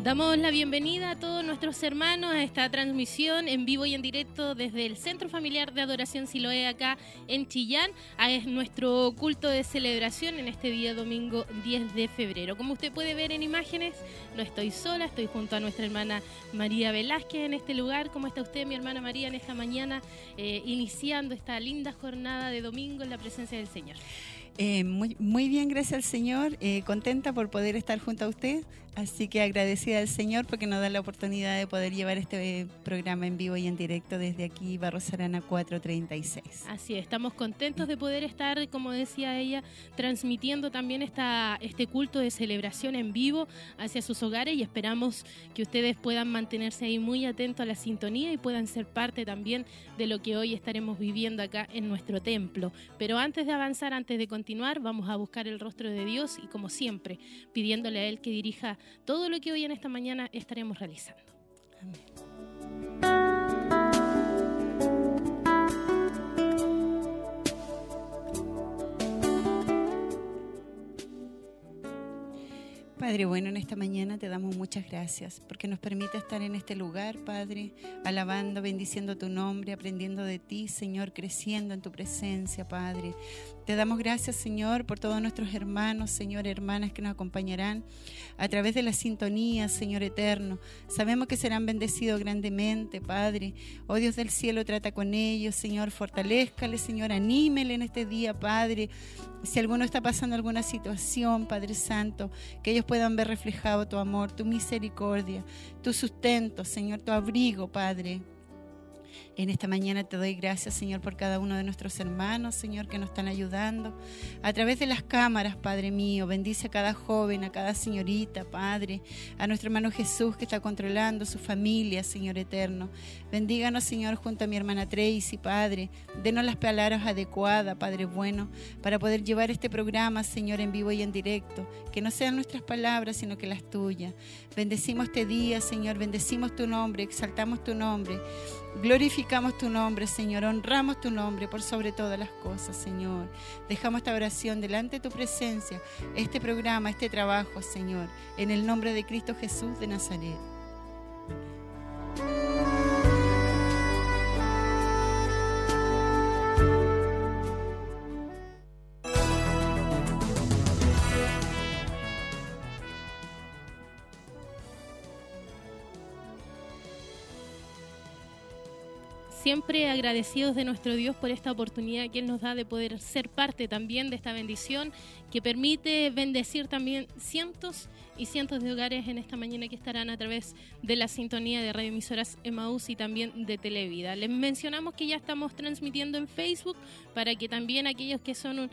Damos la bienvenida a todos nuestros hermanos a esta transmisión en vivo y en directo desde el Centro Familiar de Adoración Siloé acá en Chillán. Es nuestro culto de celebración en este día domingo 10 de febrero. Como usted puede ver en imágenes, no estoy sola, estoy junto a nuestra hermana María Velázquez en este lugar. ¿Cómo está usted, mi hermana María, en esta mañana, iniciando esta linda jornada de domingo en la presencia del Señor? Muy bien, gracias al Señor, contenta por poder estar junto a usted, así que agradecida al Señor porque nos da la oportunidad de poder llevar este programa en vivo y en directo desde aquí, Barros Arana 436. Así es, estamos contentos de poder estar, como decía ella, transmitiendo también este culto de celebración en vivo hacia sus hogares, y esperamos que ustedes puedan mantenerse ahí muy atentos a la sintonía y puedan ser parte también de lo que hoy estaremos viviendo acá en nuestro templo. Pero antes de avanzar, antes de continuar, vamos a buscar el rostro de Dios y, como siempre, pidiéndole a Él que dirija todo lo que hoy en esta mañana estaremos realizando. Amén. Padre bueno, en esta mañana te damos muchas gracias porque nos permite estar en este lugar, Padre, alabando, bendiciendo tu nombre, aprendiendo de ti, Señor, creciendo en tu presencia, Padre. Te damos gracias, Señor, por todos nuestros hermanos, Señor, hermanas que nos acompañarán a través de la sintonía, Señor eterno. Sabemos que serán bendecidos grandemente, Padre. Oh Dios del cielo, trata con ellos, Señor, fortalézcale, Señor, anímele en este día, Padre. Si alguno está pasando alguna situación, Padre Santo, que ellos puedan ver reflejado tu amor, tu misericordia, tu sustento, Señor, tu abrigo, Padre. En esta mañana te doy gracias, Señor, por cada uno de nuestros hermanos, Señor, que nos están ayudando a través de las cámaras, Padre mío. Bendice a cada joven, a cada señorita, Padre, a nuestro hermano Jesús que está controlando su familia, Señor eterno. Bendíganos, Señor, junto a mi hermana Tracy, Padre. Denos las palabras adecuadas, Padre bueno, para poder llevar este programa, Señor, en vivo y en directo. Que no sean nuestras palabras, sino que las tuyas. Bendecimos este día, Señor, bendecimos tu nombre, exaltamos tu nombre. Glorificamos tu nombre, Señor, honramos tu nombre por sobre todas las cosas, Señor. Dejamos esta oración delante de tu presencia, este programa, este trabajo, Señor, en el nombre de Cristo Jesús de Nazaret. Siempre agradecidos de nuestro Dios por esta oportunidad que Él nos da de poder ser parte también de esta bendición que permite bendecir también cientos y cientos de hogares en esta mañana que estarán a través de la sintonía de radioemisoras Emaús y también de Televida. Les mencionamos que ya estamos transmitiendo en Facebook para que también aquellos que son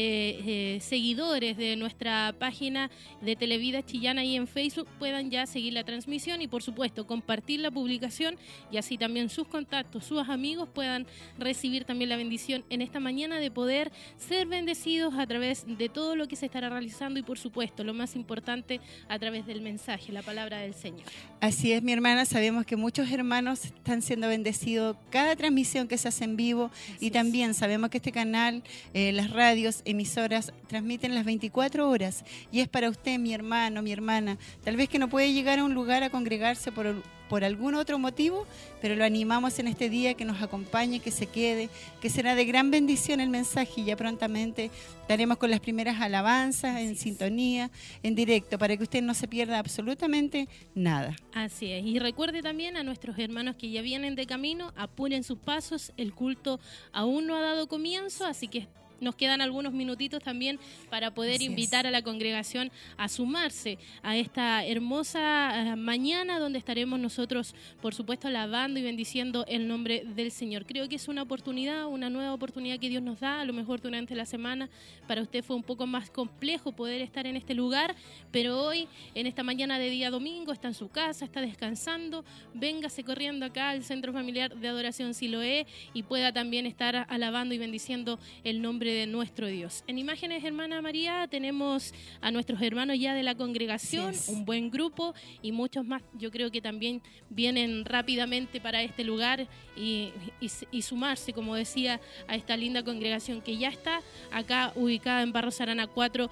seguidores de nuestra página de Televida Chillán ahí en Facebook puedan ya seguir la transmisión y, por supuesto, compartir la publicación, y así también sus contactos, sus amigos puedan recibir también la bendición en esta mañana de poder ser bendecidos a través de todo lo que se estará realizando y, por supuesto, lo más importante, a través del mensaje, la palabra del Señor. Así es, mi hermana, sabemos que muchos hermanos están siendo bendecidos cada transmisión que se hace en vivo. Así y también sabemos que este canal, las radios, emisoras, transmiten las 24 horas y es para usted, mi hermano, mi hermana, tal vez que no puede llegar a un lugar a congregarse por algún otro motivo, pero lo animamos en este día que nos acompañe, que se quede, que será de gran bendición el mensaje, y ya prontamente estaremos con las primeras alabanzas en sintonía, en directo, para que usted no se pierda absolutamente nada. Así es, y recuerde también a nuestros hermanos que ya vienen de camino, apuren sus pasos, el culto aún no ha dado comienzo, así que nos quedan algunos minutitos también para poder invitar a la congregación a sumarse a esta hermosa mañana donde estaremos nosotros, por supuesto, alabando y bendiciendo el nombre del Señor. Creo que es una oportunidad, una nueva oportunidad que Dios nos da. A lo mejor durante la semana para usted fue un poco más complejo poder estar en este lugar, pero hoy, en esta mañana de día domingo, está en su casa, está descansando. Véngase corriendo acá al Centro Familiar de Adoración Siloé y pueda también estar alabando y bendiciendo el nombre nombre de nuestro Dios. En imágenes, hermana María, tenemos a nuestros hermanos ya de la congregación, un buen grupo y muchos más. Yo creo que también vienen rápidamente para este lugar y sumarse, como decía, a esta linda congregación que ya está acá ubicada en Barros Arana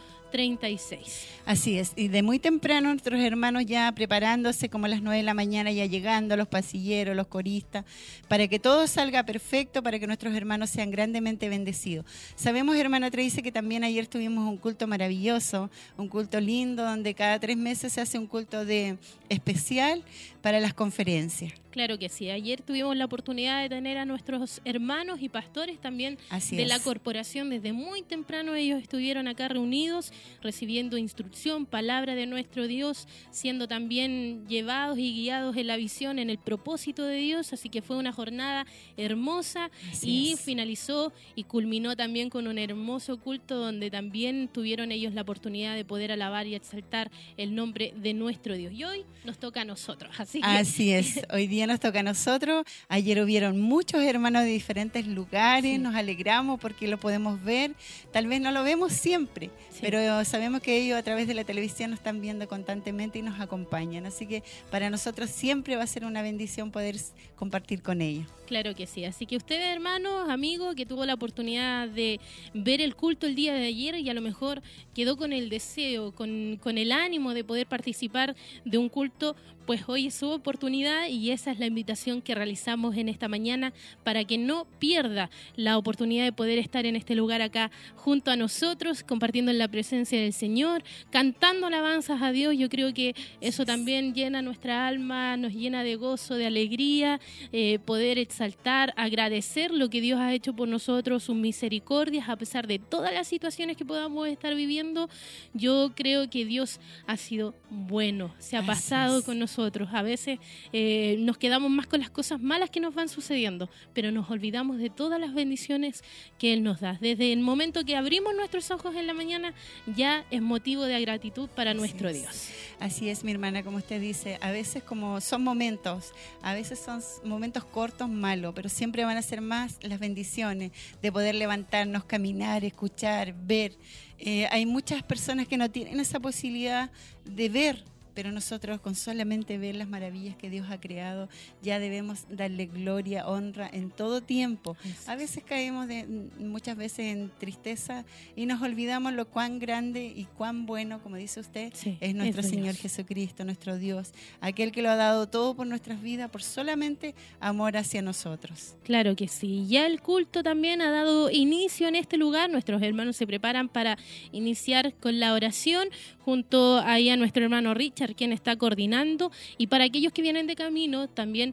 436. Así es, y de muy temprano nuestros hermanos ya preparándose, como a las 9 de la mañana, ya llegando, los pasilleros, los coristas, para que todo salga perfecto, para que nuestros hermanos sean grandemente bendecidos. Sabemos, hermana Tracy, que también ayer tuvimos un culto maravilloso, un culto lindo, donde cada 3 meses se hace un culto especial para las conferencias. Claro que sí. Ayer tuvimos la oportunidad de tener a nuestros hermanos y pastores también la corporación. Desde muy temprano ellos estuvieron acá reunidos, recibiendo instrucción, palabra de nuestro Dios, siendo también llevados y guiados en la visión, en el propósito de Dios. Así que fue una jornada hermosa y finalizó y culminó también con un hermoso culto donde también tuvieron ellos la oportunidad de poder alabar y exaltar el nombre de nuestro Dios. Y hoy nos toca a nosotros. Así es. Hoy día nos toca a nosotros. Ayer hubieron muchos hermanos de diferentes lugares, nos alegramos porque lo podemos ver. Tal vez no lo vemos siempre, pero sabemos que ellos a través de la televisión nos están viendo constantemente y nos acompañan. Así que para nosotros siempre va a ser una bendición poder compartir con ellos. Claro que sí. Así que ustedes, hermanos, amigos, que tuvo la oportunidad de ver el culto el día de ayer y a lo mejor quedó con el deseo, con el ánimo de poder participar de un culto, pues hoy es su oportunidad y esa es la invitación que realizamos en esta mañana para que no pierda la oportunidad de poder estar en este lugar acá junto a nosotros, compartiendo en la presencia del Señor, cantando alabanzas a Dios. Yo creo que eso también llena nuestra alma, nos llena de gozo, de alegría, poder exaltar, agradecer lo que Dios ha hecho por nosotros, sus misericordias, a pesar de todas las situaciones que podamos estar viviendo. Yo creo que Dios ha sido bueno, se ha pasado con nosotros. A veces nos quedamos más con las cosas malas que nos van sucediendo, pero nos olvidamos de todas las bendiciones que Él nos da. Desde el momento que abrimos nuestros ojos en la mañana, ya es motivo de gratitud para nuestro Dios. Así es, mi hermana, como usted dice, a veces como son momentos, a veces son momentos cortos, malos, pero siempre van a ser más las bendiciones de poder levantarnos, caminar, escuchar, ver. Hay muchas personas que no tienen esa posibilidad de ver, pero nosotros con solamente ver las maravillas que Dios ha creado, ya debemos darle gloria, honra en todo tiempo. A veces caemos muchas veces en tristeza y nos olvidamos lo cuán grande y cuán bueno, como dice usted, es nuestro Señor Jesucristo, nuestro Dios, aquel que lo ha dado todo por nuestras vidas, por solamente amor hacia nosotros. Claro que sí. Ya el culto también ha dado inicio en este lugar. Nuestros hermanos se preparan para iniciar con la oración junto ahí a nuestro hermano Richard, quien está coordinando, y para aquellos que vienen de camino también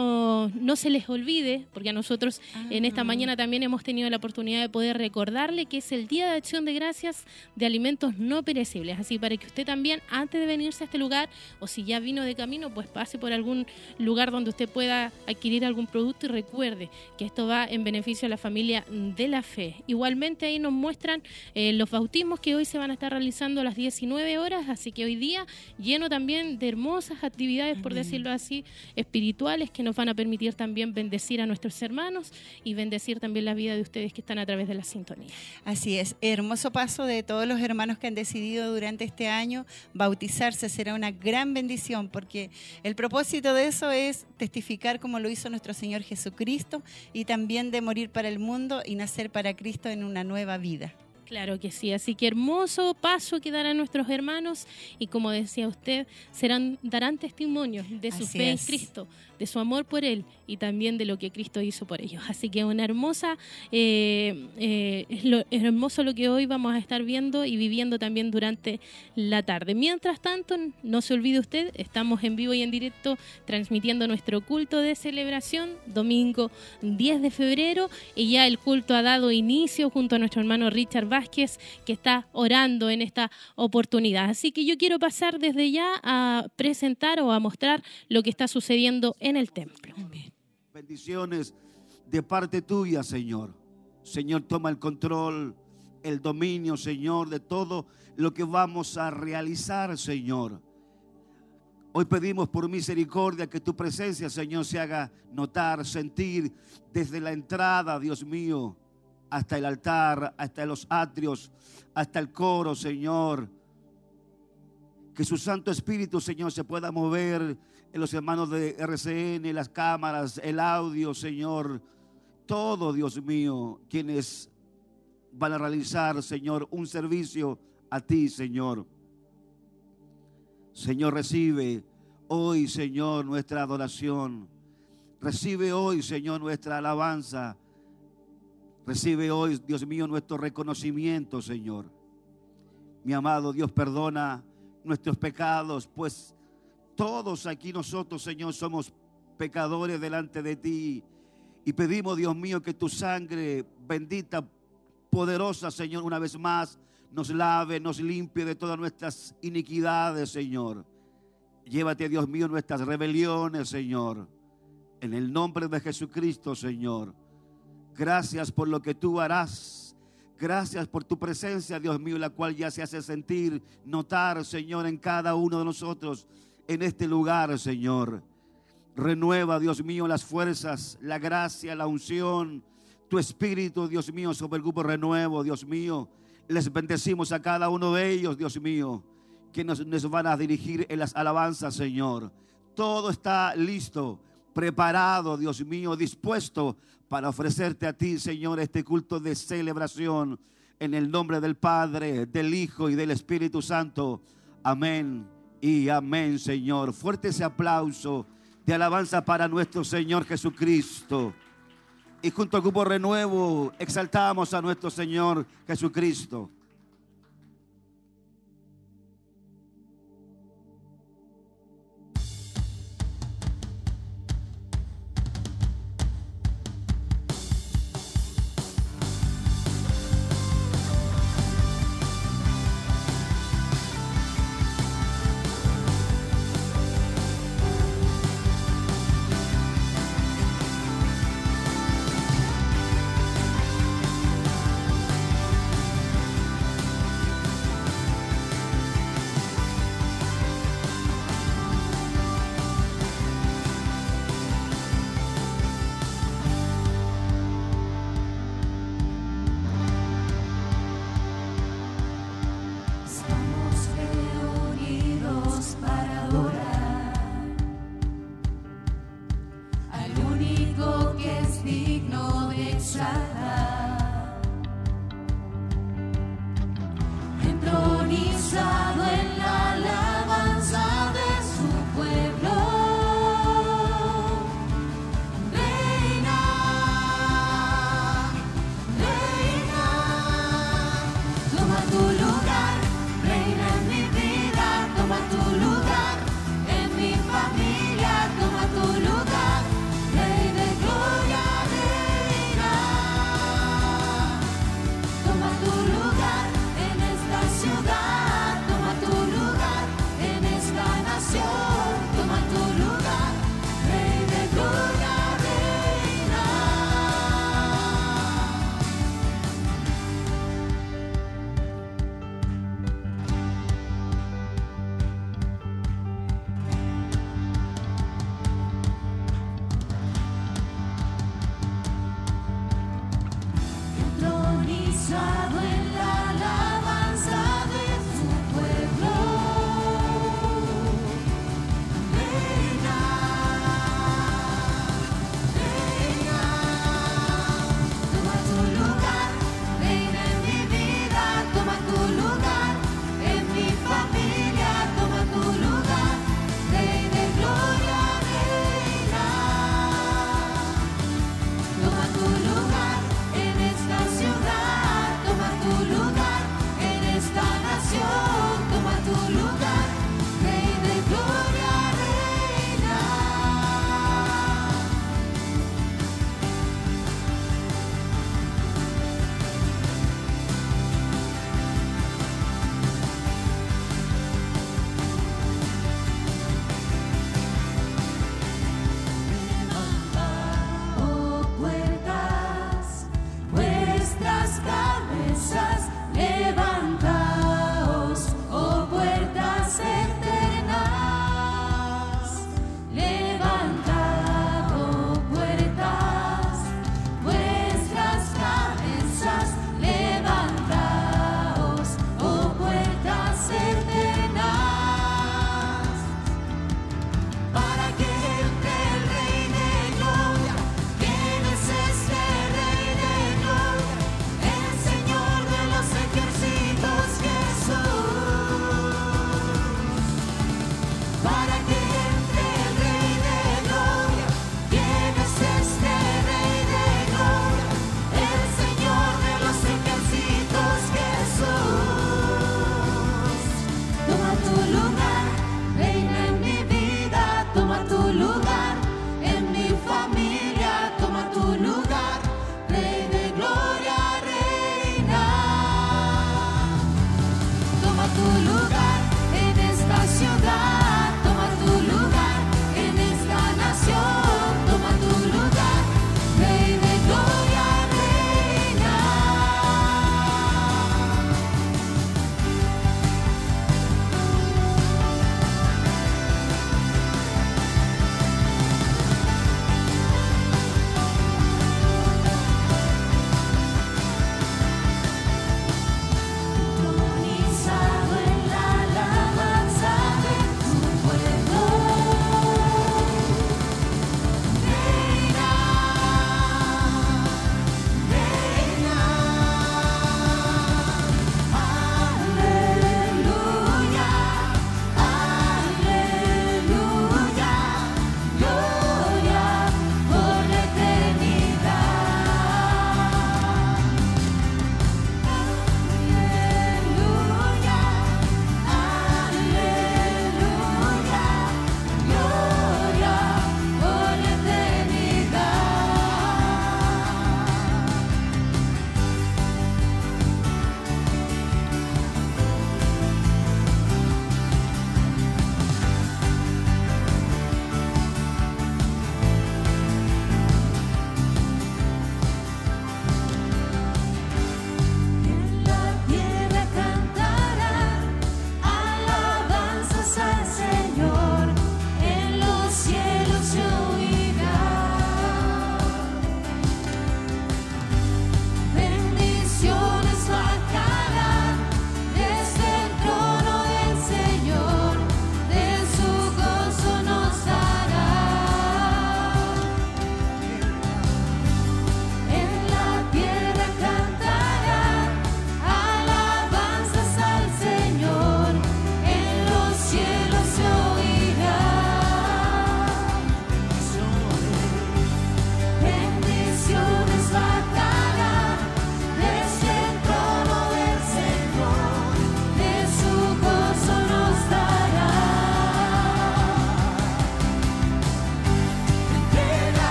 no se les olvide, porque a nosotros en esta mañana también hemos tenido la oportunidad de poder recordarle que es el Día de Acción de Gracias de alimentos no perecibles, así para que usted también antes de venirse a este lugar, o si ya vino de camino, pues pase por algún lugar donde usted pueda adquirir algún producto y recuerde que esto va en beneficio a la familia de la fe. Igualmente ahí nos muestran los bautismos que hoy se van a estar realizando a las 19 horas, así que hoy día lleno también de hermosas actividades, por decirlo así, espirituales, que nos van a permitir también bendecir a nuestros hermanos y bendecir también la vida de ustedes que están a través de la sintonía. Así es, hermoso paso de todos los hermanos que han decidido durante este año bautizarse. Será una gran bendición porque el propósito de eso es testificar como lo hizo nuestro Señor Jesucristo y también de morir para el mundo y nacer para Cristo en una nueva vida. Claro que sí, así que hermoso paso que darán nuestros hermanos y como decía usted, darán testimonio de su fe en Cristo, de su amor por Él y también de lo que Cristo hizo por ellos. Así que una hermosa, es hermoso lo que hoy vamos a estar viendo y viviendo también durante la tarde. Mientras tanto, no se olvide usted, estamos en vivo y en directo transmitiendo nuestro culto de celebración, domingo 10 de febrero, y ya el culto ha dado inicio junto a nuestro hermano Richard Vázquez, que está orando en esta oportunidad. Así que yo quiero pasar desde ya a presentar o a mostrar lo que está sucediendo en el templo. Bendiciones de parte tuya, Señor. Señor, toma el control, el dominio, Señor, de todo lo que vamos a realizar, Señor. Hoy pedimos por misericordia que tu presencia, Señor, se haga notar, sentir desde la entrada, Dios mío, hasta el altar, hasta los atrios, hasta el coro, Señor. Que su Santo Espíritu, Señor, se pueda mover en los hermanos de RCN, las cámaras, el audio, Señor. Todo, Dios mío, quienes van a realizar, Señor, un servicio a ti, Señor. Señor, recibe hoy, Señor, nuestra adoración. Recibe hoy, Señor, nuestra alabanza. Recibe hoy, Dios mío, nuestro reconocimiento, Señor. Mi amado Dios, perdona nuestros pecados, pues todos aquí nosotros, Señor, somos pecadores delante de ti. Y pedimos, Dios mío, que tu sangre bendita, poderosa, Señor, una vez más, nos lave, nos limpie de todas nuestras iniquidades, Señor. Llévate, Dios mío, nuestras rebeliones, Señor. En el nombre de Jesucristo, Señor. Gracias por lo que tú harás. Gracias por tu presencia, Dios mío, la cual ya se hace sentir, notar, Señor, en cada uno de nosotros, en este lugar, Señor. Renueva, Dios mío, las fuerzas, la gracia, la unción, tu espíritu, Dios mío, sobre el grupo Renuevo, Dios mío. Les bendecimos a cada uno de ellos, Dios mío, que nos van a dirigir en las alabanzas, Señor. Todo está listo, preparado, Dios mío, dispuesto para ofrecerte a ti, Señor, este culto de celebración en el nombre del Padre, del Hijo y del Espíritu Santo. Amén y amén, Señor. Fuerte ese aplauso de alabanza para nuestro Señor Jesucristo. Y junto al grupo Renuevo exaltamos a nuestro Señor Jesucristo.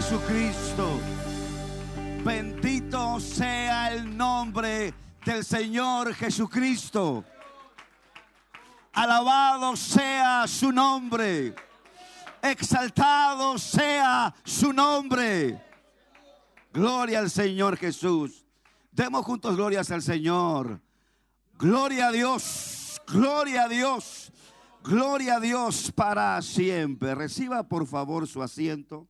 Jesucristo. Bendito sea el nombre del Señor Jesucristo. Alabado sea su nombre. Exaltado sea su nombre. Gloria al Señor Jesús. Demos juntos glorias al Señor. Gloria a Dios. Gloria a Dios. Gloria a Dios para siempre. Reciba por favor su asiento.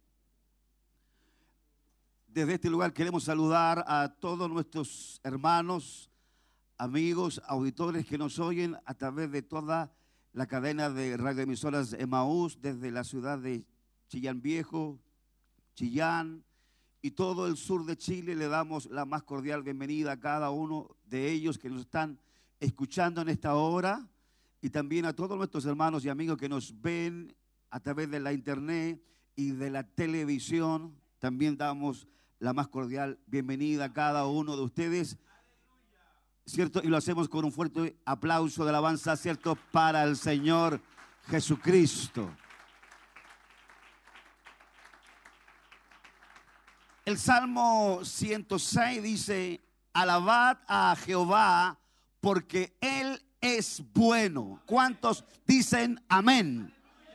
Desde este lugar queremos saludar a todos nuestros hermanos, amigos, auditores que nos oyen a través de toda la cadena de radioemisoras Emaús, desde la ciudad de Chillán Viejo, Chillán y todo el sur de Chile. Le damos la más cordial bienvenida a cada uno de ellos que nos están escuchando en esta hora, y también a todos nuestros hermanos y amigos que nos ven a través de la internet y de la televisión. También damos la más cordial bienvenida a cada uno de ustedes, ¿cierto? Y lo hacemos con un fuerte aplauso de alabanza, ¿cierto?, para el Señor Jesucristo. El Salmo 106 dice: alabad a Jehová porque Él es bueno. ¿Cuántos dicen amén?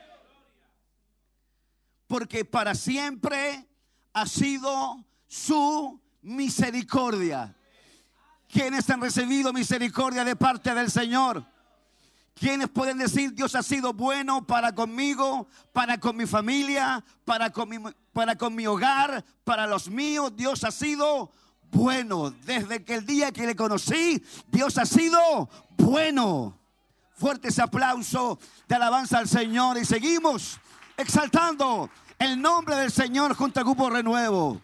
Porque para siempre ha sido su misericordia. ¿Quiénes han recibido misericordia de parte del Señor? ¿Quiénes pueden decir: Dios ha sido bueno para conmigo, para con mi familia, para con mi hogar, para los míos? Dios ha sido bueno. Desde que el día que le conocí, Dios ha sido bueno. Fuerte ese aplauso de alabanza al Señor, y seguimos exaltando el nombre del Señor junto al Grupo Renuevo.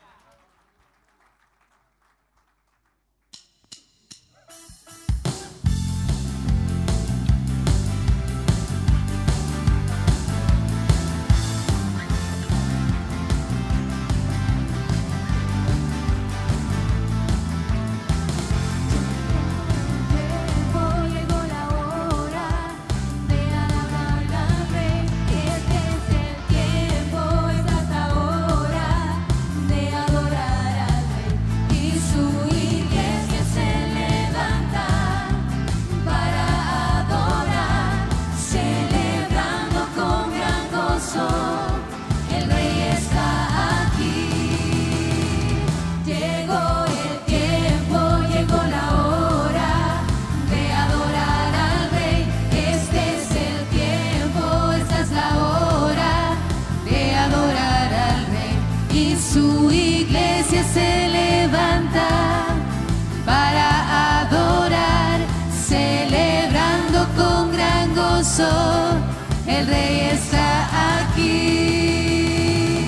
El Rey está aquí.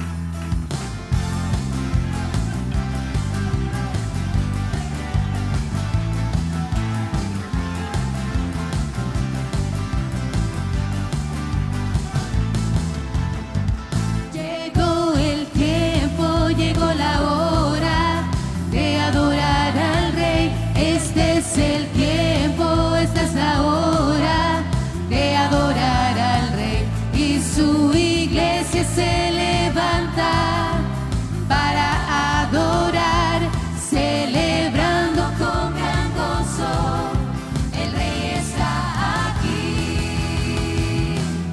Llegó el tiempo, llegó la hora de adorar al Rey. Este es el tiempo, esta es la hora de adorar al Rey, y su iglesia se levanta para adorar, celebrando con gran gozo. El Rey está aquí.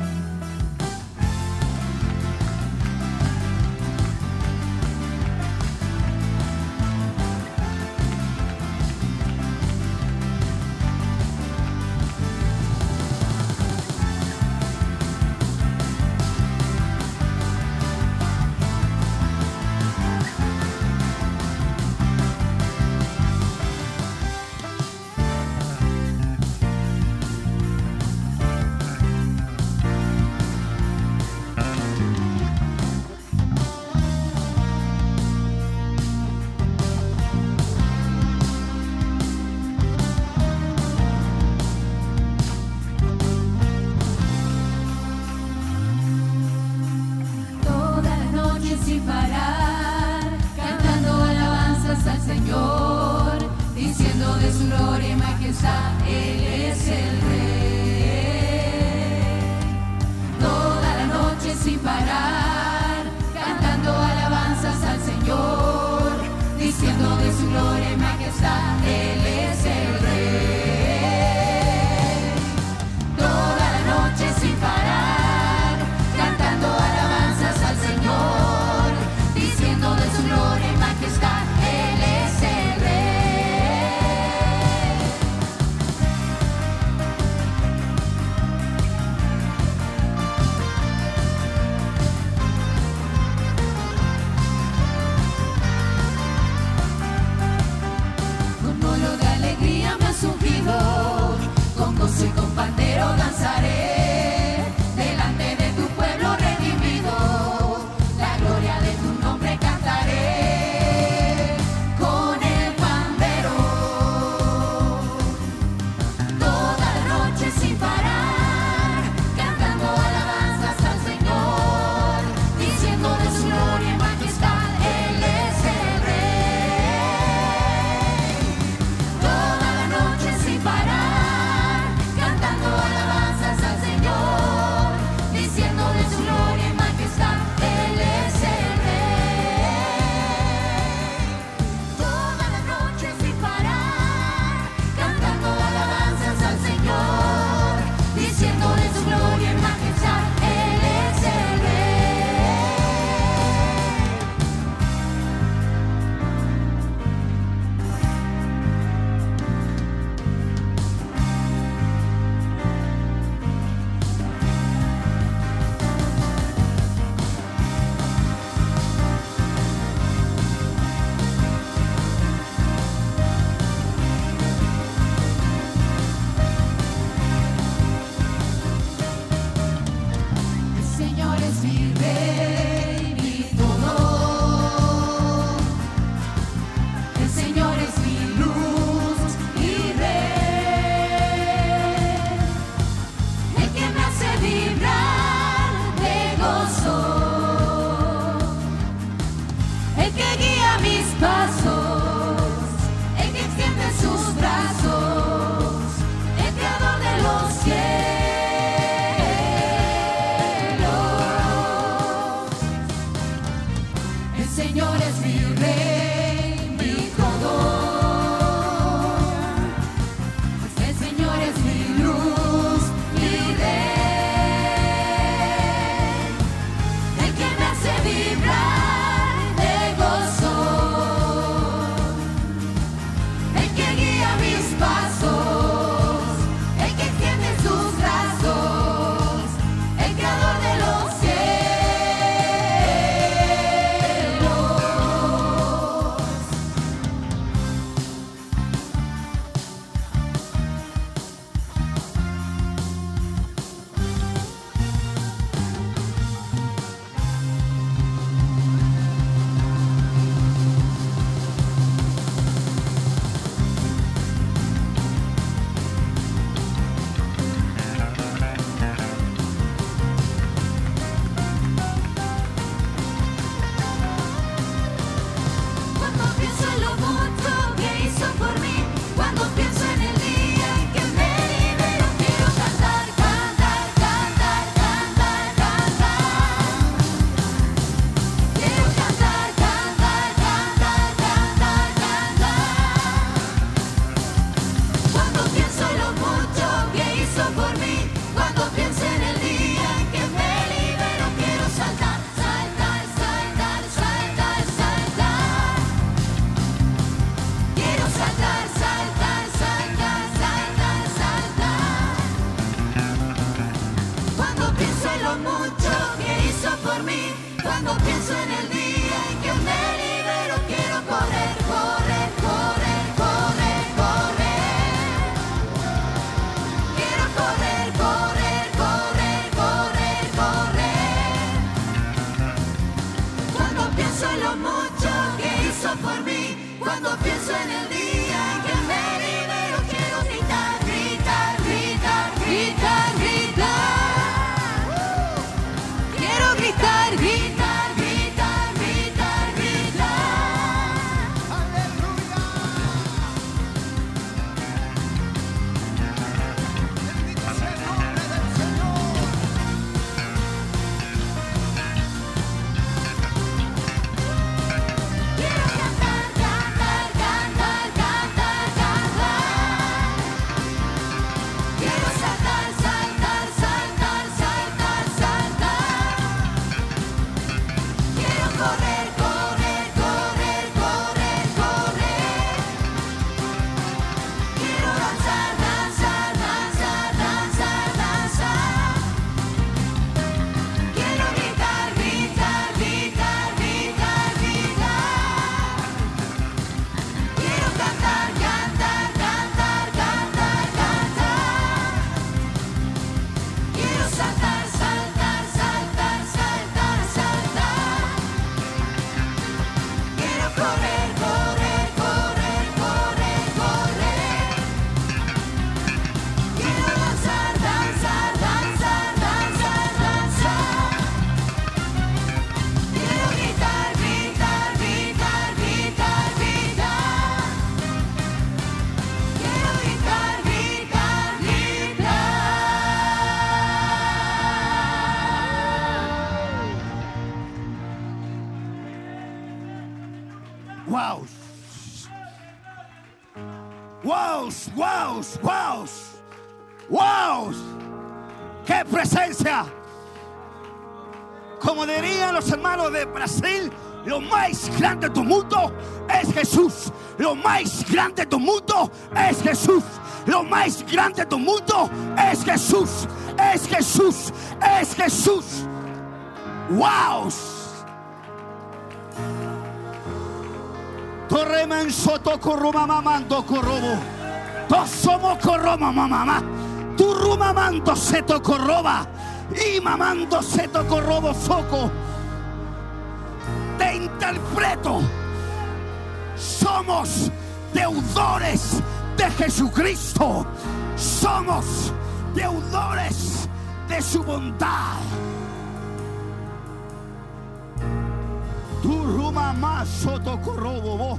Sin parar, cantando alabanzas al Señor, diciendo de su gloria y majestad, Él es el Rey. Toda la noche sin parar, cantando pienso en el día en que me libero, quiero correr, correr, correr, correr, correr. Quiero correr, correr, correr, correr, correr. Cuando pienso en lo mucho que hizo por mí, cuando pienso en el día en que me libero, quiero gritar, gritar, gritar, gritar, gritar. Quiero gritar, gritar, gritar, gritar, gritar. Aleluya. Bendito sea el nombre del Señor. Quiero cantar, cantar, cantar, cantar, cantar. Quiero saltar, saltar, saltar, saltar, saltar. Quiero correr, correr, correr, correr, correr. Quiero danzar, danzar, danzar, danzar, danzar. Quiero gritar, gritar, gritar, gritar, gritar. Quiero cantar, cantar, cantar, cantar, cantar. Quiero saltar, saltar, saltar, saltar, saltar. Quiero correr, correr, correr, correr, correr. Quiero danzar, danzar, danzar, danzar, danzar. Quiero gritar, gritar, gritar, gritar, gritar. Quiero gritar, gritar, gritar. Wow. Wow, wow, wow. Wow. ¡Qué presencia! Como dirían los hermanos de Brasil, lo más grande de tu mundo es Jesús. Lo más grande de tu mundo es Jesús. Lo más grande de tu mundo es Jesús. Es Jesús. Es Jesús. Wow. Torremen soto corroma mamando corrobo. Tosomo corroma mamá. Tu rumamando seto corroba. Y mamando seto corrobo soco. Te interpreto. Somos deudores de Jesucristo. Somos deudores de su bondad. Tu rumamá soto corrobo vos.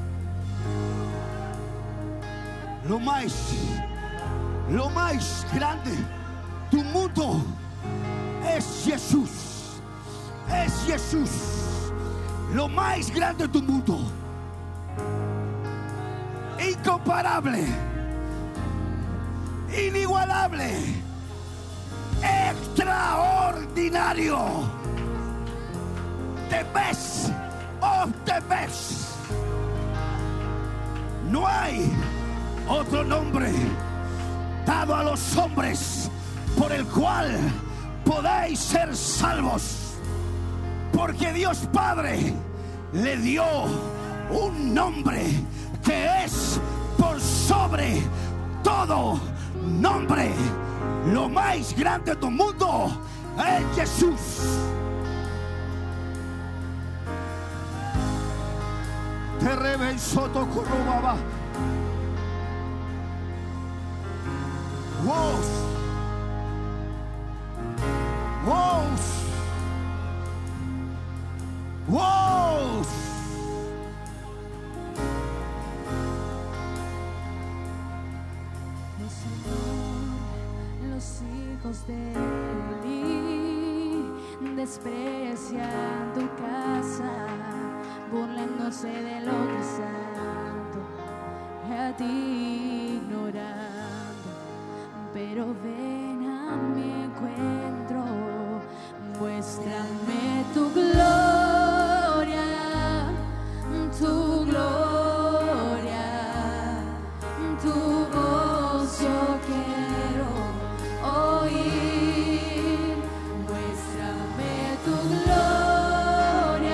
Lo más grande tu mundo es Jesús. Es Jesús. Lo más grande de tu mundo. Incomparable. Inigualable. Extraordinario. The best of the best. No hay otro nombre dado a los hombres por el cual podáis ser salvos, porque Dios Padre le dio un nombre que es por sobre todo nombre. Lo más grande de tu mundo es Jesús. Te revenso tu corrobaba. Wow. Wow. Wow. Los hijos de Eli desprecian tu casa, burlándose de lo que es santo, a ti ignorando. Pero ven a mi encuentro, muéstrame tu gloria, tu gloria, tu voz yo quiero oír. Muéstrame tu gloria.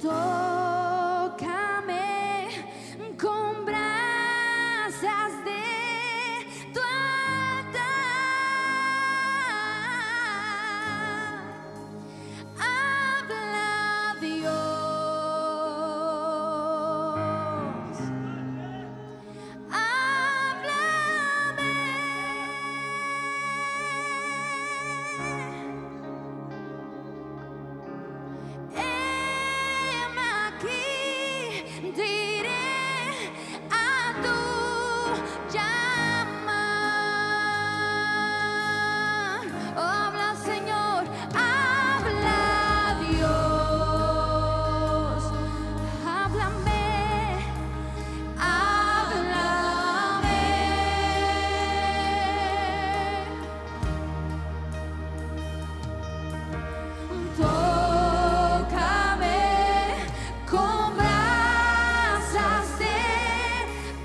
Tócame con brasas de tu altar. Habla, Dios. Háblame. Heme aquí, diré a tu llamar. Habla, Señor, habla, Dios. Háblame, háblame. Tócame con brasas de tu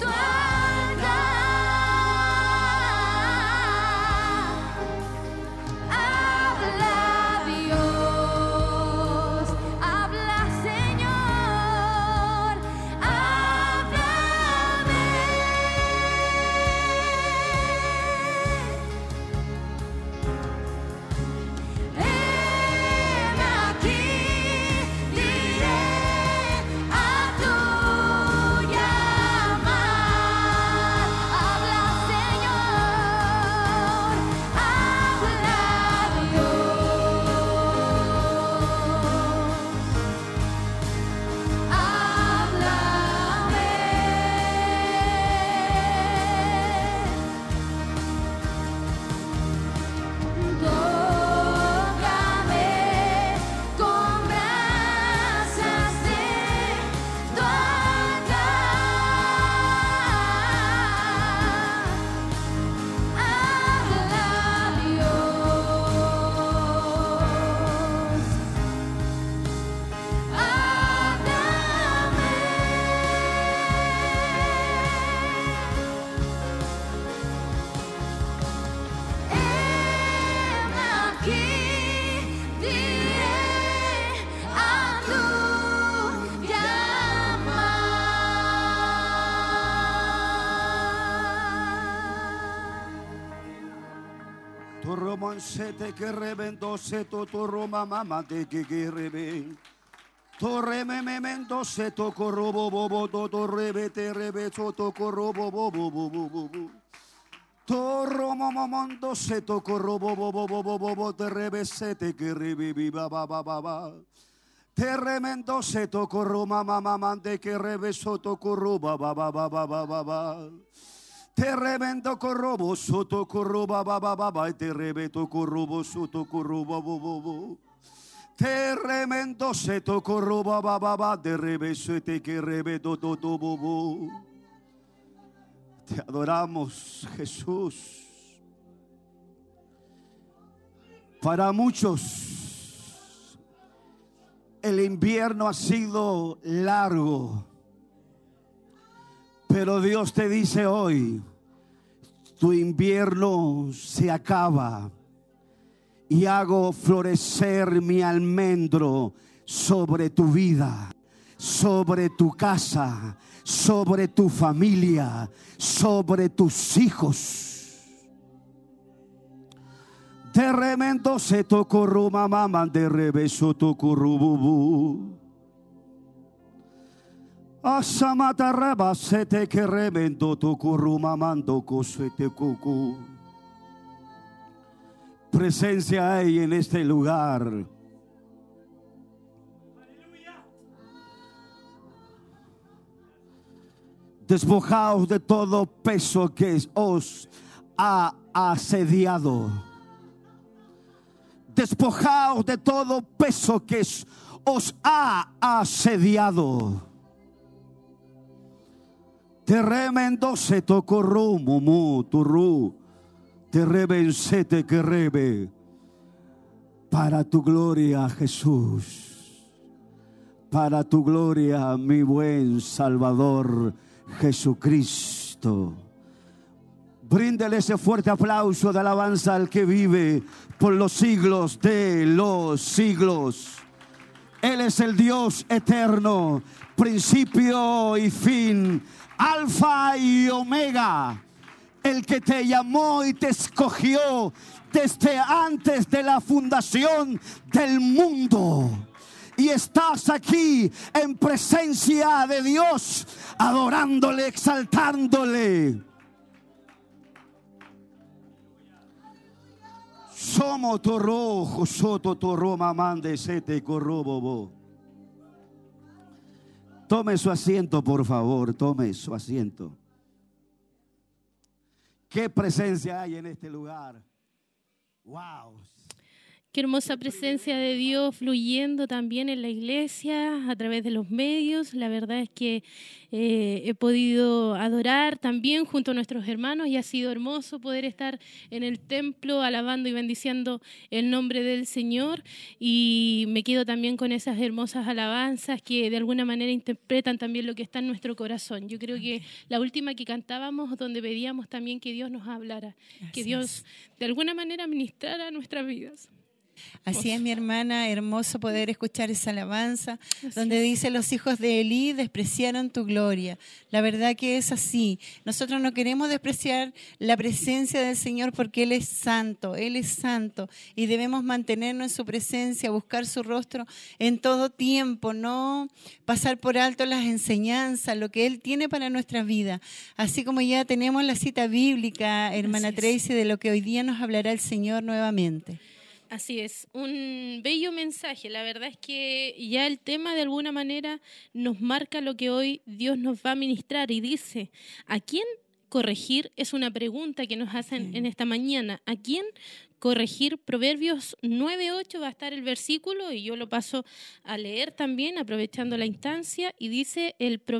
altar. Habla, Dios. Habla, Señor. Háblame. Heme aquí, diré a tu llamar. Habla, Señor, habla, Dios. Tócame con brasas de tu altar. Habla, Dios. Háblame. Heme aquí, diré a tu llamar. Tu romancete que reventó seto, tu roma mamá te que reben. Tu rememendo seto corrobo bobo, tu rebete rebeto, tu corrobo bobo bobo. Tu romomondo seto corrobo bobo bobo, te rebesete que revivi baba. Te remendo seto corroma mamá te que rebeso, tu corroba baba. Te remendo corrobo soto corroba baba, te rebeto corrobo soto corroba bobo. Te remendo seto corroba baba, te rebeso te que rebeto toto bobo. Te adoramos, Jesús. Para muchos el invierno ha sido largo. Pero Dios te dice hoy, tu invierno se acaba y hago florecer mi almendro sobre tu vida, sobre tu casa, sobre tu familia, sobre tus hijos. De remendo se tocó mamá, de rebeso tocó bubu. Asamata reba sete que remendo tocó mamando cosete cucu. Presencia hay en este lugar. Despojaos de todo peso que os ha asediado. Despojaos de todo peso que os ha asediado. Te remendo se tocorru mumu turru. Te revencete que rebe. Para tu gloria, Jesús. Para tu gloria, mi buen Salvador Jesucristo. Bríndele ese fuerte aplauso de alabanza al que vive por los siglos de los siglos. Él es el Dios eterno, principio y fin, alfa y omega, el que te llamó y te escogió desde antes de la fundación del mundo. Y estás aquí en presencia de Dios, adorándole, exaltándole. Somos torro, soto torro, mamande, sete, corrobobo. Tome su asiento, por favor, tome su asiento. ¿Qué presencia hay en este lugar? Wow. Qué hermosa presencia de Dios fluyendo también en la iglesia a través de los medios. La verdad es que he podido adorar también junto a nuestros hermanos y ha sido hermoso poder estar en el templo alabando y bendiciendo el nombre del Señor. Y me quedo también con esas hermosas alabanzas que de alguna manera interpretan también lo que está en nuestro corazón. Yo creo que la última que cantábamos, donde pedíamos también que Dios nos hablara, que Dios de alguna manera ministrara nuestras vidas. Así es, mi hermana, hermoso poder escuchar esa alabanza, Así donde dice: los hijos de Elí despreciaron tu gloria. La verdad que es así. Nosotros no queremos despreciar la presencia del Señor porque Él es santo y debemos mantenernos en su presencia, buscar su rostro en todo tiempo, no pasar por alto las enseñanzas, lo que Él tiene para nuestra vida. Así como ya tenemos la cita bíblica, hermana Tracy, de lo que hoy día nos hablará el Señor nuevamente. Así es, un bello mensaje. La verdad es que ya el tema de alguna manera nos marca lo que hoy Dios nos va a ministrar y dice: ¿a quién corregir? Es una pregunta que nos hacen en esta mañana. ¿A quién corregir? Proverbios 9:8 va a estar el versículo y yo lo paso a leer también aprovechando la instancia y dice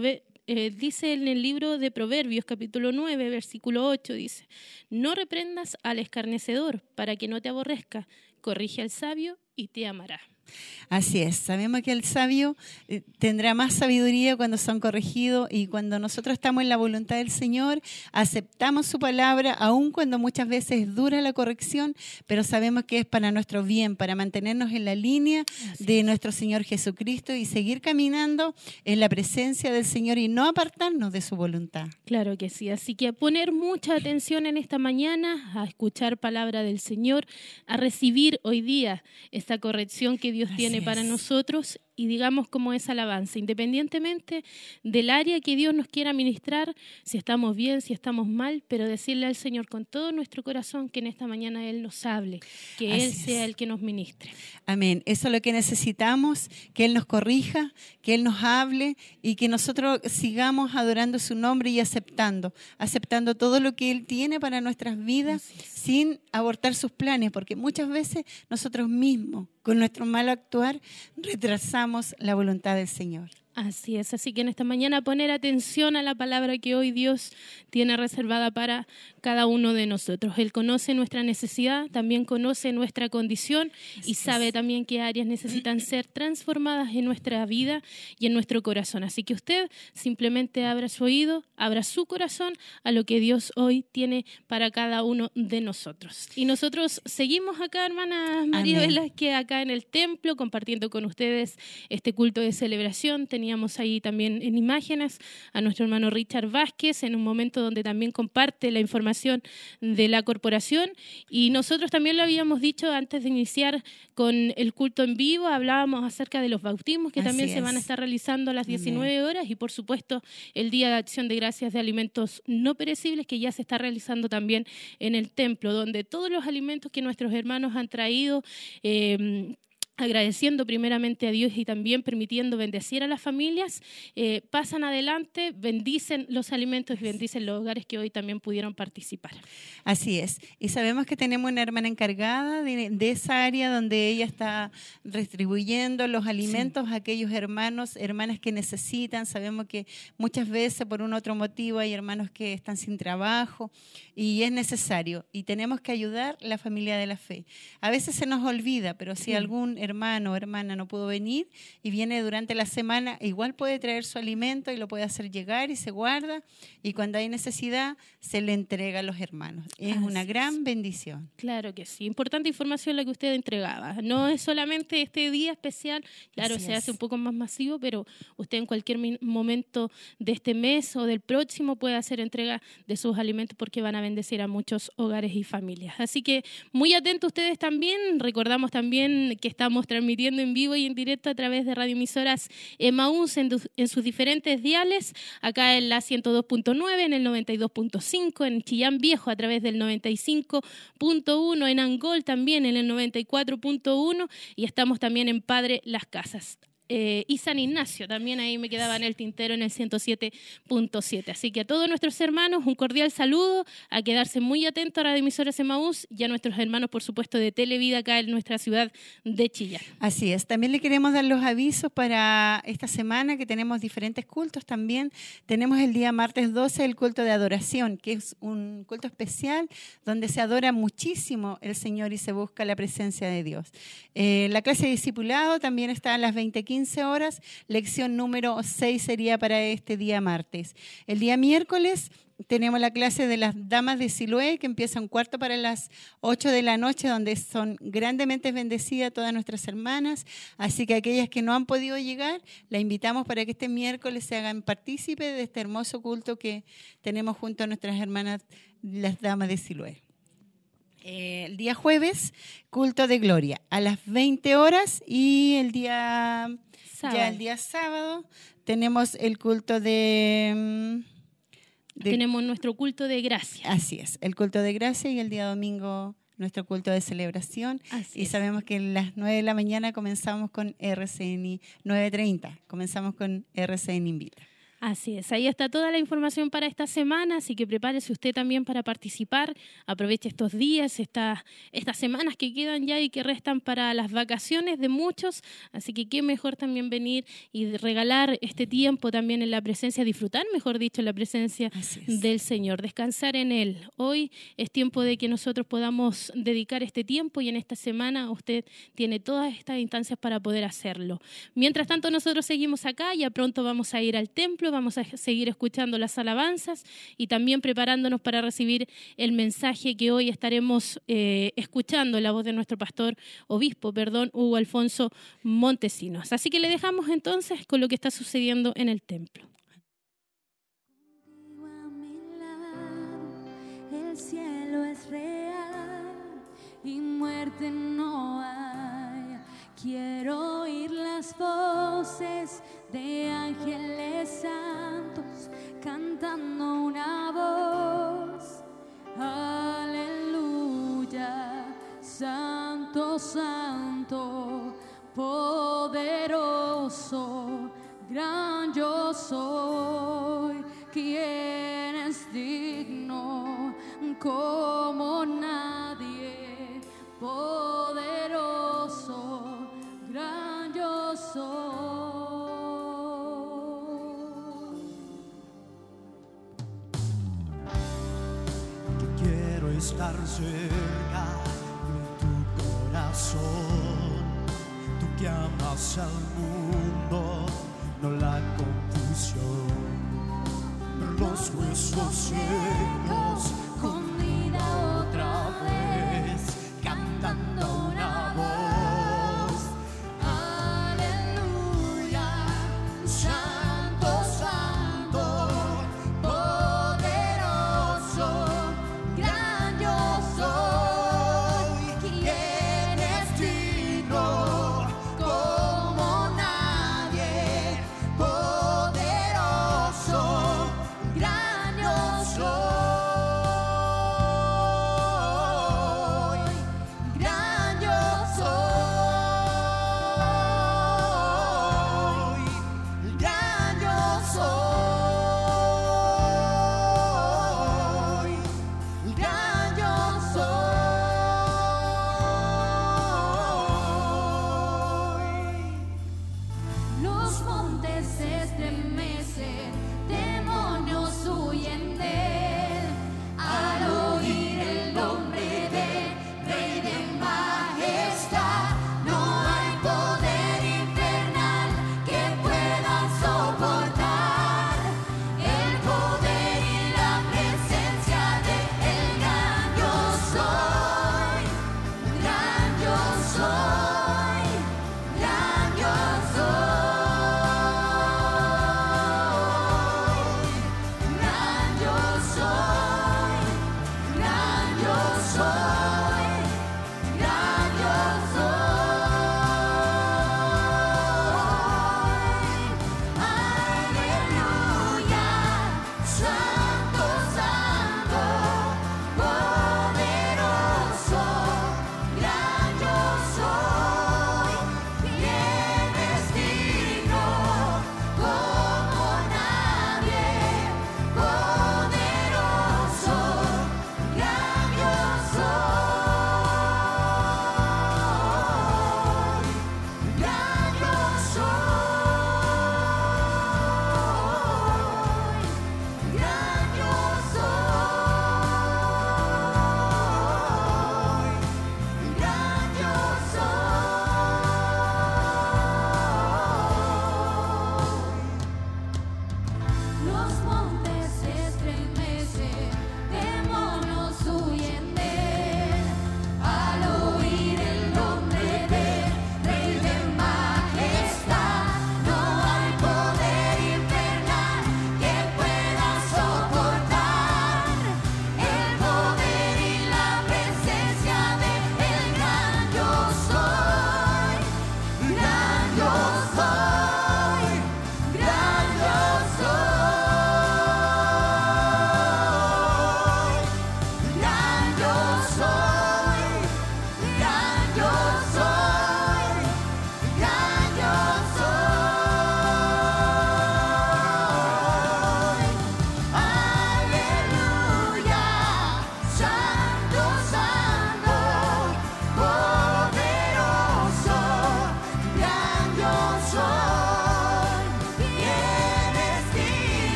dice en el libro de Proverbios, capítulo 9, versículo 8, dice: no reprendas al escarnecedor para que no te aborrezca, corrige al sabio y te amará. Así es, sabemos que el sabio tendrá más sabiduría cuando son corregidos, y cuando nosotros estamos en la voluntad del Señor, aceptamos su palabra, aun cuando muchas veces es dura la corrección, pero sabemos que es para nuestro bien, para mantenernos en la línea de nuestro Señor Jesucristo y seguir caminando en la presencia del Señor y no apartarnos de su voluntad. Claro que sí, así que a poner mucha atención en esta mañana, a escuchar palabra del Señor, a recibir hoy día esta corrección que Dios tiene para nosotros, y digamos como es alabanza, independientemente del área que Dios nos quiera ministrar, si estamos bien, si estamos mal, pero decirle al Señor con todo nuestro corazón que en esta mañana Él nos hable, que Él sea el que nos ministre. Amén. Eso es lo que necesitamos, que Él nos corrija, que Él nos hable y que nosotros sigamos adorando su nombre y aceptando todo lo que Él tiene para nuestras vidas sin abortar sus planes, porque muchas veces nosotros mismos, con nuestro mal actuar, retrasamos la voluntad del Señor. Así es, así que en esta mañana poner atención a la palabra que hoy Dios tiene reservada para cada uno de nosotros. Él conoce nuestra necesidad, también conoce nuestra condición y sabe también qué áreas necesitan ser transformadas en nuestra vida y en nuestro corazón. Así que usted simplemente abra su oído, abra su corazón a lo que Dios hoy tiene para cada uno de nosotros. Y nosotros seguimos acá, hermana María Velázquez, acá en el templo, compartiendo con ustedes este culto de celebración. Teníamos ahí también en imágenes a nuestro hermano Richard Vázquez en un momento donde también comparte la información de la corporación, y nosotros también lo habíamos dicho antes de iniciar con el culto en vivo, hablábamos acerca de los bautismos que también se van a estar realizando a las 19 horas y por supuesto el Día de Acción de Gracias de Alimentos No Perecibles que ya se está realizando también en el templo, donde todos los alimentos que nuestros hermanos han traído, agradeciendo primeramente a Dios y también permitiendo bendecir a las familias, pasan adelante, bendicen los alimentos y bendicen los hogares que hoy también pudieron participar. Así es. Y sabemos que tenemos una hermana encargada de esa área donde ella está distribuyendo los alimentos a aquellos hermanas que necesitan. Sabemos que muchas veces por un otro motivo hay hermanos que están sin trabajo y es necesario. Y tenemos que ayudar a la familia de la fe. A veces se nos olvida, pero si algún hermano o hermana no pudo venir y viene durante la semana, igual puede traer su alimento y lo puede hacer llegar y se guarda, y cuando hay necesidad se le entrega a los hermanos. Es una gran bendición. Claro que sí. Importante información la que usted entregaba. No es solamente este día especial, claro, Así se es. hace un poco más masivo, pero usted en cualquier momento de este mes o del próximo puede hacer entrega de sus alimentos porque van a bendecir a muchos hogares y familias. Así que muy atentos ustedes también. Recordamos también que estamos transmitiendo en vivo y en directo a través de radioemisoras Emaús en sus diferentes diales, acá en la 102.9, en el 92.5, en Chillán Viejo a través del 95.1, en Angol también en el 94.1 y estamos también en Padre Las Casas. Y San Ignacio, también ahí me quedaba en el tintero en el 107.7. Así que a todos nuestros hermanos un cordial saludo, a quedarse muy atentos a Radio Emisoras Emaús y a nuestros hermanos, por supuesto, de Televida acá en nuestra ciudad de Chillán. Así es. También le queremos dar los avisos para esta semana, que tenemos diferentes cultos también. Tenemos el día martes 12 el culto de adoración, que es un culto especial donde se adora muchísimo el Señor y se busca la presencia de Dios. La clase de discipulado también está a las 20:15 horas. Lección número 6 sería para este día martes. El día miércoles tenemos la clase de las damas de Siloé, que empieza un cuarto para las 8 de la noche, donde son grandemente bendecidas todas nuestras hermanas. Así que aquellas que no han podido llegar, la invitamos para que este miércoles se hagan partícipes de este hermoso culto que tenemos junto a nuestras hermanas, las damas de Siloé. El día jueves, culto de gloria a las 20 horas, y el día sábado tenemos el culto tenemos nuestro culto de gracia. Así es, el culto de gracia, y el día domingo nuestro culto de celebración. Así y es. sabemos que a las 9 de la mañana comenzamos con RCN, 9:30, comenzamos con RCN Invita. Así es, ahí está toda la información para esta semana, así que prepárese usted también para participar, aproveche estos días, estas semanas que quedan ya y que restan para las vacaciones de muchos, así que qué mejor también venir y regalar este tiempo también en la presencia, disfrutar, mejor dicho, en la presencia del Señor, descansar en Él. Hoy es tiempo de que nosotros podamos dedicar este tiempo y en esta semana usted tiene todas estas instancias para poder hacerlo. Mientras tanto, nosotros seguimos acá, ya pronto vamos a ir al templo, vamos a seguir escuchando las alabanzas y también preparándonos para recibir el mensaje que hoy estaremos escuchando, la voz de nuestro obispo, Hugo Alfonso Montesinos. Así que le dejamos entonces con lo que está sucediendo en el templo. Contigo a mi lado, el cielo es real y muerte no hay. Quiero oír las voces de ángeles santos cantando una voz. Aleluya, santo, santo, poderoso, gran yo soy. ¿Quién es digno como nadie? Poderoso, gran yo soy. Quiero estar cerca de tu corazón, tú que amas al mundo, no la confusión. Los huesos secos con vida otra vez, cantando una voz. Aleluya, santo, santo, poderoso, gran yo soy. ¿Quién es digno como nadie? Poderoso, gran yo soy.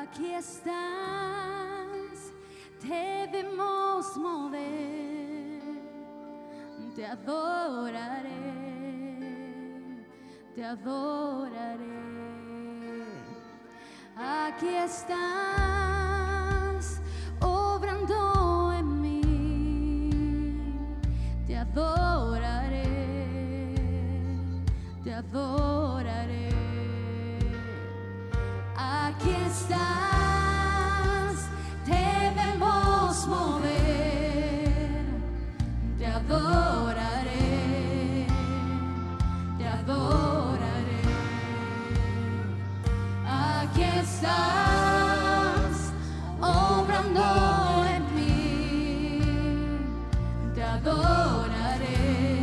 Aquí estás, debemos mover, te adoraré, te adoraré. Aquí estás, obrando en mí, te adoraré, te adoraré. Aquí estás, debemos mover, te adoraré, te adoraré. Aquí estás, obrando en mí, te adoraré,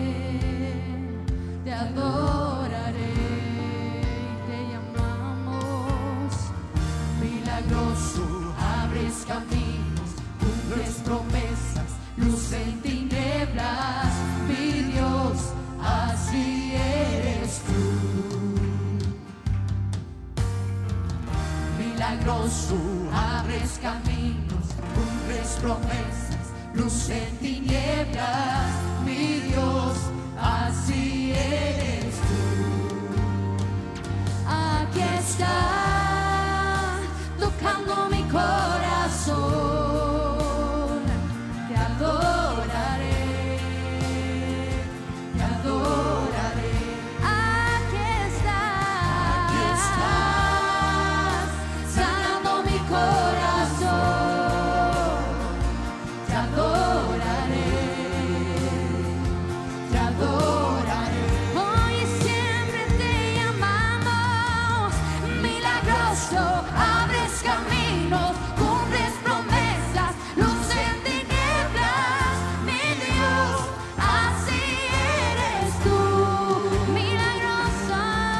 te adoraré. Te llamamos milagroso, abres caminos, cumples promesas, luz en tinieblas, mi Dios, así eres tú. Milagroso, abres caminos, cumples promesas, luz en tinieblas, mi Dios, así eres tú. Aquí está, tocando mi corazón, te adoraré, te adoraré. Aquí estás, sanando mi corazón, te adoraré, te adoraré. Hoy siempre te llamamos milagroso, abres caminos, cumples promesas, luz en tinieblas, mi Dios, así eres tú. Milagroso,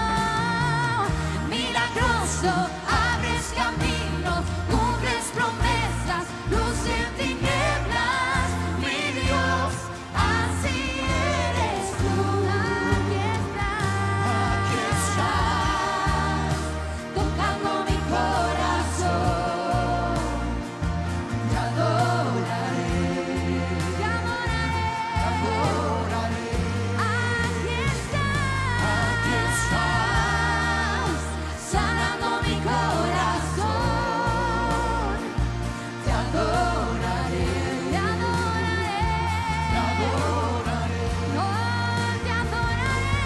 milagroso, abres caminos, cumples promesas, luz en tinieblas, mi Dios, así eres tú. Aquí estás, tocando mi corazón, te adoraré, te adoraré, te adoraré. Aquí estás, sanando mi corazón, te adoraré, te adoraré, te adoraré, oh, te adoraré.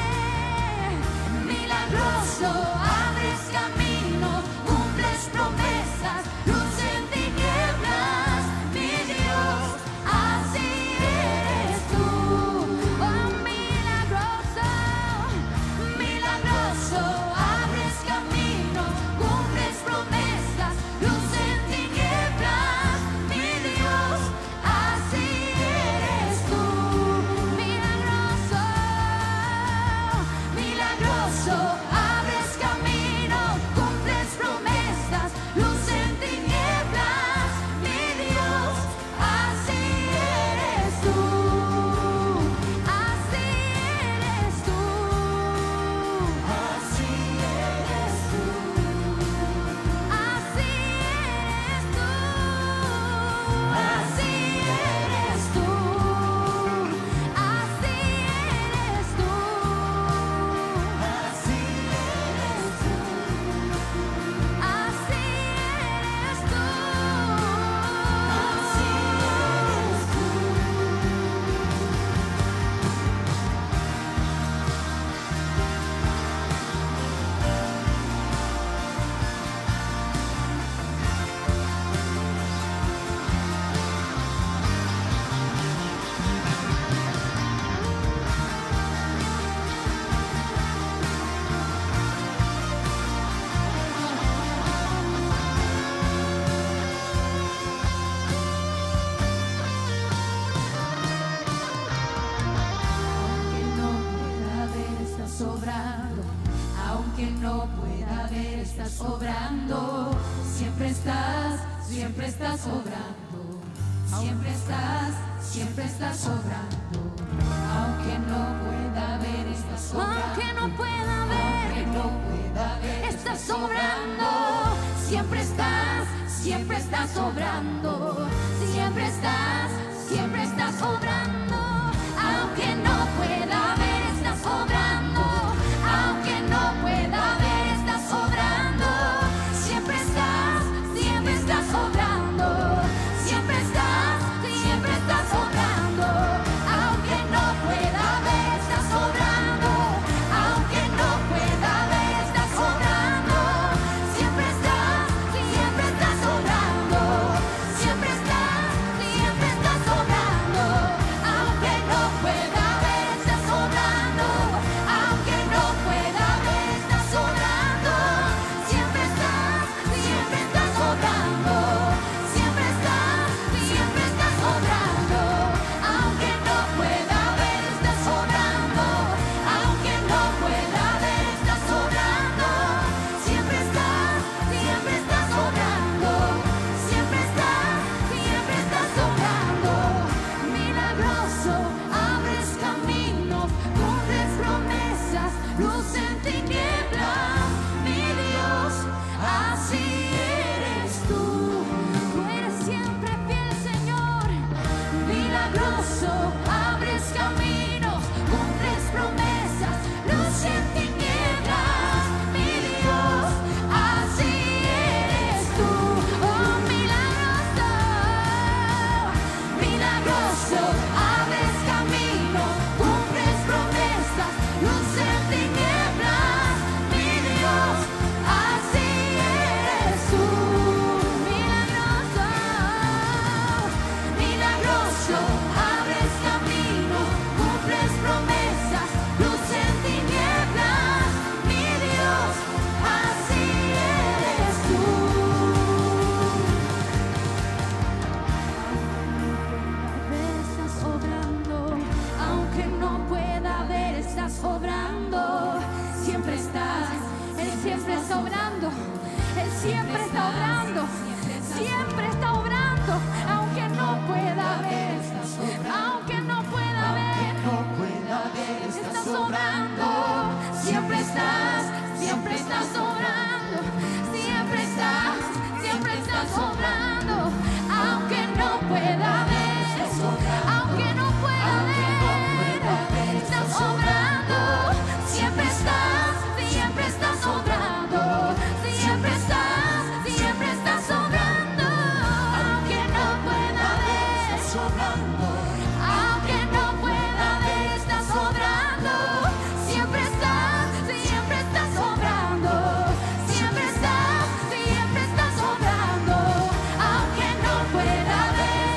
Milagroso, abres caminos, cumples promesas, luz en tinieblas, mi Dios, así eres tú. Oh, milagroso, milagroso, abres caminos, cumples promesas, luz en tinieblas, mi Dios, así eres tú. Milagroso, milagroso, abres caminos, cumples promesas, luz en tinieblas, mi Dios, así eres tú, así eres tú, así eres tú, así eres tú, así eres tú, así eres tú, así eres tú, así eres tú, así eres tú. Aunque no pueda ver, estás obrando. Siempre estás obrando. Siempre estás obrando. Aunque no pueda ver, estás obrando. Aunque no pueda ver, estás obrando. Siempre estás obrando, siempre estás obrando, aunque no pueda ver, estás obrando, aunque no pueda ver, estás obrando, siempre estás obrando, siempre estás obrando, aunque no pueda ver, estás obrando, aunque no pueda ver, estás obrando, siempre estás obrando, siempre estás obrando, aunque no pueda ver, estás obrando, aunque no pueda ver, estás obrando, siempre estás obrando, siempre estás obrando, aunque no pueda ver, estás obrando, aunque no pueda ver, estás obrando, siempre estás obrando, siempre estás obrando, milagroso, abres caminos, cumples promesas, luz en tinieblas, mi Dios, así eres tú eres siempre fiel, Señor, milagroso, abres caminos, cumples promesas, luz en tinieblas, mi Dios, así eres tú, oh milagroso, milagroso, abres caminos, cumples promesas, luz en tinieblas, mi Dios, así eres tú, milagroso, milagroso, abres caminos, cumples promesas, luz en tinieblas, mi Dios, así eres tú. Estás obrando, aunque no pueda ver, estás obrando, siempre estás, Él siempre está obrando, Él siempre está obrando, siempre está obrando, aunque no pueda ver, aunque no pueda ver, estás obrando, siempre estás obrando, siempre estás obrando, aunque no pueda ver, aunque no pueda ver, estás obrando, siempre estás obrando, siempre estás obrando, aunque no pueda ver, aunque no pueda ver, estás obrando, siempre estás obrando, siempre estás obrando, aunque no pueda ver,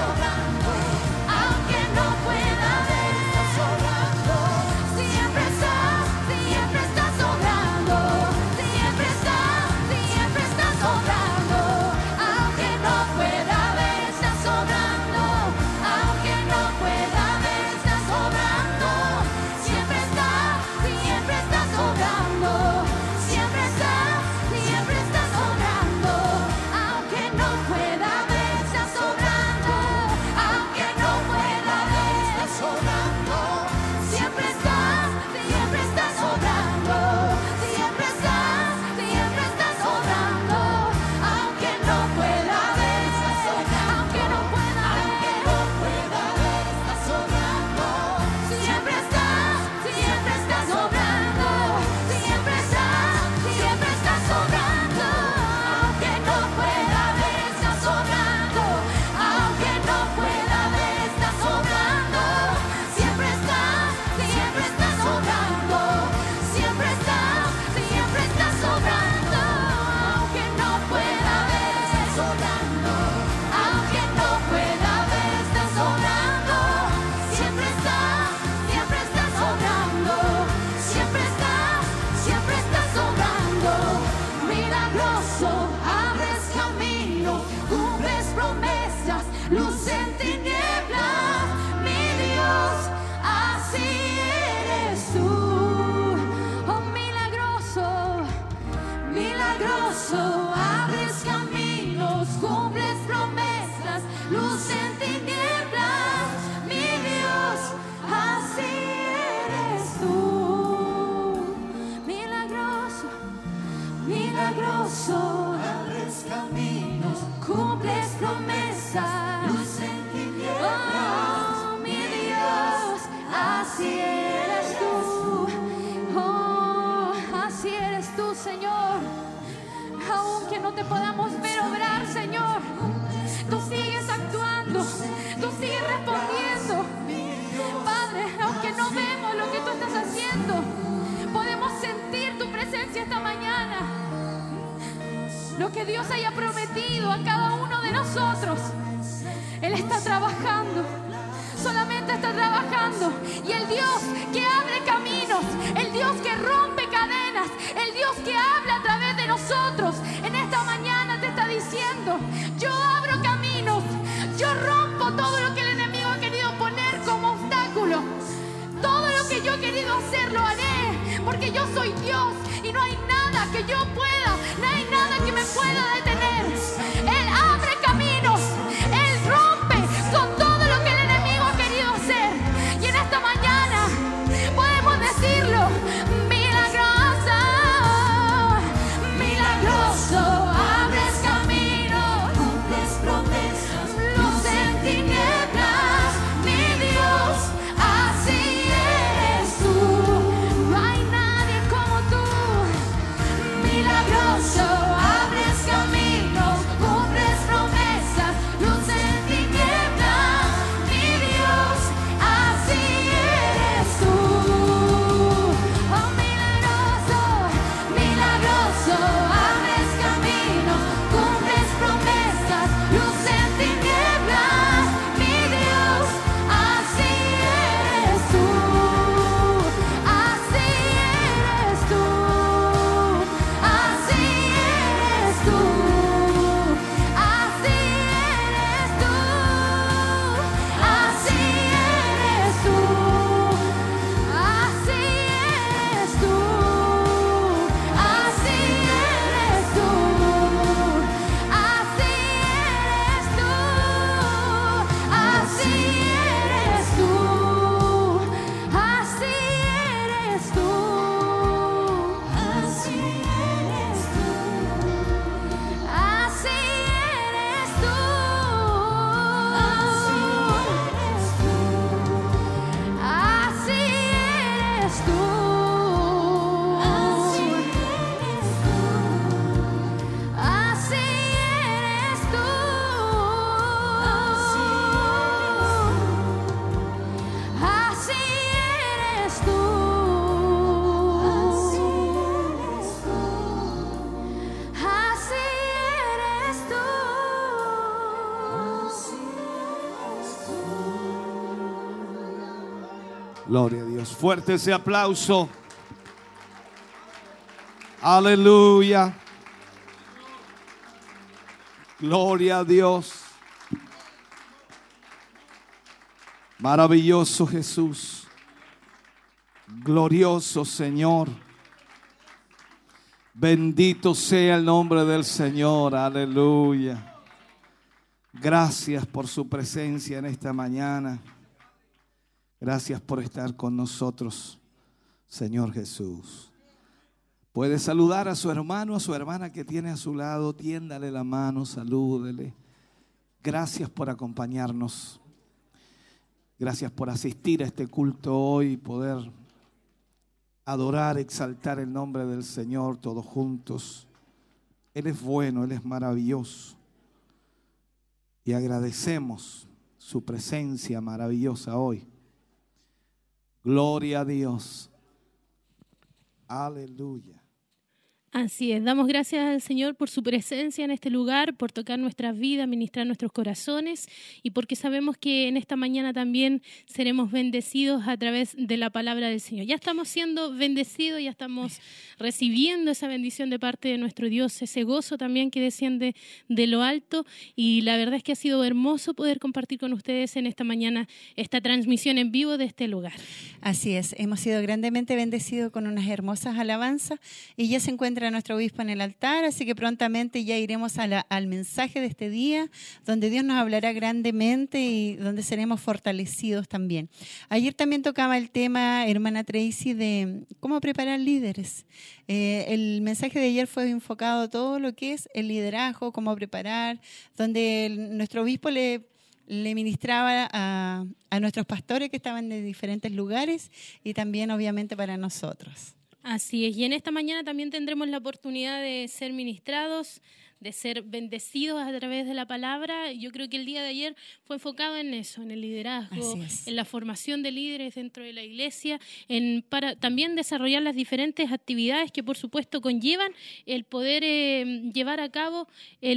aunque no pueda ver, estás obrando, siempre estás obrando, siempre estás obrando, aunque no pueda ver, estás obrando, aunque no pueda ver, estás obrando, siempre estás obrando, siempre estás obrando, aunque no pueda ver, estás obrando, aunque no pueda ver, estás obrando, siempre estás obrando, siempre estás obrando, aunque no pueda ver, aunque no pueda ver, estás obrando, siempre estás obrando, siempre estás obrando, aunque no pueda ver, estás obrando, aunque no pueda ver, estás obrando, siempre estás obrando, siempre estás obrando, aunque no pueda ver, estás obrando, aunque no pueda ver, estás obrando, siempre estás obrando, siempre estás obrando, milagroso, abres caminos, cumples promesas, luz en tinieblas, mi Dios, así eres tú, oh milagroso, milagroso, abres caminos, cumples promesas, luz en tinieblas, mi Dios, así eres tú, milagroso, milagroso, abres caminos, cumples podamos ver obrar, Señor. Tú sigues actuando, tú sigues respondiendo. Padre, aunque no vemos lo que tú estás haciendo, podemos sentir tu presencia esta mañana. Lo que Dios haya prometido a cada uno de nosotros, Él está trabajando. Solamente está trabajando. Y el Dios que abre caminos, el Dios que rompe cadenas, el Dios que habla a través de nosotros, en esta mañana te está diciendo: yo abro caminos, yo rompo todo lo que el enemigo ha querido poner como obstáculo. Todo lo que yo he querido hacer lo haré, porque yo soy Dios y no hay nada que yo pueda, no hay nada que me pueda detener. Él abre caminos, Él rompe con todo lo que el enemigo ha querido hacer. Y en esta mañana podemos decirlo: milagroso, milagroso, abres camino, cumples promesas, luz en tinieblas, mi Dios, así eres tú. No hay nadie como tú. Milagroso, abres caminos, cumples promesas, luz en tinieblas, mi Dios, así eres tú. Oh, milagroso, milagroso, abres caminos, cumples promesas, luz en tinieblas, mi Dios, así eres tú. Así eres tú. Así eres tú. Así eres tú. Así eres tú. Así eres tú. Así eres tú. Así eres tú. Así eres tú. Así eres tú. Así eres tú. Así eres tú. Así eres tú. Así eres tú. Así eres tú. Así eres tú. Gloria a Dios. Fuerte ese aplauso. Aleluya. Gloria a Dios. Maravilloso Jesús. Glorioso Señor. Bendito sea el nombre del Señor. Aleluya. Gracias por su presencia en esta mañana. Gracias por estar con nosotros, Señor Jesús. Puede saludar a su hermano, a su hermana que tiene a su lado. Tiéndale la mano, salúdele. Gracias por acompañarnos. Gracias por asistir a este culto hoy y poder adorar, exaltar el nombre del Señor todos juntos. Él es bueno, Él es maravilloso. Y agradecemos su presencia maravillosa hoy. Gloria a Dios. Aleluya. Así es, damos gracias al Señor por su presencia en este lugar, por tocar nuestras vidas, ministrar nuestros corazones y porque sabemos que en esta mañana también seremos bendecidos a través de la palabra del Señor. Ya estamos siendo bendecidos, ya estamos recibiendo esa bendición de parte de nuestro Dios, ese gozo también que desciende de lo alto y la verdad es que ha sido hermoso poder compartir con ustedes en esta mañana esta transmisión en vivo de este lugar. Así es, hemos sido grandemente bendecidos con unas hermosas alabanzas y ya se encuentra nuestro obispo en el altar, así que prontamente ya iremos al mensaje de este día, donde Dios nos hablará grandemente y donde seremos fortalecidos también. Ayer también tocaba el tema, hermana Tracy, de cómo preparar líderes. El mensaje de ayer fue enfocado a todo lo que es el liderazgo, cómo preparar, donde nuestro obispo le ministraba a nuestros pastores que estaban de diferentes lugares y también obviamente para nosotros. Así es, y en esta mañana también tendremos la oportunidad de ser ministrados de ser bendecidos a través de la palabra. Yo creo que el día de ayer fue enfocado en eso, en el liderazgo, en la formación de líderes dentro de la iglesia, para también desarrollar las diferentes actividades que por supuesto conllevan el poder llevar a cabo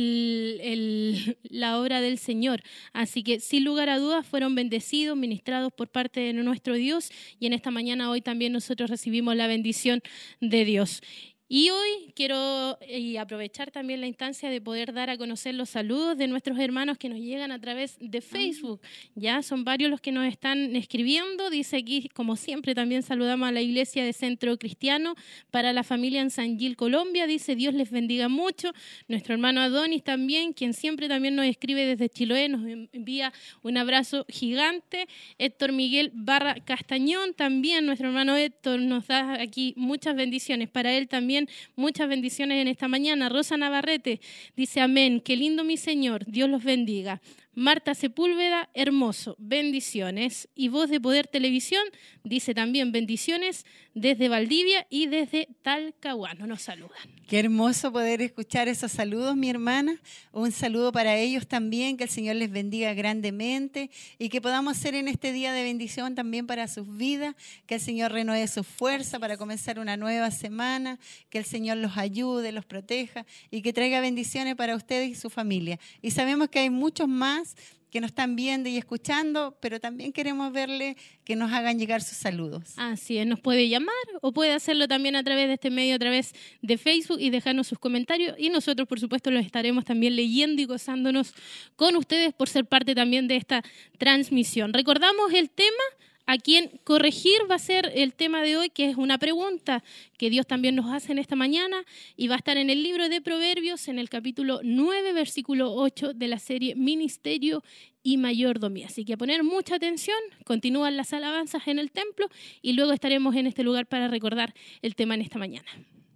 la obra del Señor. Así que sin lugar a dudas fueron bendecidos, ministrados por parte de nuestro Dios, y en esta mañana hoy también nosotros recibimos la bendición de Dios. Y hoy quiero aprovechar también la instancia de poder dar a conocer los saludos de nuestros hermanos que nos llegan a través de Facebook. Ya son varios los que nos están escribiendo. Dice aquí, como siempre, también saludamos a la iglesia de Centro Cristiano para la familia en San Gil, Colombia. Dice, Dios les bendiga mucho. Nuestro hermano Adonis también, quien siempre también nos escribe desde Chiloé, nos envía un abrazo gigante. Héctor Miguel Barra Castañón también, nuestro hermano Héctor, nos da aquí muchas bendiciones. Para él también muchas bendiciones en esta mañana. Rosa Navarrete dice, amén, qué lindo mi Señor, Dios los bendiga. Marta Sepúlveda, hermoso, bendiciones. Y Voz de Poder Televisión dice también bendiciones desde Valdivia y desde Talcahuano. Nos saludan. Qué hermoso poder escuchar esos saludos, mi hermana. Un saludo para ellos también, que el Señor les bendiga grandemente y que podamos ser en este día de bendición también para sus vidas, que el Señor renueve su fuerza para comenzar una nueva semana, que el Señor los ayude, los proteja y que traiga bendiciones para ustedes y su familia. Y sabemos que hay muchos más que nos están viendo y escuchando, pero también queremos verle que nos hagan llegar sus saludos. Así es, nos puede llamar o puede hacerlo también a través de este medio, a través de Facebook, y dejarnos sus comentarios, y nosotros por supuesto los estaremos también leyendo y gozándonos con ustedes por ser parte también de esta transmisión. Recordamos el tema: a quién corregir va a ser el tema de hoy, que es una pregunta que Dios también nos hace en esta mañana, y va a estar en el libro de Proverbios, en el capítulo 9, versículo 8 de la serie Ministerio y Mayordomía. Así que a poner mucha atención, continúan las alabanzas en el templo y luego estaremos en este lugar para recordar el tema en esta mañana.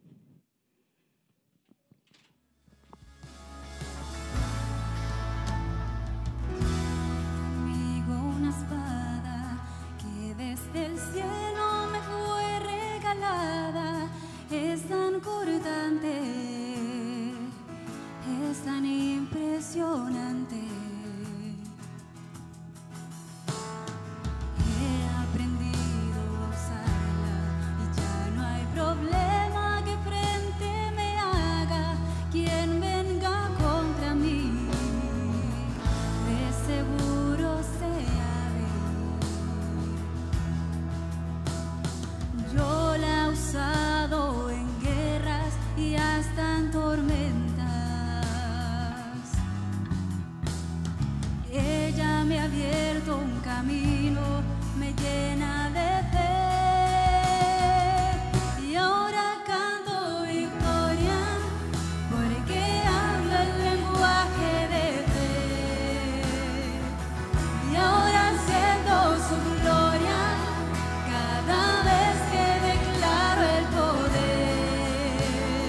Del cielo me fue regalada, es tan cortante, es tan impresionante. He aprendido a usarla y ya no hay problema que frente me haga quien venga contra mí. De seguro yo la he usado en guerras y hasta en tormentas. Ella me ha abierto un camino, me llena de fe. Y ahora canto victoria, porque hablo el lenguaje de fe. Y ahora siento su gloria cada vez que declaro el poder.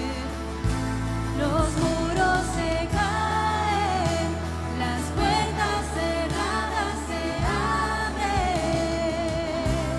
Los muros se caen, las puertas cerradas se abren.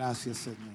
Gracias, Señor.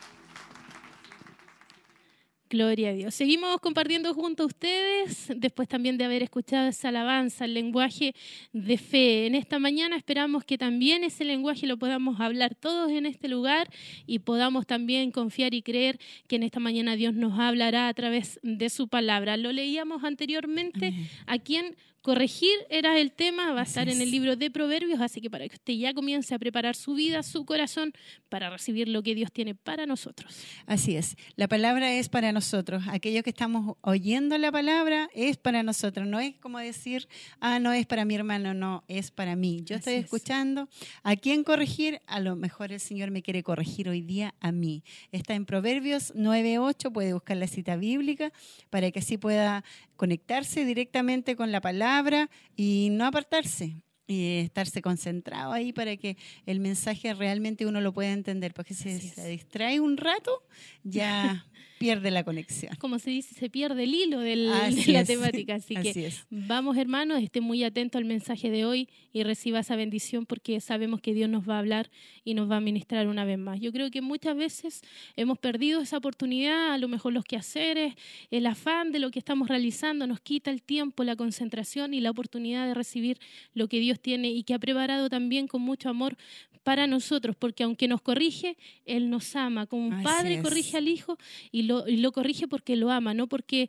Gloria a Dios. Seguimos compartiendo junto a ustedes, después también de haber escuchado esa alabanza, el lenguaje de fe. En esta mañana esperamos que también ese lenguaje lo podamos hablar todos en este lugar y podamos también confiar y creer que en esta mañana Dios nos hablará a través de su palabra. Lo leíamos anteriormente. Amén. ¿A quién corregir era el tema? Va a Así estar en es. el libro de Proverbios, así que para que usted ya comience a preparar su vida, su corazón, para recibir lo que Dios tiene para nosotros. Así es, la palabra es para nosotros. Aquellos que estamos oyendo la palabra es para nosotros. No es como decir, no es para mi hermano, no, es para mí. Yo estoy Así es. escuchando a quién corregir. A lo mejor el Señor me quiere corregir hoy día a mí. Está en Proverbios 9:8, puede buscar la cita bíblica para que así pueda conectarse directamente con la palabra y no apartarse. Y estarse concentrado ahí para que el mensaje realmente uno lo pueda entender, porque si Así es. se distrae un rato, ya pierde la conexión. Como se dice, se pierde el hilo de Así la es. temática. Así que Así es. vamos, hermanos, esté muy atento al mensaje de hoy y reciba esa bendición porque sabemos que Dios nos va a hablar y nos va a ministrar una vez más. Yo creo que muchas veces hemos perdido esa oportunidad, a lo mejor los quehaceres, el afán de lo que estamos realizando nos quita el tiempo, la concentración y la oportunidad de recibir lo que Dios tiene y que ha preparado también con mucho amor para nosotros, porque aunque nos corrige, Él nos ama. Como un Así padre es. corrige al hijo y lo corrige porque lo ama, no porque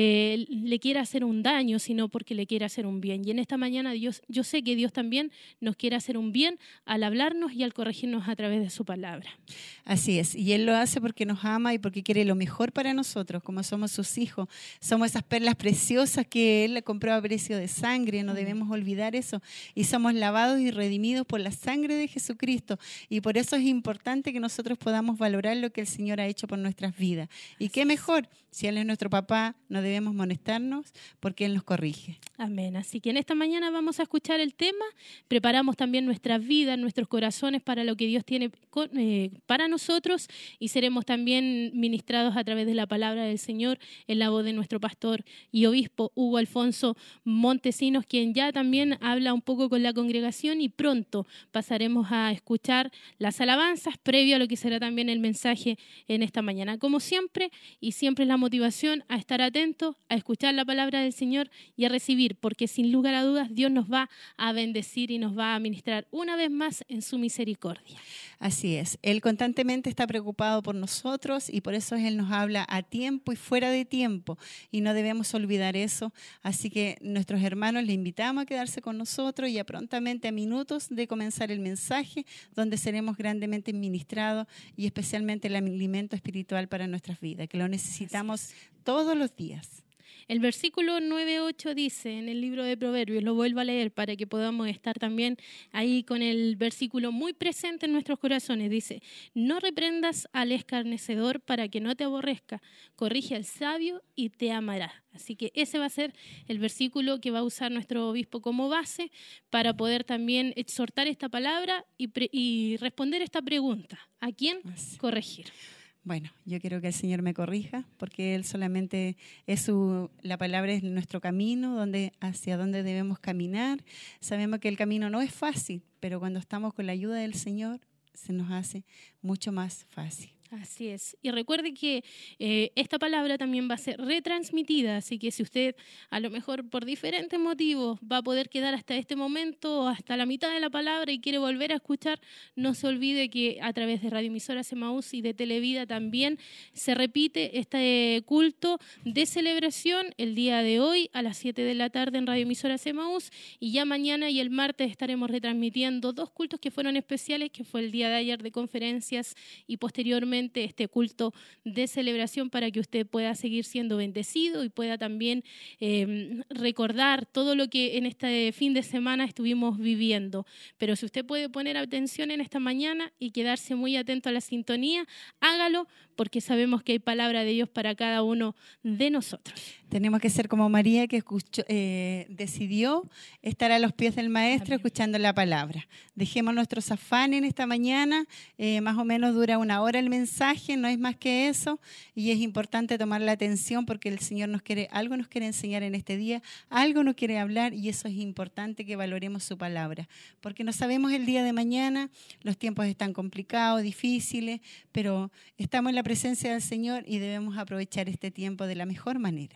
le quiera hacer un daño, sino porque le quiere hacer un bien. Y en esta mañana yo sé que Dios también nos quiere hacer un bien al hablarnos y al corregirnos a través de su palabra. Así es, y Él lo hace porque nos ama y porque quiere lo mejor para nosotros, como somos sus hijos. Somos esas perlas preciosas que Él le compró a precio de sangre, no debemos olvidar eso. Y somos lavados y redimidos por la sangre de Jesucristo. Y por eso es importante que nosotros podamos valorar lo que el Señor ha hecho por nuestras vidas. Y qué mejor, si Él es nuestro papá, no debemos molestarnos porque Él nos corrige. Amén. Así que en esta mañana vamos a escuchar el tema. Preparamos también nuestras vidas, nuestros corazones para lo que Dios tiene para nosotros y seremos también ministrados a través de la palabra del Señor en la voz de nuestro pastor y obispo Hugo Alfonso Montesinos, quien ya también habla un poco con la congregación y pronto pasaremos a escuchar las alabanzas previo a lo que será también el mensaje en esta mañana. Como siempre, y siempre es la motivación a estar atento, a escuchar la palabra del Señor y a recibir, porque sin lugar a dudas Dios nos va a bendecir y nos va a ministrar una vez más en su misericordia. Así es, Él constantemente está preocupado por nosotros y por eso Él nos habla a tiempo y fuera de tiempo y no debemos olvidar eso. Así que nuestros hermanos le invitamos a quedarse con nosotros ya prontamente a minutos de comenzar el mensaje donde seremos grandemente ministrados y especialmente el alimento espiritual para nuestras vidas, que lo necesitamos todos los días. El versículo 9:8 dice en el libro de Proverbios, lo vuelvo a leer para que podamos estar también ahí con el versículo muy presente en nuestros corazones. Dice, no reprendas al escarnecedor para que no te aborrezca, corrige al sabio y te amará. Así que ese va a ser el versículo que va a usar nuestro obispo como base para poder también exhortar esta palabra y responder esta pregunta. ¿A quién corregir? Bueno, yo quiero que el Señor me corrija, porque Él solamente la palabra es nuestro camino, hacia donde debemos caminar. Sabemos que el camino no es fácil, pero cuando estamos con la ayuda del Señor, se nos hace mucho más fácil. Así es. Y recuerde que esta palabra también va a ser retransmitida, así que si usted a lo mejor por diferentes motivos va a poder quedar hasta este momento o hasta la mitad de la palabra y quiere volver a escuchar, no se olvide que a través de radioemisoras Emaús y de Televida también se repite este culto de celebración el día de hoy a las 7 de la tarde en radioemisoras Emaús y ya mañana y el martes estaremos retransmitiendo 2 cultos que fueron especiales, que fue el día de ayer de conferencias y posteriormente este culto de celebración para que usted pueda seguir siendo bendecido y pueda también recordar todo lo que en este fin de semana estuvimos viviendo. Pero si usted puede poner atención en esta mañana y quedarse muy atento a la sintonía, hágalo porque sabemos que hay palabra de Dios para cada uno de nosotros. Tenemos que ser como María, que decidió estar a los pies del Maestro escuchando la palabra. Dejemos nuestros afanes en esta mañana, más o menos dura 1 hora el mensaje, no es más que eso, y es importante tomar la atención porque el Señor algo nos quiere enseñar en este día, algo nos quiere hablar, y eso es importante que valoremos su palabra, porque no sabemos el día de mañana, los tiempos están complicados, difíciles, pero estamos en la presencia del Señor y debemos aprovechar este tiempo de la mejor manera.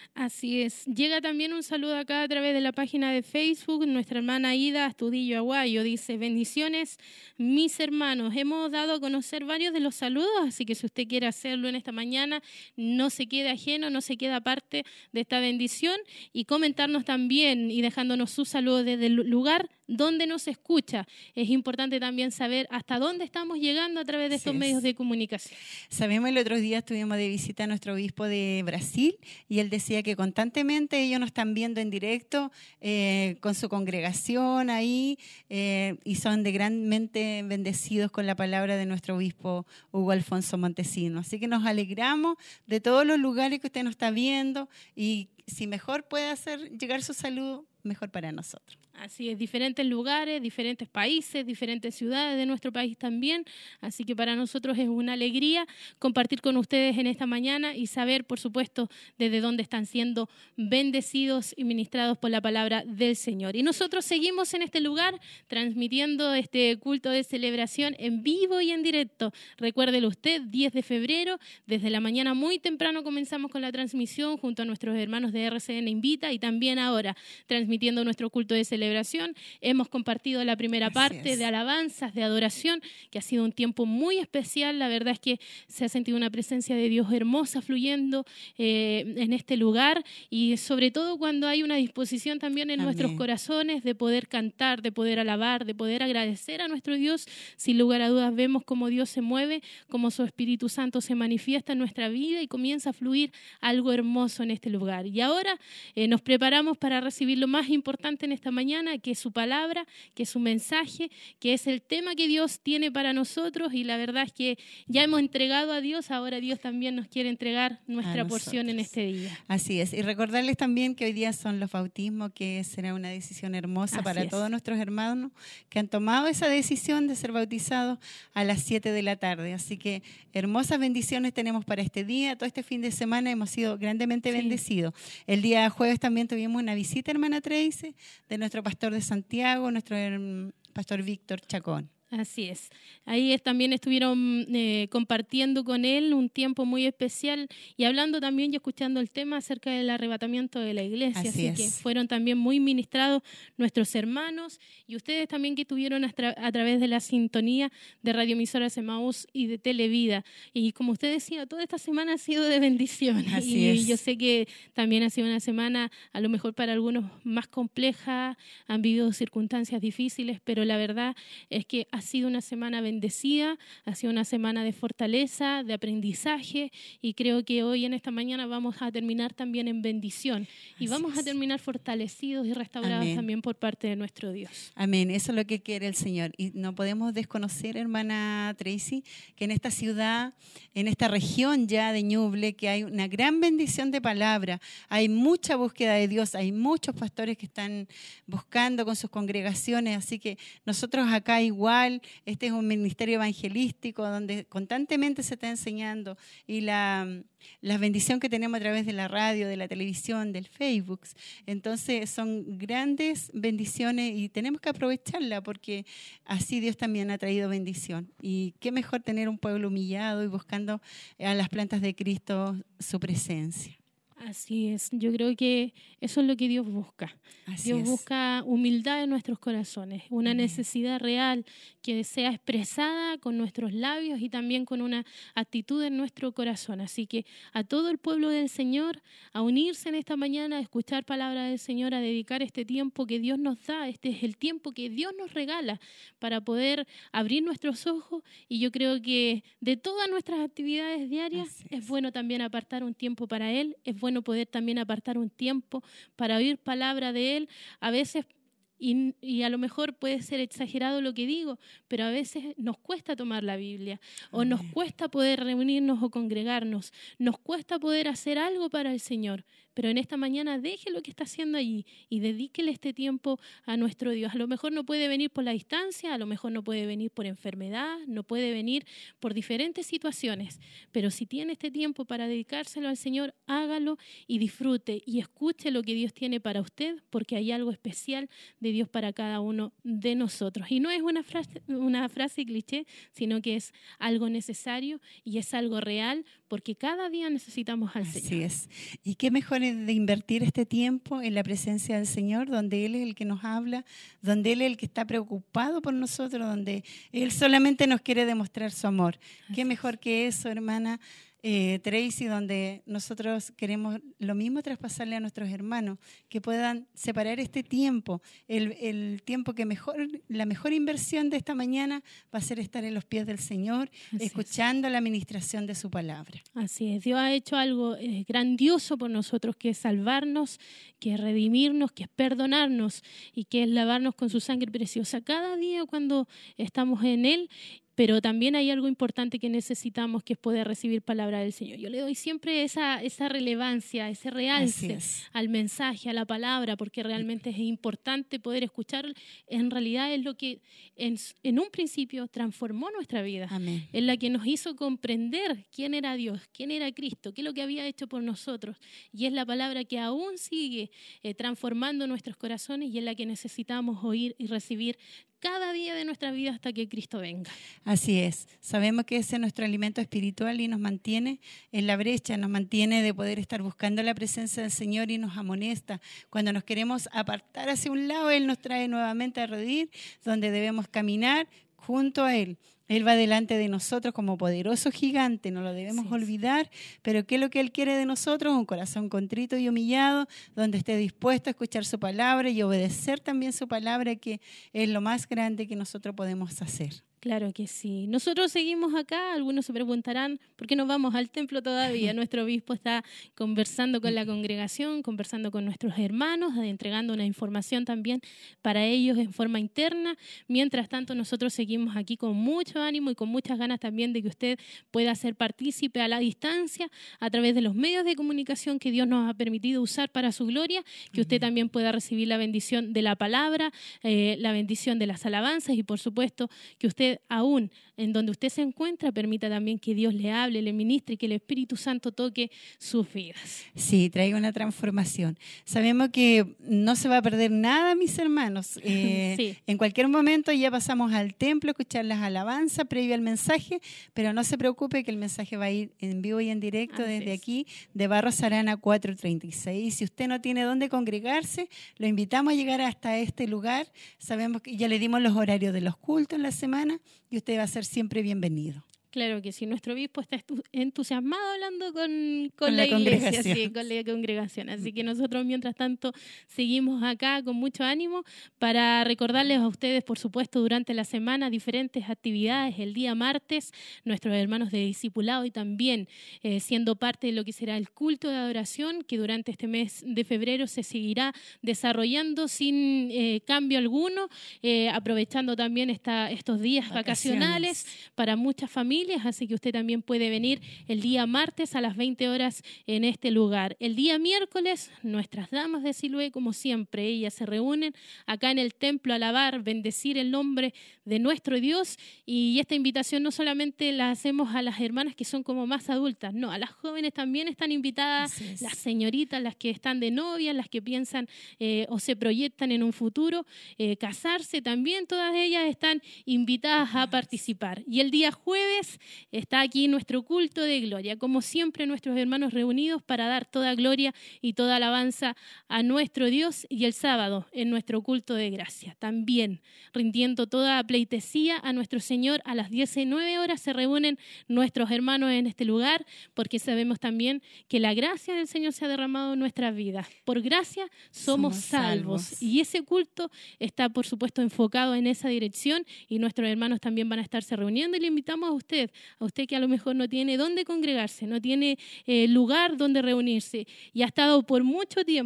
Así es. Llega también un saludo acá a través de la página de Facebook. Nuestra hermana Ida Astudillo Aguayo dice: bendiciones, mis hermanos. Hemos dado a conocer varios de los saludos, así que si usted quiere hacerlo en esta mañana, no se quede ajeno, no se quede aparte de esta bendición, y comentarnos también y dejándonos sus saludos desde el lugar donde nos escucha. Es importante también saber hasta dónde estamos llegando a través de estos medios de comunicación. Sabemos, el otro día estuvimos de visita a nuestro obispo de Brasil y él decía que constantemente ellos nos están viendo en directo con su congregación ahí y son grandemente bendecidos con la palabra de nuestro obispo Hugo Alfonso Montesino. Así que nos alegramos de todos los lugares que usted nos está viendo, y si mejor puede hacer llegar su saludo, mejor para nosotros. Así es, diferentes lugares, diferentes países, diferentes ciudades de nuestro país también. Así que para nosotros es una alegría compartir con ustedes en esta mañana y saber, por supuesto, desde dónde están siendo bendecidos y ministrados por la palabra del Señor. Y nosotros seguimos en este lugar transmitiendo este culto de celebración en vivo y en directo. Recuérdelo usted, 10 de febrero, desde la mañana muy temprano comenzamos con la transmisión junto a nuestros hermanos de RCN Invita, y también ahora transmitiendo nuestro culto de celebración. Hemos compartido la primera parte de alabanzas, de adoración, que ha sido un tiempo muy especial. La verdad es que se ha sentido una presencia de Dios hermosa fluyendo en este lugar, y sobre todo cuando hay una disposición también en nuestros corazones de poder cantar, de poder alabar, de poder agradecer a nuestro Dios. Sin lugar a dudas vemos cómo Dios se mueve, cómo su Espíritu Santo se manifiesta en nuestra vida y comienza a fluir algo hermoso en este lugar. Y ahora nos preparamos para recibir lo más importante en esta mañana, que es su palabra, que es su mensaje, que es el tema que Dios tiene para nosotros, y la verdad es que ya hemos entregado a Dios, ahora Dios también nos quiere entregar nuestra porción en este día. Así es, y recordarles también que hoy día son los bautismos, que será una decisión hermosa para todos nuestros hermanos que han tomado esa decisión de ser bautizados a las 7 de la tarde, así que hermosas bendiciones tenemos para este día. Todo este fin de semana hemos sido grandemente bendecidos. El día jueves también tuvimos una visita, hermana Tracy, de nuestro pastor de Santiago, nuestro pastor Víctor Chacón. Así es. Ahí también estuvieron compartiendo con él un tiempo muy especial y hablando también y escuchando el tema acerca del arrebatamiento de la iglesia. Así que fueron también muy ministrados nuestros hermanos y ustedes también que estuvieron a través de la sintonía de radioemisoras Emaús y de Televida. Y como usted decía, toda esta semana ha sido de bendición. Y yo sé que también ha sido una semana a lo mejor para algunos más compleja, han vivido circunstancias difíciles, pero la verdad es que ha sido una semana bendecida, ha sido una semana de fortaleza, de aprendizaje, y creo que hoy en esta mañana vamos a terminar también en bendición y vamos a terminar fortalecidos y restaurados también por parte de nuestro Dios. Amén, eso es lo que quiere el Señor, y no podemos desconocer, hermana Tracy, que en esta ciudad, en esta región ya de Ñuble, que hay una gran bendición de palabra, hay mucha búsqueda de Dios, hay muchos pastores que están buscando con sus congregaciones, así que nosotros acá igual, este es un ministerio evangelístico donde constantemente se está enseñando, y la bendición que tenemos a través de la radio, de la televisión, del Facebook, entonces son grandes bendiciones y tenemos que aprovecharla porque así Dios también ha traído bendición, y qué mejor tener un pueblo humillado y buscando a las plantas de Cristo su presencia. Así es, yo creo que eso es lo que Dios busca. Dios busca humildad en nuestros corazones, una necesidad real que sea expresada con nuestros labios y también con una actitud en nuestro corazón. Así que a todo el pueblo del Señor, a unirse en esta mañana, a escuchar palabra del Señor, a dedicar este tiempo que Dios nos da, este es el tiempo que Dios nos regala para poder abrir nuestros ojos, y yo creo que de todas nuestras actividades diarias es bueno también apartar un tiempo para Él, es bueno poder también apartar un tiempo para oír palabra de Él. A veces y a lo mejor puede ser exagerado lo que digo, pero a veces nos cuesta tomar la Biblia, o nos cuesta poder reunirnos o congregarnos, nos cuesta poder hacer algo para el Señor. Pero en esta mañana deje lo que está haciendo allí y dedíquele este tiempo a nuestro Dios. A lo mejor no puede venir por la distancia, a lo mejor no puede venir por enfermedad, no puede venir por diferentes situaciones, pero si tiene este tiempo para dedicárselo al Señor, hágalo y disfrute y escuche lo que Dios tiene para usted, porque hay algo especial de Dios para cada uno de nosotros. Y no es una frase cliché, sino que es algo necesario y es algo real, porque cada día necesitamos al Señor. Así es. Y qué mejor es de invertir este tiempo en la presencia del Señor, donde Él es el que nos habla, donde Él es el que está preocupado por nosotros, donde Él solamente nos quiere demostrar su amor. Qué mejor que eso, hermana Tracy, donde nosotros queremos lo mismo traspasarle a nuestros hermanos, que puedan separar este tiempo, el tiempo que la mejor inversión de esta mañana va a ser estar en los pies del Señor, escuchando la administración de su palabra. Así es, Dios ha hecho algo grandioso por nosotros, que es salvarnos, que es redimirnos, que es perdonarnos y que es lavarnos con su sangre preciosa cada día cuando estamos en Él. Pero también hay algo importante que necesitamos, que es poder recibir palabra del Señor. Yo le doy siempre esa relevancia, ese realce al mensaje, a la palabra, porque realmente es importante poder escuchar. En realidad es lo que en un principio transformó nuestra vida. Amén. Es la que nos hizo comprender quién era Dios, quién era Cristo, qué es lo que había hecho por nosotros. Y es la palabra que aún sigue transformando nuestros corazones y es la que necesitamos oír y recibir cada día de nuestra vida hasta que Cristo venga. Así es. Sabemos que ese es nuestro alimento espiritual y nos mantiene en la brecha, nos mantiene de poder estar buscando la presencia del Señor y nos amonesta. Cuando nos queremos apartar hacia un lado, Él nos trae nuevamente a redil, donde debemos caminar junto a Él. Él va delante de nosotros como poderoso gigante, no lo debemos olvidar, pero ¿qué es lo que Él quiere de nosotros? Un corazón contrito y humillado, donde esté dispuesto a escuchar su palabra y obedecer también su palabra, que es lo más grande que nosotros podemos hacer. Claro que sí. Nosotros seguimos acá, algunos se preguntarán, ¿por qué no vamos al templo todavía? Nuestro obispo está conversando con la congregación, conversando con nuestros hermanos, entregando una información también para ellos en forma interna. Mientras tanto, nosotros seguimos aquí con mucho ánimo y con muchas ganas también de que usted pueda ser partícipe a la distancia a través de los medios de comunicación que Dios nos ha permitido usar para su gloria, que usted también pueda recibir la bendición de la palabra, la bendición de las alabanzas y, por supuesto, que usted aún en donde usted se encuentra, permita también que Dios le hable, le ministre y que el Espíritu Santo toque sus vidas. Sí, traiga una transformación. Sabemos que no se va a perder nada, mis hermanos. En cualquier momento ya pasamos al templo a escuchar las alabanzas previo al mensaje, pero no se preocupe que el mensaje va a ir en vivo y en directo desde aquí, de Barros Arana 436. Si usted no tiene dónde congregarse, lo invitamos a llegar hasta este lugar. Sabemos que ya le dimos los horarios de los cultos en la semana y usted va a ser siempre bienvenido. Claro que sí, nuestro obispo está entusiasmado hablando con la iglesia, sí, con la congregación. Así que nosotros, mientras tanto, seguimos acá con mucho ánimo para recordarles a ustedes, por supuesto, durante la semana, diferentes actividades. El día martes, nuestros hermanos de discipulado y también siendo parte de lo que será el culto de adoración, que durante este mes de febrero se seguirá desarrollando sin cambio alguno, aprovechando también estos días vacacionales para muchas familias. Así que usted también puede venir el día martes a las 20 horas en este lugar. El día miércoles, nuestras damas de Siloé, como siempre, ellas se reúnen acá en el templo a alabar, bendecir el nombre de nuestro Dios. Y esta invitación no solamente la hacemos a las hermanas que son como más adultas, no, a las jóvenes también están invitadas, las señoritas, las que están de novia, las que piensan o se proyectan en un futuro, casarse también, todas ellas están invitadas a participar. Y el día jueves está aquí nuestro culto de gloria, como siempre nuestros hermanos reunidos para dar toda gloria y toda alabanza a nuestro Dios, y el sábado en nuestro culto de gracia, también rindiendo toda pleitesía a nuestro Señor. A las 19 horas se reúnen nuestros hermanos en este lugar, porque sabemos también que la gracia del Señor se ha derramado en nuestras vidas. Por gracia somos salvos. Y ese culto está, por supuesto, enfocado en esa dirección, y nuestros hermanos también van a estarse reuniendo, y le invitamos a usted que a lo mejor no tiene dónde congregarse, no tiene lugar donde reunirse y ha estado por mucho tiempo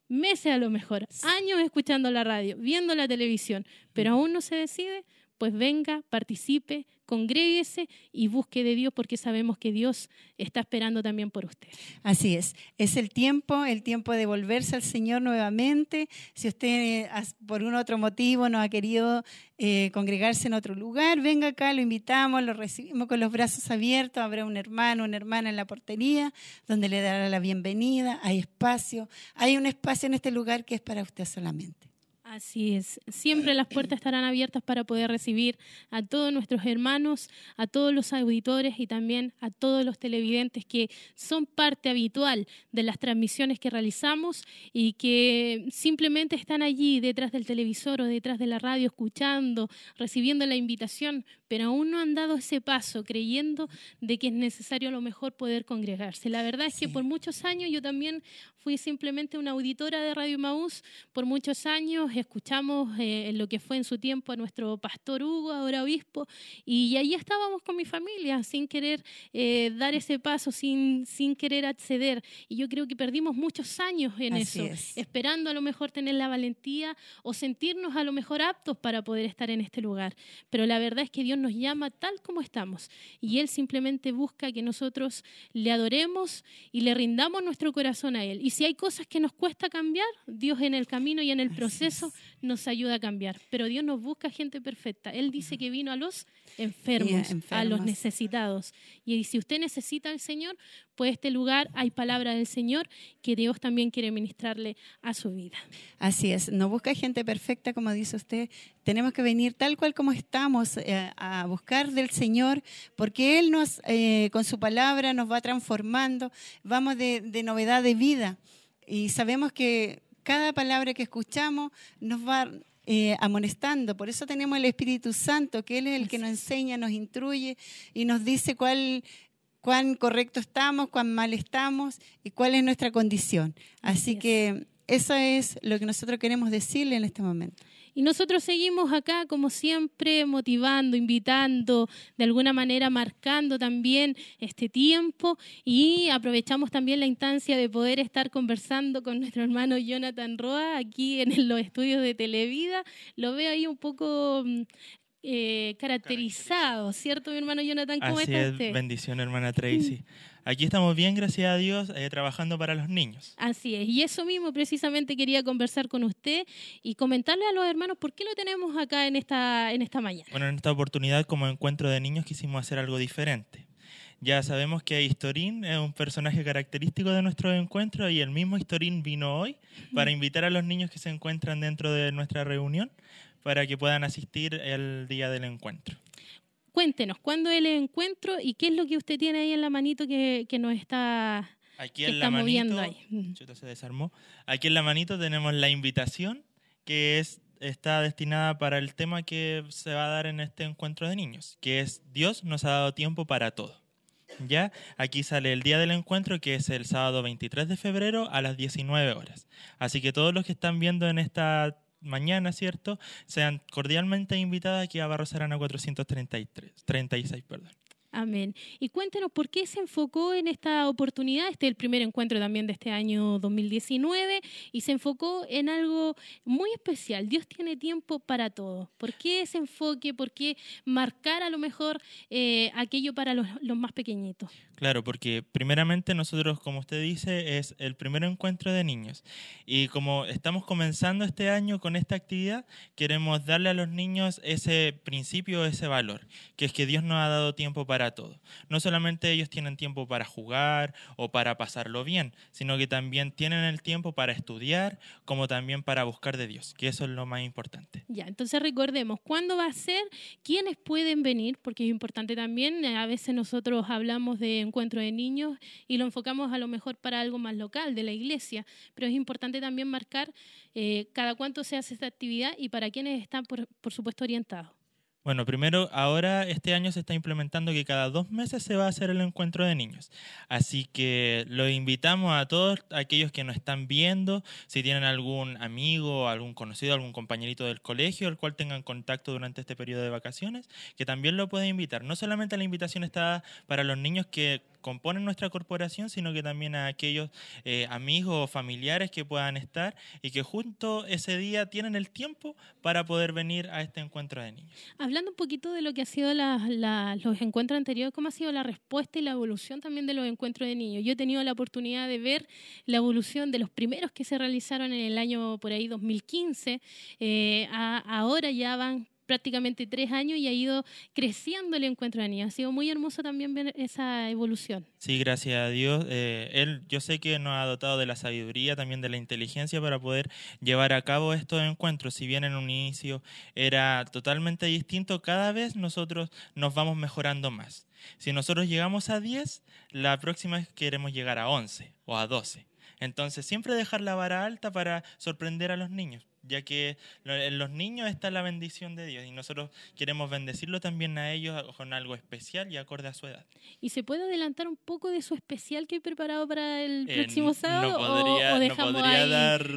meses a lo mejor, años escuchando la radio, viendo la televisión, pero aún no se decide, pues venga, participe, congréguese y busque de Dios, porque sabemos que Dios está esperando también por usted. Así es el tiempo de volverse al Señor nuevamente. Si usted por un otro motivo no ha querido congregarse en otro lugar, venga acá, lo invitamos, lo recibimos con los brazos abiertos. Habrá un hermano, una hermana en la portería donde le dará la bienvenida. Hay un espacio en este lugar que es para usted solamente. Así es, siempre las puertas estarán abiertas para poder recibir a todos nuestros hermanos, a todos los auditores y también a todos los televidentes que son parte habitual de las transmisiones que realizamos y que simplemente están allí detrás del televisor o detrás de la radio escuchando, recibiendo la invitación, pero aún no han dado ese paso creyendo de que es necesario a lo mejor poder congregarse. La verdad es que por muchos años yo también fui simplemente una auditora de Radio Emaús, por muchos años escuchamos lo que fue en su tiempo a nuestro pastor Hugo, ahora obispo, y allí estábamos con mi familia sin querer dar ese paso, sin querer acceder, y yo creo que perdimos muchos años en Así eso, es. esperando a lo mejor tener la valentía o sentirnos a lo mejor aptos para poder estar en este lugar, pero la verdad es que Dios nos llama tal como estamos, y Él simplemente busca que nosotros le adoremos y le rindamos nuestro corazón a Él, y si hay cosas que nos cuesta cambiar, Dios en el camino y en el proceso nos ayuda a cambiar. Pero Dios nos busca gente perfecta. Él dice que vino a los enfermos, a los necesitados. Y si usted necesita al Señor, pues este lugar hay palabra del Señor que Dios también quiere ministrarle a su vida. Así es, no busca gente perfecta, como dice usted. Tenemos que venir tal cual como estamos a buscar del Señor, porque Él nos, con su palabra nos va transformando. Vamos de novedad de vida y sabemos que cada palabra que escuchamos nos va amonestando. Por eso tenemos el Espíritu Santo, que Él es el que nos enseña, nos instruye y nos dice cuán correcto estamos, cuán mal estamos y cuál es nuestra condición. Así que eso es lo que nosotros queremos decirle en este momento. Y nosotros seguimos acá, como siempre, motivando, invitando, de alguna manera marcando también este tiempo y aprovechamos también la instancia de poder estar conversando con nuestro hermano Jonathan Roa aquí en los estudios de Televida. Lo veo ahí un poco caracterizado, ¿cierto, mi hermano Jonathan? ¿Cómo está usted? Bendición, hermana Tracy. Aquí estamos bien, gracias a Dios, trabajando para los niños. Así es, y eso mismo precisamente quería conversar con usted y comentarle a los hermanos por qué lo tenemos acá en esta mañana. Bueno, en esta oportunidad como encuentro de niños quisimos hacer algo diferente. Ya sabemos que Historín es un personaje característico de nuestro encuentro y el mismo Historín vino hoy para invitar a los niños que se encuentran dentro de nuestra reunión para que puedan asistir el día del encuentro. Cuéntenos, ¿cuándo es el encuentro y qué es lo que usted tiene ahí en la manito que nos está, aquí que en está la moviendo manito, ahí? Chuta, se desarmó. Aquí en la manito tenemos la invitación que está destinada para el tema que se va a dar en este encuentro de niños, que es Dios nos ha dado tiempo para todo. Ya, aquí sale el día del encuentro, que es el sábado 23 de febrero a las 19 horas. Así que todos los que están viendo en esta mañana, ¿cierto?, sean cordialmente invitados aquí a Barros Arana 436. Amén. Y cuéntenos por qué se enfocó en esta oportunidad. Este es el primer encuentro también de este año 2019 y se enfocó en algo muy especial. Dios tiene tiempo para todo. ¿Por qué ese enfoque? ¿Por qué marcar a lo mejor aquello para los más pequeñitos? Claro, porque primeramente nosotros, como usted dice, es el primer encuentro de niños. Y como estamos comenzando este año con esta actividad, queremos darle a los niños ese principio, ese valor, que es que Dios nos ha dado tiempo para todo. No solamente ellos tienen tiempo para jugar o para pasarlo bien, sino que también tienen el tiempo para estudiar, como también para buscar de Dios, que eso es lo más importante. Ya, entonces recordemos, ¿cuándo va a ser? ¿Quiénes pueden venir? Porque es importante también, a veces nosotros hablamos de encuentro de niños y lo enfocamos a lo mejor para algo más local, de la iglesia, pero es importante también marcar cada cuánto se hace esta actividad y para quienes están, por supuesto, orientados. Bueno, primero, ahora este año se está implementando que cada 2 meses se va a hacer el encuentro de niños. Así que los invitamos a todos aquellos que nos están viendo, si tienen algún amigo, algún conocido, algún compañerito del colegio, al cual tengan contacto durante este periodo de vacaciones, que también lo pueden invitar. No solamente la invitación está para los niños que componen nuestra corporación, sino que también a aquellos amigos o familiares que puedan estar y que junto ese día tienen el tiempo para poder venir a este encuentro de niños. Hablando un poquito de lo que ha sido los encuentros anteriores, ¿cómo ha sido la respuesta y la evolución también de los encuentros de niños? Yo he tenido la oportunidad de ver la evolución de los primeros que se realizaron en el año por ahí 2015, ahora ya van prácticamente 3 años y ha ido creciendo el encuentro de niños. Ha sido muy hermoso también ver esa evolución. Sí, gracias a Dios. Él, yo sé que nos ha dotado de la sabiduría, también de la inteligencia para poder llevar a cabo estos encuentros. Si bien en un inicio era totalmente distinto, cada vez nosotros nos vamos mejorando más. Si nosotros llegamos a 10, la próxima vez queremos llegar a 11 o a 12. Entonces, siempre dejar la vara alta para sorprender a los niños, ya que en los niños está la bendición de Dios y nosotros queremos bendecirlo también a ellos con algo especial y acorde a su edad. ¿Y se puede adelantar un poco de su especial que hay preparado para el próximo sábado? No podría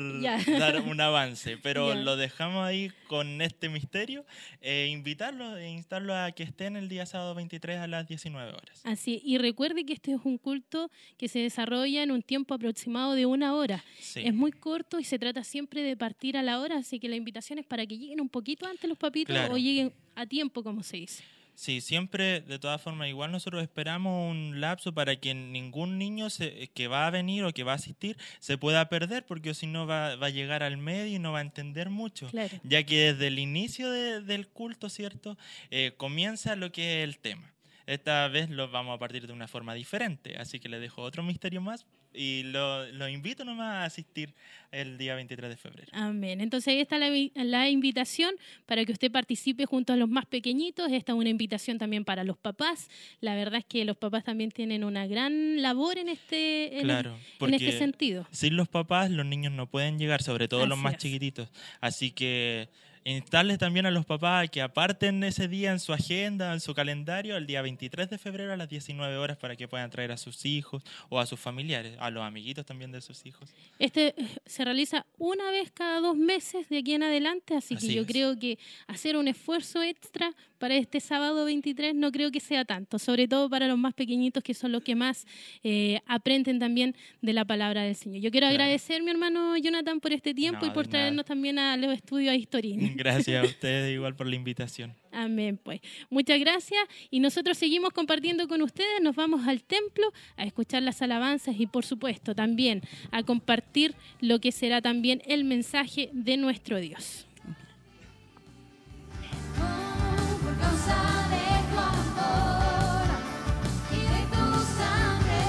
dar un avance, pero Ya. lo dejamos ahí con este misterio, invitarlos e instarlos a que estén el día sábado 23 a las 19 horas. Así, y recuerde que este es un culto que se desarrolla en un tiempo aproximado de 1 hora. Sí. Es muy corto y se trata siempre de partir a la hora, así que la invitación es para que lleguen un poquito antes los papitos Claro. o lleguen a tiempo, como se dice. Sí, siempre, de todas formas, igual nosotros esperamos un lapso para que ningún niño que va a venir o que va a asistir se pueda perder, porque si no va a llegar al medio y no va a entender mucho. Claro. Ya que desde el inicio del culto, ¿cierto? Comienza lo que es el tema. Esta vez lo vamos a partir de una forma diferente, así que le dejo otro misterio más y lo invito nomás a asistir el día 23 de febrero. Amén. Entonces ahí está la invitación para que usted participe junto a los más pequeñitos. Esta es una invitación también para los papás. La verdad es que los papás también tienen una gran labor en este sentido. Sin los papás los niños no pueden llegar, sobre todo los Así más es. chiquititos. Así que instarles también a los papás a que aparten ese día en su agenda, en su calendario, el día 23 de febrero a las 19 horas para que puedan traer a sus hijos o a sus familiares, a los amiguitos también de sus hijos. Este se realiza una vez cada 2 meses de aquí en adelante, así que Así yo es. creo que hacer un esfuerzo extra para este sábado 23 no creo que sea tanto, sobre todo para los más pequeñitos que son los que más aprenden también de la palabra del Señor. Yo quiero Claro. agradecer, mi hermano Jonathan, por este tiempo No, y por de traernos nada. también a los estudios a Historin. Gracias a ustedes igual por la invitación. Amén, pues. Muchas gracias y nosotros seguimos compartiendo con ustedes, nos vamos al templo a escuchar las alabanzas y por supuesto también a compartir lo que será también el mensaje de nuestro Dios. Por causa de tu amor y de tu sangre,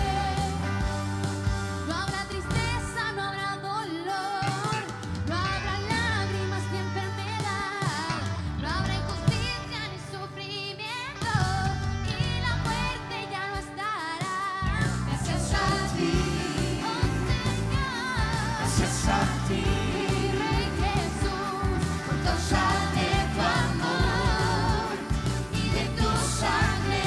no habrá tristeza, no habrá dolor, no habrá lágrimas ni enfermedad, no habrá injusticia ni sufrimiento y la muerte ya no estará. Gracias a ti, oh Señor, Gracias a ti, Rey Jesús, por causa de tu amor y de tu sangre,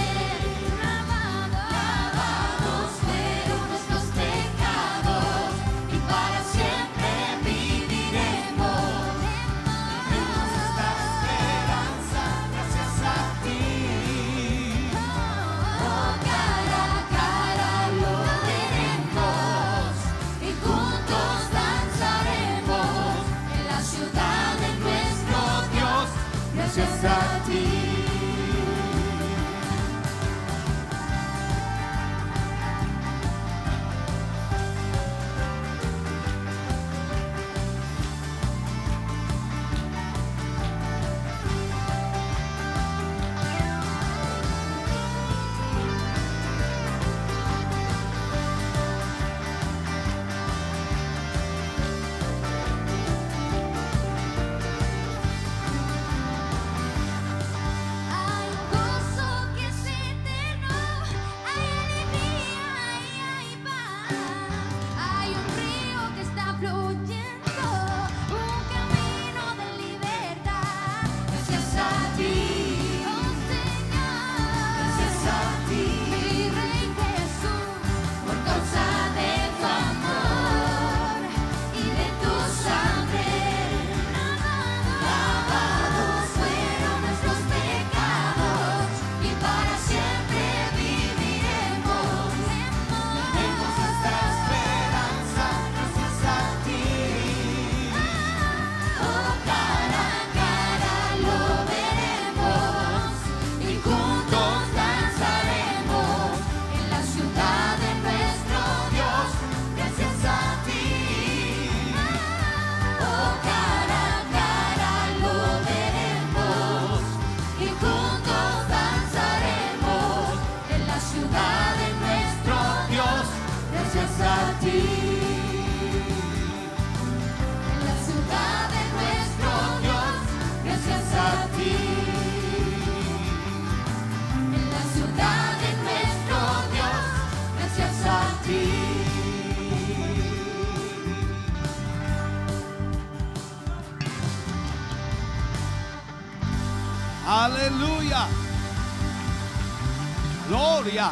lavados fueron nuestros pecados y para siempre viviremos. tenemos esta esperanza, gracias a ti. Oh, cara a cara lo veremos y juntos danzaremos en la ciudad de nuestro Dios. Gracias a ti. Aleluya. Gloria.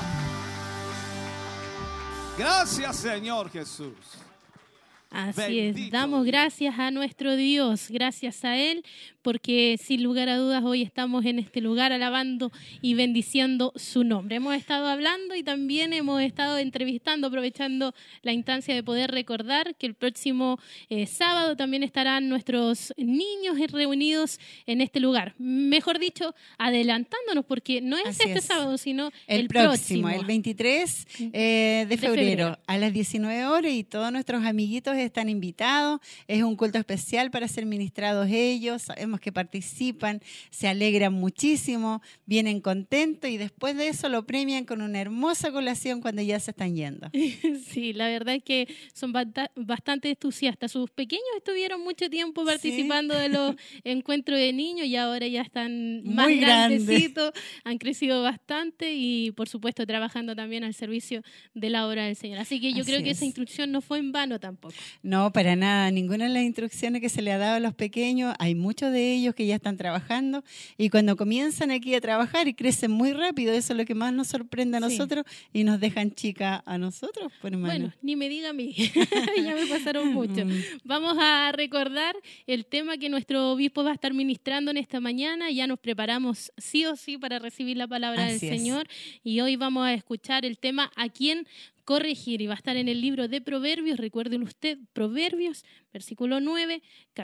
Gracias, Señor Jesús. Así Bendito es, damos Dios. gracias a nuestro Dios, gracias a Él, porque sin lugar a dudas hoy estamos en este lugar alabando y bendiciendo su nombre. Hemos estado hablando y también hemos estado entrevistando, aprovechando la instancia de poder recordar que el próximo sábado también estarán nuestros niños reunidos en este lugar. Mejor dicho, adelantándonos, porque no es Así este es. sábado, sino El próximo, el 23 de febrero, a las 19 horas, y todos nuestros amiguitos están invitados. Es un culto especial para ser ministrados ellos. Sabemos que participan, se alegran muchísimo, vienen contentos y después de eso lo premian con una hermosa colación cuando ya se están yendo. Sí, la verdad es que son bastante entusiastas. Sus pequeños estuvieron mucho tiempo participando de los encuentros de niños y ahora ya están más Muy grandes. grandecitos, han crecido bastante y por supuesto trabajando también al servicio de la obra del Señor. Así que yo Así creo que es. esa instrucción no fue en vano tampoco. No, para nada. Ninguna de las instrucciones que se le ha dado a los pequeños, hay muchos de ellos que ya están trabajando y cuando comienzan aquí a trabajar y crecen muy rápido, eso es lo que más nos sorprende a Sí. nosotros y nos dejan chicas a nosotros, pues, hermano. Bueno, ni me diga a mí, ya me pasaron mucho. Vamos a recordar el tema que nuestro obispo va a estar ministrando en esta mañana. Ya nos preparamos sí o sí para recibir la palabra Así del es. Señor y hoy vamos a escuchar el tema ¿a quién corregir? Y va a estar en el libro de Proverbios. Recuerden usted, Proverbios, versículo 9,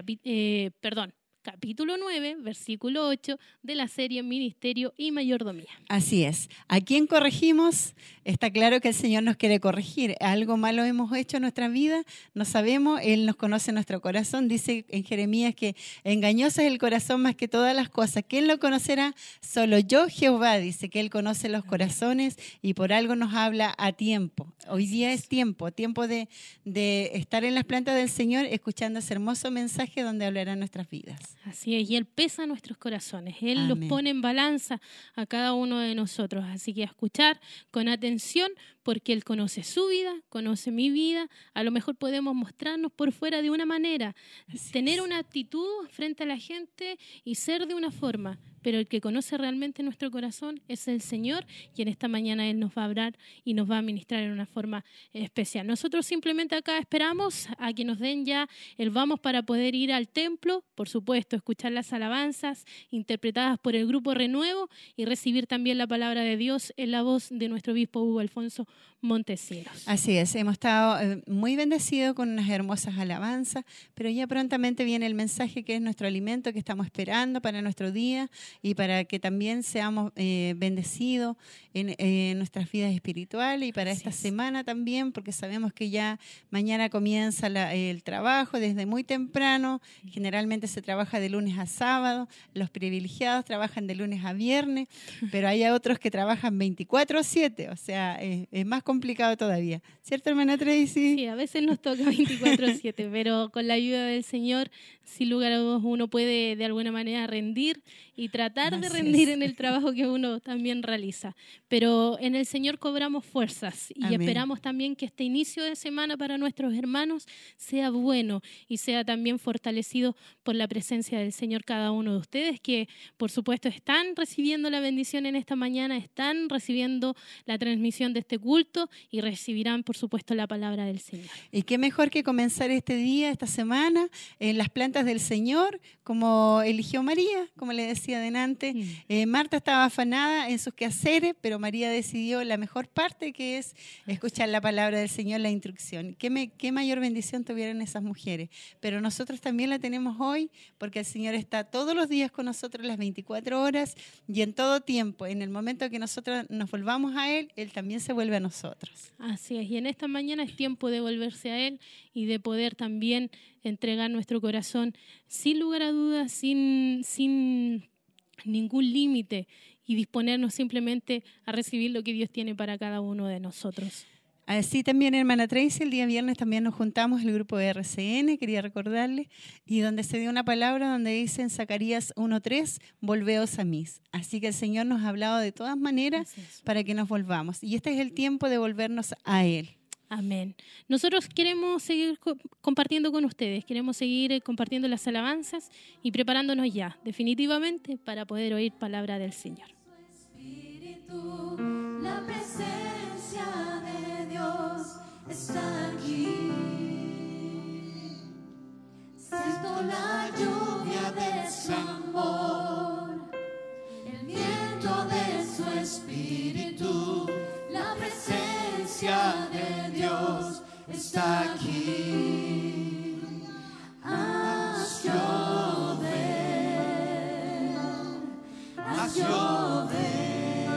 capítulo 9, versículo 8 de la serie Ministerio y Mayordomía. Así es. ¿A quién corregimos? Está claro que el Señor nos quiere corregir. Algo malo hemos hecho en nuestra vida, no sabemos, Él nos conoce nuestro corazón. Dice en Jeremías que engañoso es el corazón más que todas las cosas. ¿Quién lo conocerá? Solo yo, Jehová, dice que Él conoce los corazones y por algo nos habla a tiempo. Hoy día es tiempo de estar en las plantas del Señor escuchando ese hermoso mensaje donde hablará nuestras vidas. Así es, y Él pesa nuestros corazones, Él los Amén. pone en balanza a cada uno de nosotros, así que a escuchar con atención porque Él conoce su vida, conoce mi vida, a lo mejor podemos mostrarnos por fuera de una manera, tener una actitud frente a la gente y ser de una forma, pero el que conoce realmente nuestro corazón es el Señor y en esta mañana Él nos va a hablar y nos va a ministrar en una forma especial. Nosotros simplemente acá esperamos a que nos den ya el vamos para poder ir al templo, por supuesto, escuchar las alabanzas interpretadas por el Grupo Renuevo y recibir también la palabra de Dios en la voz de nuestro obispo Hugo Alfonso Montesinos. Así es, hemos estado muy bendecidos con unas hermosas alabanzas, pero ya prontamente viene el mensaje que es nuestro alimento que estamos esperando para nuestro día y para que también seamos bendecidos en nuestras vidas espirituales y para esta semana también, porque sabemos que ya mañana comienza el trabajo desde muy temprano, generalmente se trabaja de lunes a sábado, los privilegiados trabajan de lunes a viernes, pero hay otros que trabajan 24/7, o sea, es más complicado todavía. ¿Cierto, hermana Tracy? Sí, a veces nos toca 24/7, pero con la ayuda del Señor, sin lugar a dudas, uno puede de alguna manera rendir y tratar de Así rendir es. en el trabajo que uno también realiza. Pero en el Señor cobramos fuerzas y Amén. esperamos también que este inicio de semana para nuestros hermanos sea bueno y sea también fortalecido por la presencia del Señor cada uno de ustedes, que por supuesto están recibiendo la bendición en esta mañana, están recibiendo la transmisión de este culto y recibirán por supuesto la palabra del Señor. Y qué mejor que comenzar este día, esta semana, en las plantas del Señor, como eligió María, como le decía adelante. Marta estaba afanada en sus quehaceres, pero María decidió la mejor parte, que es escuchar la palabra del Señor, la instrucción. Qué mayor bendición tuvieron esas mujeres. Pero nosotros también la tenemos hoy, porque el Señor está todos los días con nosotros las 24 horas y en todo tiempo. En el momento que nosotros nos volvamos a Él, Él también se vuelve a nosotros. Así es, y en esta mañana es tiempo de volverse a Él y de poder también entregar nuestro corazón sin lugar a dudas, sin ningún límite y disponernos simplemente a recibir lo que Dios tiene para cada uno de nosotros. Así también, hermana Tracy, el día viernes también nos juntamos, el grupo de RCN, quería recordarle, y donde se dio una palabra donde dice en Zacarías 1:3, volveos a mí. Así que el Señor nos ha hablado de todas maneras Así es. para que nos volvamos. Y este es el tiempo de volvernos a Él. Amén. Nosotros queremos seguir compartiendo con ustedes, queremos seguir compartiendo las alabanzas y preparándonos ya, definitivamente, para poder oír palabra del Señor. Espíritu, la presencia de Dios está aquí. Siento la lluvia de su amor, el viento de su espíritu, la presencia de Dios está aquí. Haz llover, haz llover.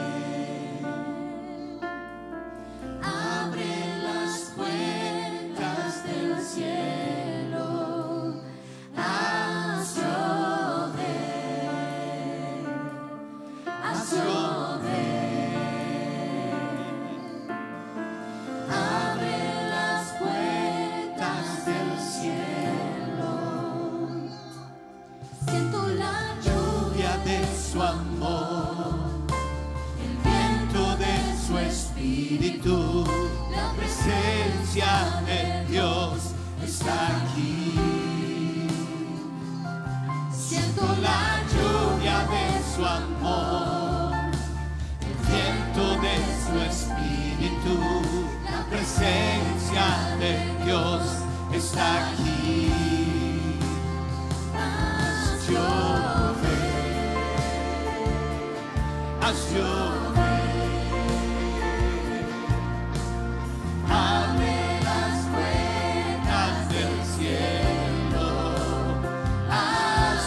Abre las puertas del cielo. Haz llover, haz llover. Abre las puertas del cielo. Siento la lluvia de su amor, el viento de su espíritu, la presencia de Dios está aquí. Siento la lluvia de su amor, el viento de su espíritu, la presencia de Dios está aquí. Haz llover, haz llover. Abre las puertas del cielo. Haz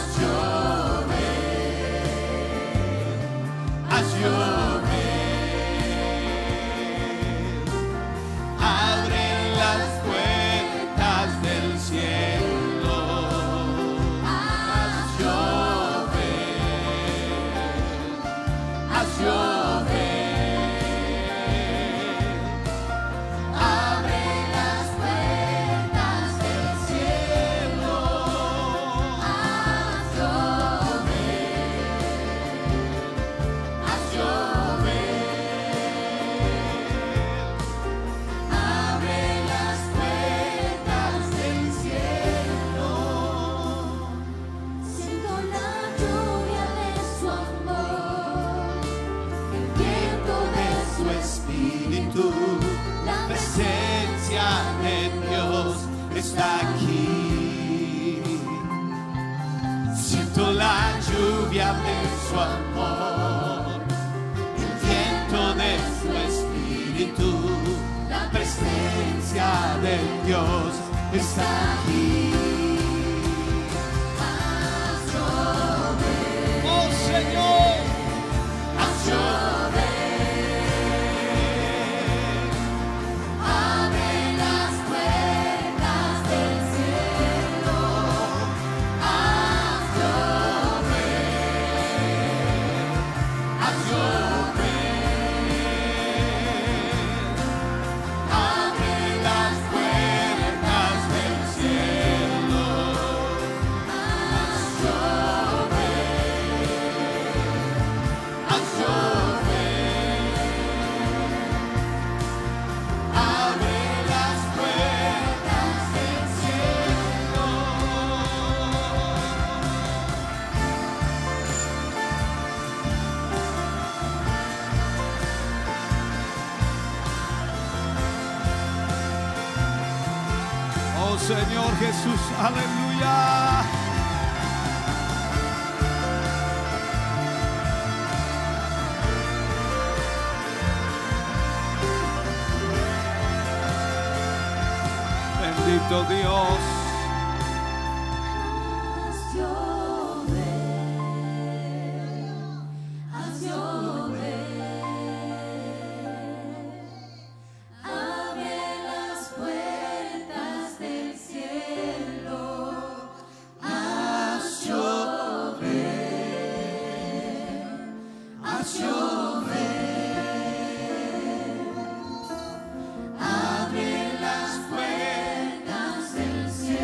llover, haz llover. Abre las puertas del cielo. Haz llover, haz llover. Abre las puertas del cielo. Haz llover, haz llover. Abre las puertas del cielo. Siento la lluvia de su amor, el viento de su espíritu, la presencia de Dios está aquí. Siento la lluvia de su amor, el viento de su espíritu, la presencia de Dios está aquí. Haz llover, oh Señor, haz llover. Abre las puertas del cielo. Haz llover, haz llover. Abre las puertas del cielo. Haz llover, haz llover. Abre las puertas del cielo. Oh Señor Jesús, aleluya. Bendito Dios. Haz llover, haz llover. Abre las puertas del cielo. Haz llover, haz llover. Abre las puertas del cielo.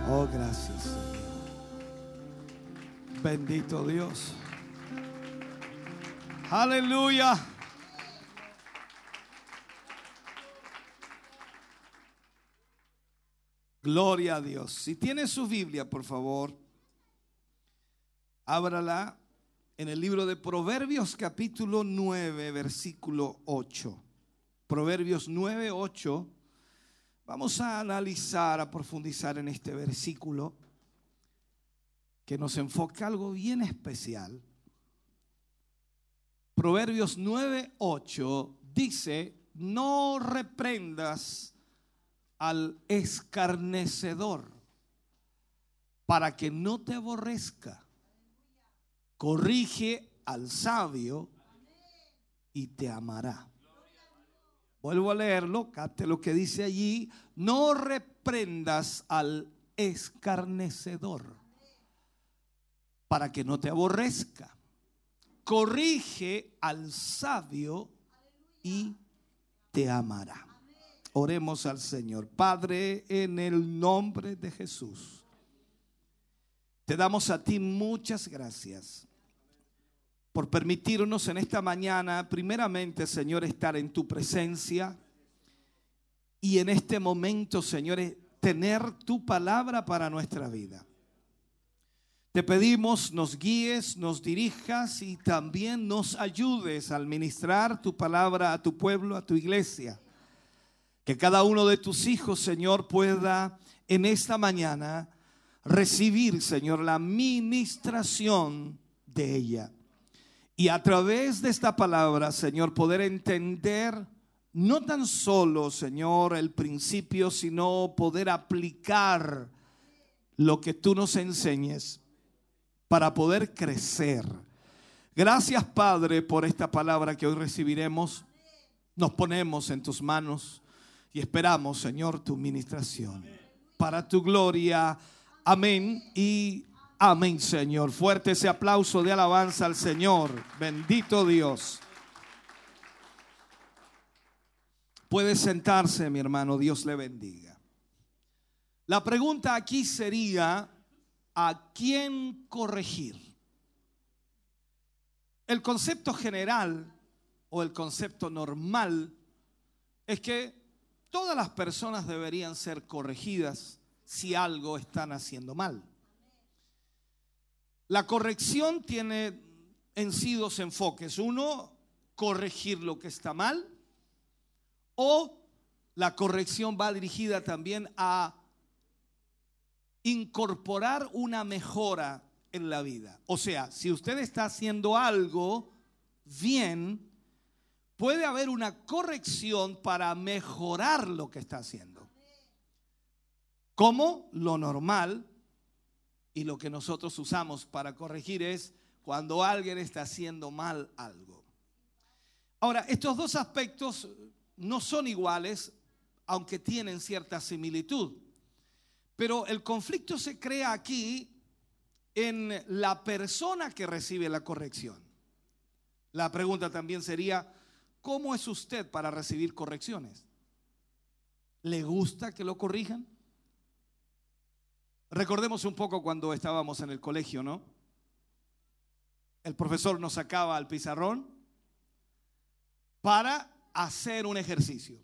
Oh, gracias, Señor. Bendito Dios. Aleluya. Gloria a Dios. Si tiene su Biblia, por favor, ábrala en el libro de Proverbios capítulo 9, versículo 8. Proverbios 9, 8. Vamos a analizar, a profundizar en este versículo que nos enfoca algo bien especial. Proverbios 9, 8 dice: no reprendas al escarnecedor para que no te aborrezca. Corrige al sabio y te amará. Vuelvo a leerlo, capte lo que dice allí. No reprendas al escarnecedor para que no te aborrezca. Corrige al sabio y te amará. Oremos al Señor. Padre, en el nombre de Jesús, te damos a ti muchas gracias por permitirnos en esta mañana, primeramente, Señor, estar en tu presencia y en este momento, Señor, tener tu palabra para nuestra vida. Te pedimos nos guíes, nos dirijas y también nos ayudes al ministrar tu palabra a tu pueblo, a tu iglesia. Que cada uno de tus hijos, Señor, pueda en esta mañana recibir, Señor, la ministración de ella. Y a través de esta palabra, Señor, poder entender no tan solo, Señor, el principio, sino poder aplicar lo que tú nos enseñes para poder crecer. Gracias, Padre, por esta palabra que hoy recibiremos. Nos ponemos en tus manos y esperamos, Señor, tu ministración. Para tu gloria. Amén y amén, Señor. Fuerte ese aplauso de alabanza al Señor. Bendito Dios. Puede sentarse, mi hermano. Dios le bendiga. La pregunta aquí sería: ¿a quién corregir? El concepto general o el concepto normal es que todas las personas deberían ser corregidas si algo están haciendo mal. La corrección tiene en sí dos enfoques. Uno, corregir lo que está mal, o la corrección va dirigida también a incorporar una mejora en la vida. O sea, si usted está haciendo algo bien, puede haber una corrección para mejorar lo que está haciendo. Como lo normal y lo que nosotros usamos para corregir es cuando alguien está haciendo mal algo. Ahora, estos dos aspectos no son iguales, aunque tienen cierta similitud. Pero el conflicto se crea aquí en la persona que recibe la corrección. La pregunta también sería: ¿cómo es usted para recibir correcciones? ¿Le gusta que lo corrijan? Recordemos un poco cuando estábamos en el colegio, ¿no? El profesor nos sacaba al pizarrón para hacer un ejercicio.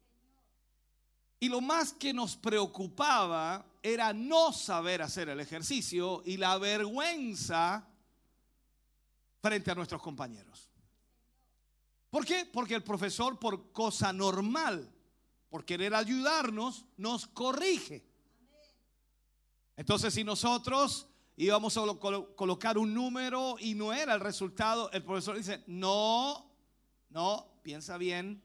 Y lo más que nos preocupaba era no saber hacer el ejercicio y la vergüenza frente a nuestros compañeros. ¿Por qué? Porque el profesor, por cosa normal, por querer ayudarnos, nos corrige. Entonces, si nosotros íbamos a colocar un número y no era el resultado, el profesor dice: no, piensa bien.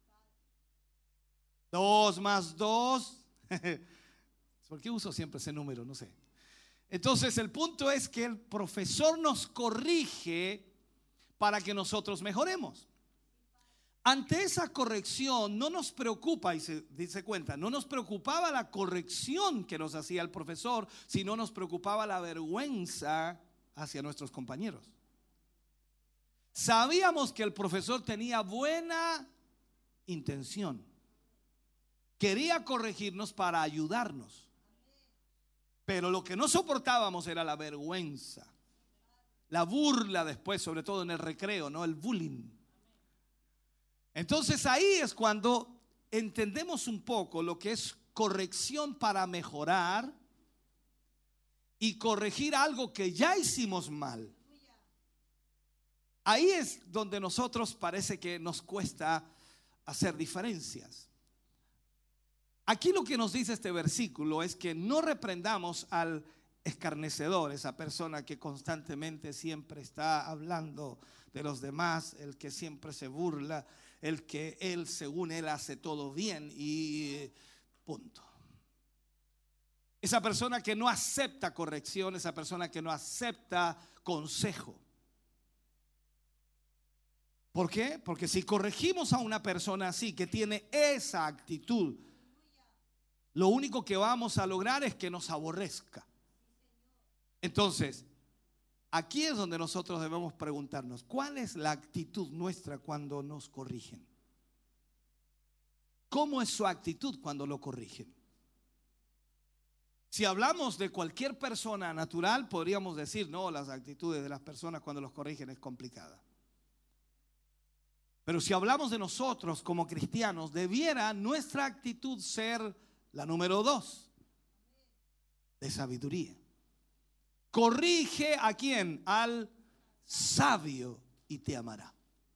2 más 2. ¿Por qué uso siempre ese número? No sé. Entonces, el punto es que el profesor nos corrige para que nosotros mejoremos. Ante esa corrección no nos preocupa, y se dice cuenta, no nos preocupaba la corrección que nos hacía el profesor, sino nos preocupaba la vergüenza hacia nuestros compañeros. Sabíamos que el profesor tenía buena intención. Quería corregirnos para ayudarnos. Pero lo que no soportábamos era la vergüenza, la burla después, sobre todo en el recreo, ¿no? El bullying. Entonces ahí es cuando entendemos un poco lo que es corrección para mejorar y corregir algo que ya hicimos mal. Ahí es donde nosotros parece que nos cuesta hacer diferencias. Aquí lo que nos dice este versículo es que no reprendamos al escarnecedor, esa persona que constantemente siempre está hablando de los demás, el que siempre se burla, el que él, según él, hace todo bien y punto. Esa persona que no acepta corrección, esa persona que no acepta consejo. ¿Por qué? Porque si corregimos a una persona así, que tiene esa actitud, lo único que vamos a lograr es que nos aborrezca. Entonces, aquí es donde nosotros debemos preguntarnos, ¿cuál es la actitud nuestra cuando nos corrigen? ¿Cómo es su actitud cuando lo corrigen? Si hablamos de cualquier persona natural, podríamos decir, no, las actitudes de las personas cuando los corrigen es complicada. Pero si hablamos de nosotros como cristianos, debiera nuestra actitud ser la número 2, de sabiduría. Corrige ¿a quién? Al sabio y te amará.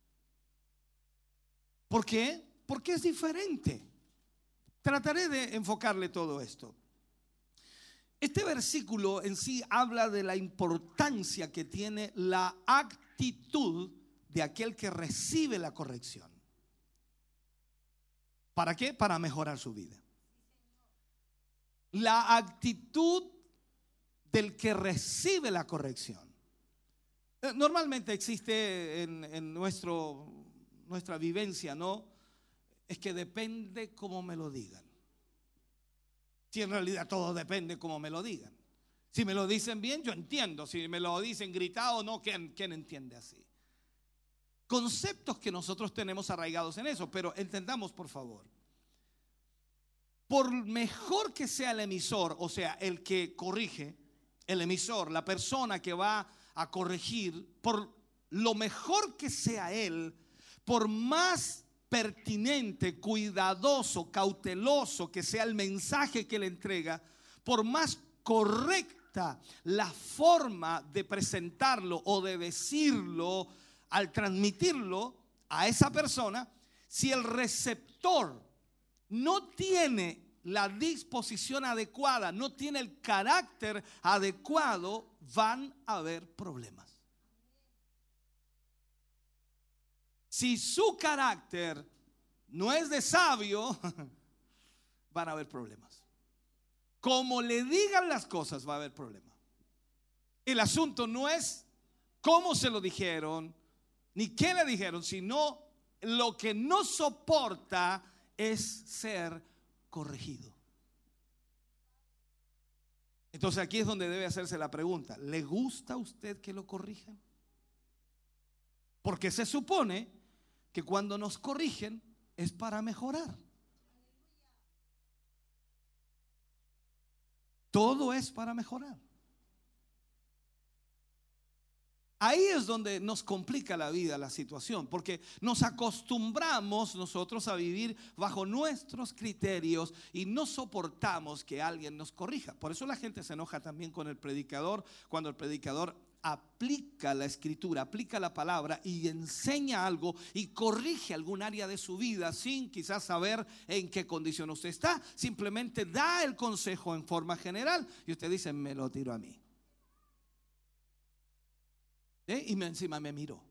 ¿Por qué? Porque es diferente. Trataré de enfocarle todo esto. Este versículo en sí habla de la importancia que tiene la actitud de aquel que recibe la corrección. ¿Para qué? Para mejorar su vida. La actitud del que recibe la corrección. Normalmente existe en nuestra vivencia, ¿no? Es que depende cómo me lo digan. Si en realidad todo depende cómo me lo digan. Si me lo dicen bien, yo entiendo. Si me lo dicen gritado, no, ¿quién entiende así? Conceptos que nosotros tenemos arraigados en eso, pero entendamos por favor. Por mejor que sea el emisor, o sea, el que corrige, el emisor, la persona que va a corregir, por lo mejor que sea él, por más pertinente, cuidadoso, cauteloso que sea el mensaje que le entrega, por más correcta la forma de presentarlo o de decirlo, al transmitirlo a esa persona, si el receptor no tiene la disposición adecuada, no tiene el carácter adecuado, van a haber problemas. Si su carácter no es de sabio, van a haber problemas. Como le digan las cosas, va a haber problemas. El asunto no es cómo se lo dijeron, ni qué le dijeron, sino lo que no soporta es ser corregido. Entonces aquí es donde debe hacerse la pregunta: ¿le gusta a usted que lo corrijan? Porque se supone que cuando nos corrigen es para mejorar. Todo es para mejorar. Ahí es donde nos complica la vida, la situación, porque nos acostumbramos nosotros a vivir bajo nuestros criterios y no soportamos que alguien nos corrija. Por eso la gente se enoja también con el predicador cuando el predicador aplica la escritura, aplica la palabra y enseña algo y corrige algún área de su vida sin quizás saber en qué condición usted está. Simplemente da el consejo en forma general y usted dice: me lo tiro a mí. Y encima me miró.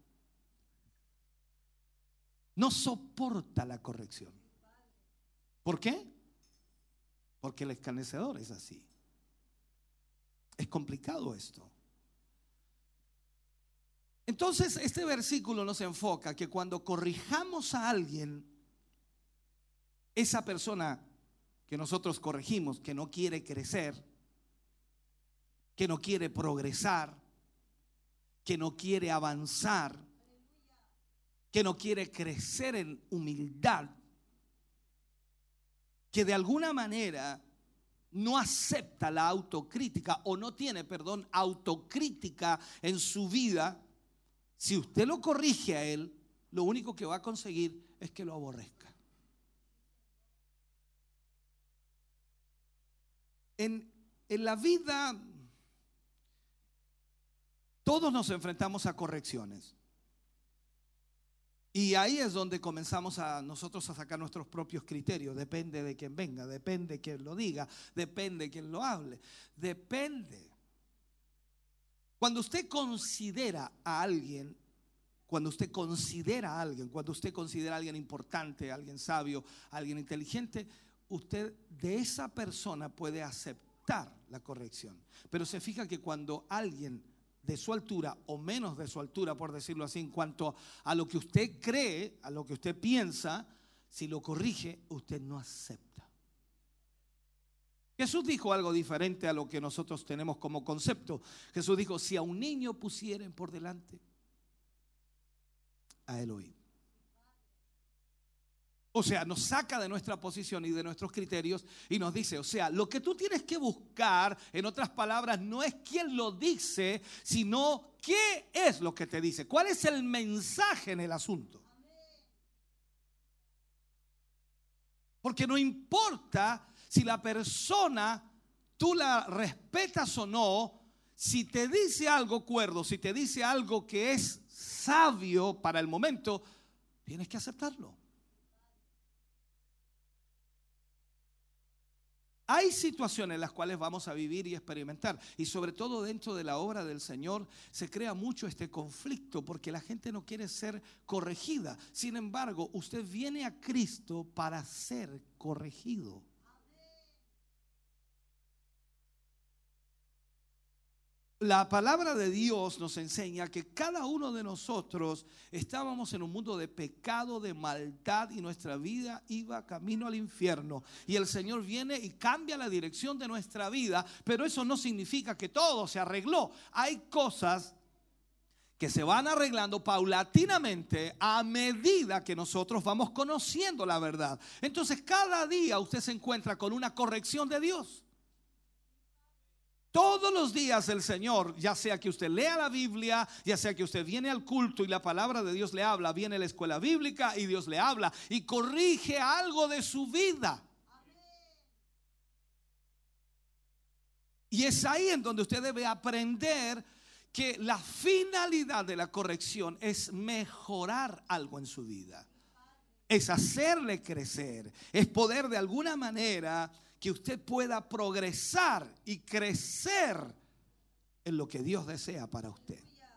No soporta la corrección. ¿Por qué? Porque el escarnecedor es así. Es complicado esto. Entonces este versículo nos enfoca que cuando corrijamos a alguien, esa persona que nosotros corregimos, que no quiere crecer, que no quiere progresar, que no quiere avanzar, que no quiere crecer en humildad, que de alguna manera no acepta la autocrítica o no tiene, perdón, autocrítica en su vida, si usted lo corrige a él, lo único que va a conseguir es que lo aborrezca. En la vida todos nos enfrentamos a correcciones. Y ahí es donde comenzamos nosotros a sacar nuestros propios criterios. Depende de quién venga, depende de quién lo diga, depende de quién lo hable. Depende. Cuando usted considera a alguien, cuando usted considera a alguien importante, a alguien sabio, a alguien inteligente, usted de esa persona puede aceptar la corrección. Pero se fija que cuando alguien de su altura o menos de su altura, por decirlo así, en cuanto a lo que usted cree, a lo que usted piensa, si lo corrige, usted no acepta. Jesús dijo algo diferente a lo que nosotros tenemos como concepto. Jesús dijo, si a un niño pusieren por delante, a él oír. O sea, nos saca de nuestra posición y de nuestros criterios y nos dice, o sea, lo que tú tienes que buscar, en otras palabras, no es quién lo dice, sino qué es lo que te dice. ¿Cuál es el mensaje en el asunto? Porque no importa si la persona, tú la respetas o no, si te dice algo cuerdo, si te dice algo que es sabio para el momento, tienes que aceptarlo. Hay situaciones en las cuales vamos a vivir y experimentar, y sobre todo dentro de la obra del Señor se crea mucho este conflicto porque la gente no quiere ser corregida. Sin embargo, usted viene a Cristo para ser corregido. La palabra de Dios nos enseña que cada uno de nosotros estábamos en un mundo de pecado, de maldad, y nuestra vida iba camino al infierno. Y el Señor viene y cambia la dirección de nuestra vida, pero eso no significa que todo se arregló. Hay cosas que se van arreglando paulatinamente a medida que nosotros vamos conociendo la verdad. Entonces cada día usted se encuentra con una corrección de Dios. Todos los días el Señor, ya sea que usted lea la Biblia, ya sea que usted viene al culto y la palabra de Dios le habla, viene a la escuela bíblica y Dios le habla y corrige algo de su vida. Y es ahí en donde usted debe aprender que la finalidad de la corrección es mejorar algo en su vida, es hacerle crecer, es poder de alguna manera que usted pueda progresar y crecer en lo que Dios desea para usted.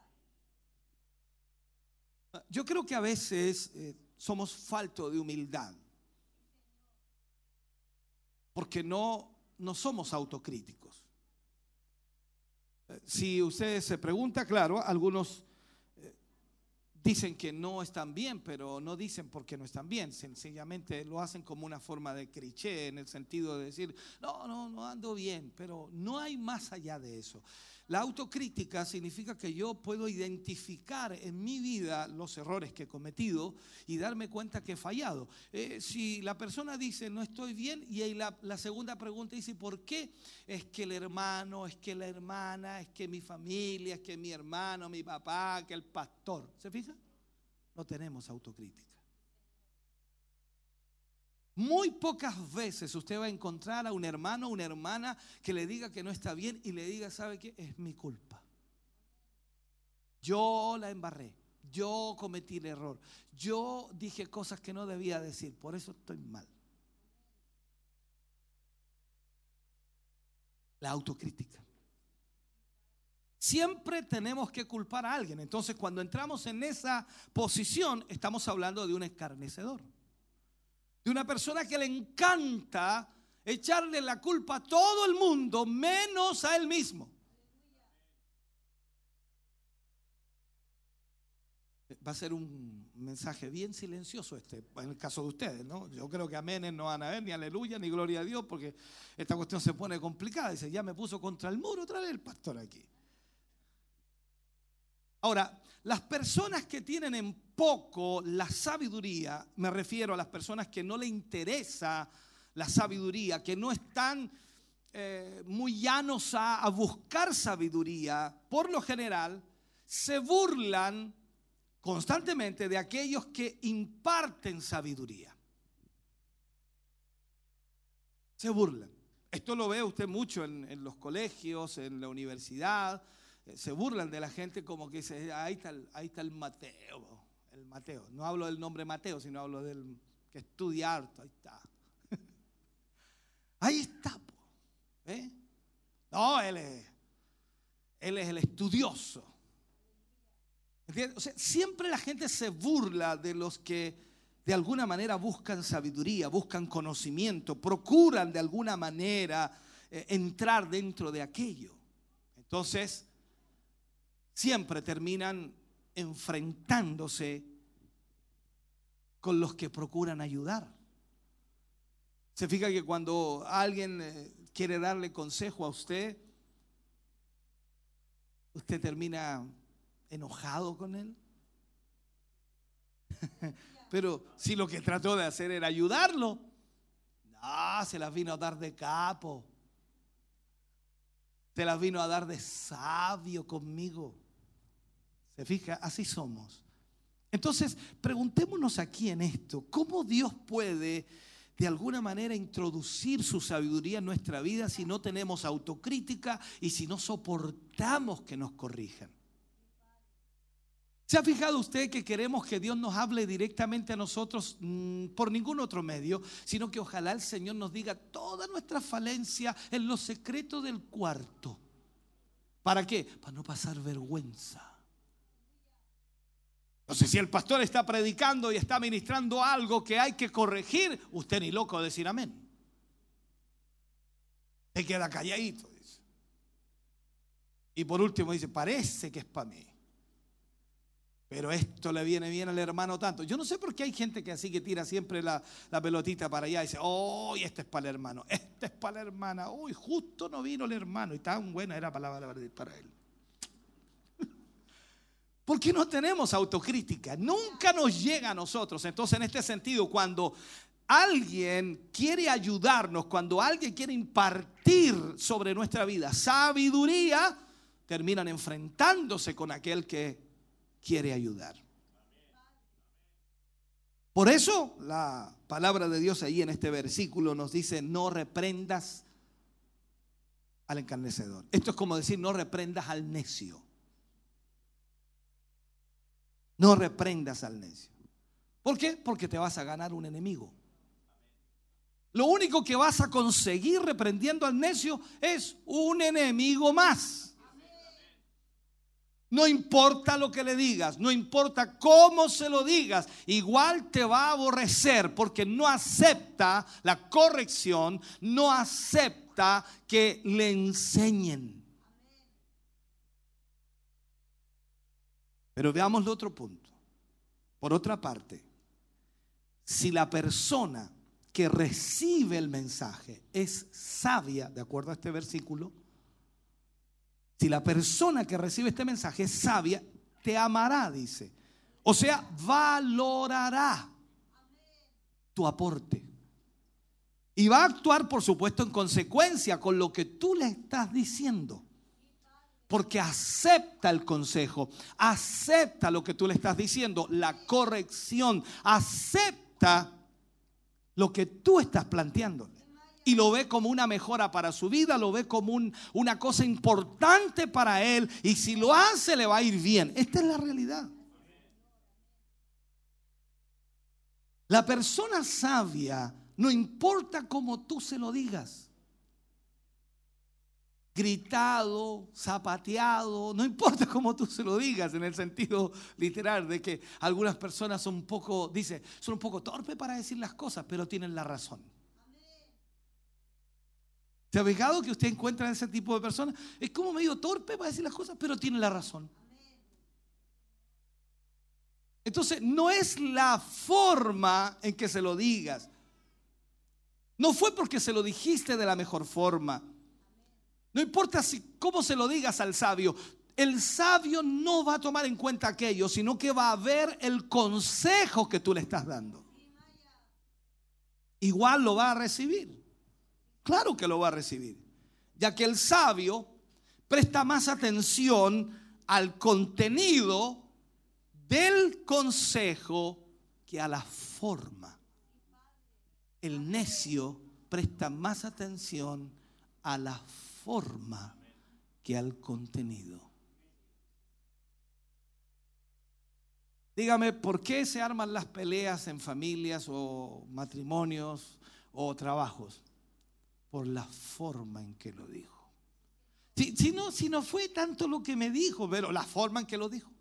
Yo creo que a veces somos faltos de humildad porque no somos autocríticos. Si usted se pregunta, claro, algunos dicen que no están bien, pero no dicen por qué no están bien. Sencillamente lo hacen como una forma de cliché, en el sentido de decir, no ando bien, pero no hay más allá de eso. La autocrítica significa que yo puedo identificar en mi vida los errores que he cometido y darme cuenta que he fallado. Si la persona dice no estoy bien, y ahí la segunda pregunta dice ¿por qué? Es que el hermano, es que la hermana, es que mi familia, es que mi hermano, mi papá, que el pastor. ¿Se fija? No tenemos autocrítica. Muy pocas veces usted va a encontrar a un hermano o una hermana que le diga que no está bien y le diga, ¿sabe qué? Es mi culpa. Yo la embarré, yo cometí el error, yo dije cosas que no debía decir, por eso estoy mal. La autocrítica. Siempre tenemos que culpar a alguien. Entonces, cuando entramos en esa posición, estamos hablando de un escarnecedor. De una persona que le encanta echarle la culpa a todo el mundo, menos a él mismo. Va a ser un mensaje bien silencioso en el caso de ustedes, ¿no? Yo creo que aménes no van a ver, ni aleluya, ni gloria a Dios, porque esta cuestión se pone complicada. Dice, ya me puso contra el muro otra vez el pastor aquí. Ahora, las personas que tienen en poco la sabiduría, me refiero a las personas que no le interesa la sabiduría, que no están muy llanos a buscar sabiduría, por lo general se burlan constantemente de aquellos que imparten sabiduría. Se burlan. Esto lo ve usted mucho en los colegios, en la universidad. Se burlan de la gente como que dice, ahí está el Mateo. El Mateo. No hablo del nombre Mateo, sino hablo del que estudia harto. Ahí está. Ahí está. ¿Eh? No, él es el estudioso. ¿Entiendes? O sea, siempre la gente se burla de los que de alguna manera buscan sabiduría, buscan conocimiento, procuran de alguna manera entrar dentro de aquello. Entonces, siempre terminan enfrentándose con los que procuran ayudar. Se fija que cuando alguien quiere darle consejo a usted, usted termina enojado con él. Pero si lo que trató de hacer era ayudarlo, no, se las vino a dar de capo. Se las vino a dar de sabio conmigo. Se fija, así somos. Entonces, preguntémonos aquí en esto, ¿cómo Dios puede de alguna manera introducir su sabiduría en nuestra vida si no tenemos autocrítica y si no soportamos que nos corrijan? ¿Se ha fijado usted que queremos que Dios nos hable directamente a nosotros por ningún otro medio, sino que ojalá el Señor nos diga toda nuestra falencia en lo secreto del cuarto? ¿Para qué? Para no pasar vergüenza. Entonces, si el pastor está predicando y está ministrando algo que hay que corregir, usted ni loco de decir amén. Se queda calladito, dice. Y por último dice, parece que es para mí. Pero esto le viene bien al hermano tanto. Yo no sé por qué hay gente que así que tira siempre la pelotita para allá y dice, oh, este es para el hermano, este es para la hermana. Uy, justo no vino el hermano y tan buena era palabra para él. Porque no tenemos autocrítica, nunca nos llega a nosotros. Entonces, en este sentido, cuando alguien quiere ayudarnos, cuando alguien quiere impartir sobre nuestra vida sabiduría, terminan enfrentándose con aquel que quiere ayudar. Por eso la palabra de Dios ahí en este versículo nos dice, no reprendas al encarnecedor. Esto es como decir, no reprendas al necio. No reprendas al necio. ¿Por qué? Porque te vas a ganar un enemigo. Lo único que vas a conseguir reprendiendo al necio es un enemigo más. No importa lo que le digas, no importa cómo se lo digas, igual te va a aborrecer porque no acepta la corrección, no acepta que le enseñen. Pero veamos el otro punto. Por otra parte, si la persona que recibe el mensaje es sabia, de acuerdo a este versículo, si la persona que recibe este mensaje es sabia, te amará, dice. O sea, valorará tu aporte. Y va a actuar, por supuesto, en consecuencia con lo que tú le estás diciendo. Porque acepta el consejo, acepta lo que tú le estás diciendo, la corrección, acepta lo que tú estás planteando. Y lo ve como una mejora para su vida, lo ve como una cosa importante para él. Y si lo hace, le va a ir bien. Esta es la realidad. La persona sabia, no importa cómo tú se lo digas, gritado, zapateado, no importa cómo tú se lo digas, en el sentido literal de que algunas personas son un poco, dice, son un poco torpes para decir las cosas, pero tienen la razón. ¿Se ha fijado que usted encuentra ese tipo de personas? Es como medio torpe para decir las cosas, pero tiene la razón. Entonces, no es la forma en que se lo digas. No fue porque se lo dijiste de la mejor forma. No importa cómo se lo digas al sabio. El sabio no va a tomar en cuenta aquello, sino que va a ver el consejo que tú le estás dando. Igual lo va a recibir. Claro que lo va a recibir. ya que el sabio presta más atención al contenido del consejo que a la forma. El necio presta más atención a la forma que al contenido. Dígame, ¿por qué se arman las peleas en familias o matrimonios o trabajos? Por la forma en que lo dijo. Si no fue tanto lo que me dijo, pero la forma en que lo dijo.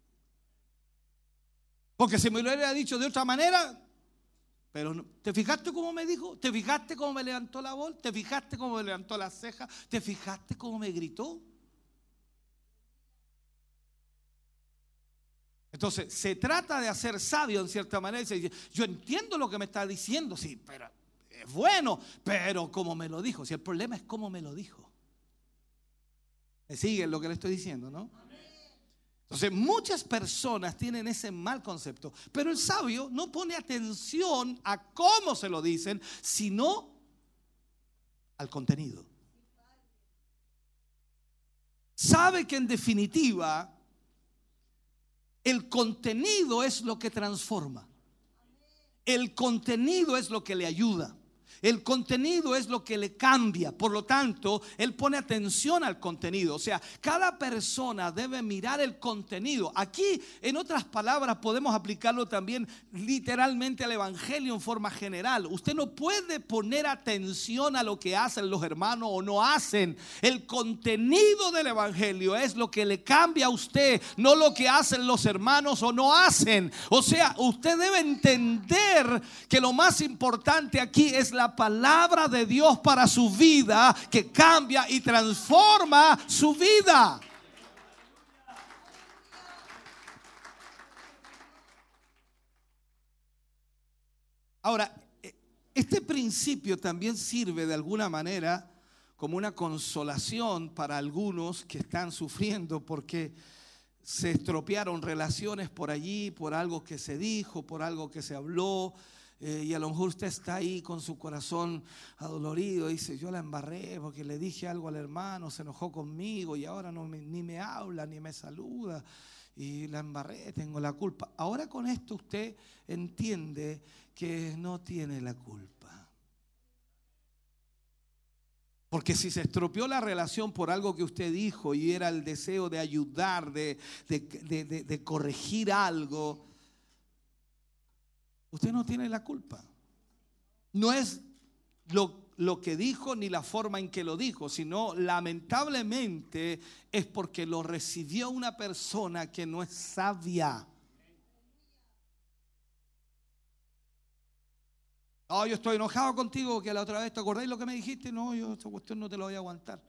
Porque si me lo hubiera dicho de otra manera, pero no. ¿Te fijaste cómo me dijo? ¿Te fijaste cómo me levantó la voz? ¿Te fijaste cómo me levantó la ceja? ¿Te fijaste cómo me gritó? Entonces, se trata de hacer sabio en cierta manera. Yo entiendo lo que me está diciendo, sí, pero es bueno, pero como me lo dijo. Si el problema es cómo me lo dijo. ¿Me siguen lo que le estoy diciendo, no? Entonces, muchas personas tienen ese mal concepto, pero el sabio no pone atención a cómo se lo dicen, sino al contenido. Sabe que en definitiva el contenido es lo que transforma. El contenido es lo que le ayuda. El contenido es lo que le cambia. Por lo tanto, él pone atención al contenido. O sea, cada persona debe mirar el contenido. Aquí, en otras palabras, podemos aplicarlo también literalmente al evangelio en forma general. Usted no puede poner atención a lo que hacen los hermanos o no hacen. El contenido del evangelio es lo que le cambia a usted, no lo que hacen los hermanos o no hacen. O sea, usted debe entender que lo más importante aquí es la palabra de Dios para su vida, que cambia y transforma su vida. Ahora, este principio también sirve de alguna manera como una consolación para algunos que están sufriendo porque se estropearon relaciones por allí, por algo que se dijo, por algo que se habló. Y a lo mejor usted está ahí con su corazón adolorido y dice: yo la embarré porque le dije algo al hermano, se enojó conmigo y ahora ni me habla ni me saluda y la embarré, tengo la culpa. Ahora con esto usted entiende que no tiene la culpa. Porque si se estropeó la relación por algo que usted dijo y era el deseo de ayudar, de corregir algo, usted no tiene la culpa. No es lo que dijo ni la forma en que lo dijo, sino lamentablemente es porque lo recibió una persona que no es sabia. Oh, yo estoy enojado contigo que la otra vez, ¿te acordáis lo que me dijiste? No, yo esta cuestión no te la voy a aguantar.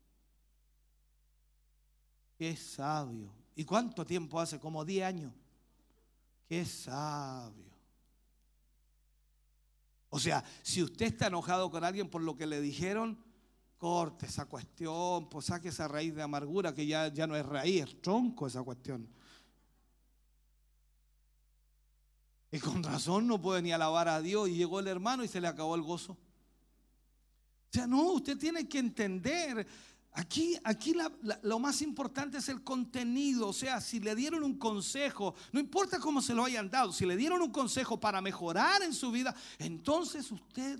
Qué sabio. ¿Y cuánto tiempo hace? Como 10 años. Qué sabio. O sea, si usted está enojado con alguien por lo que le dijeron, corte esa cuestión, pues saque esa raíz de amargura que ya no es raíz, es tronco esa cuestión. Y con razón no puede ni alabar a Dios y llegó el hermano y se le acabó el gozo. O sea, no, usted tiene que entender, aquí lo más importante es el contenido. O sea, si le dieron un consejo, no importa cómo se lo hayan dado, si le dieron un consejo para mejorar en su vida, entonces usted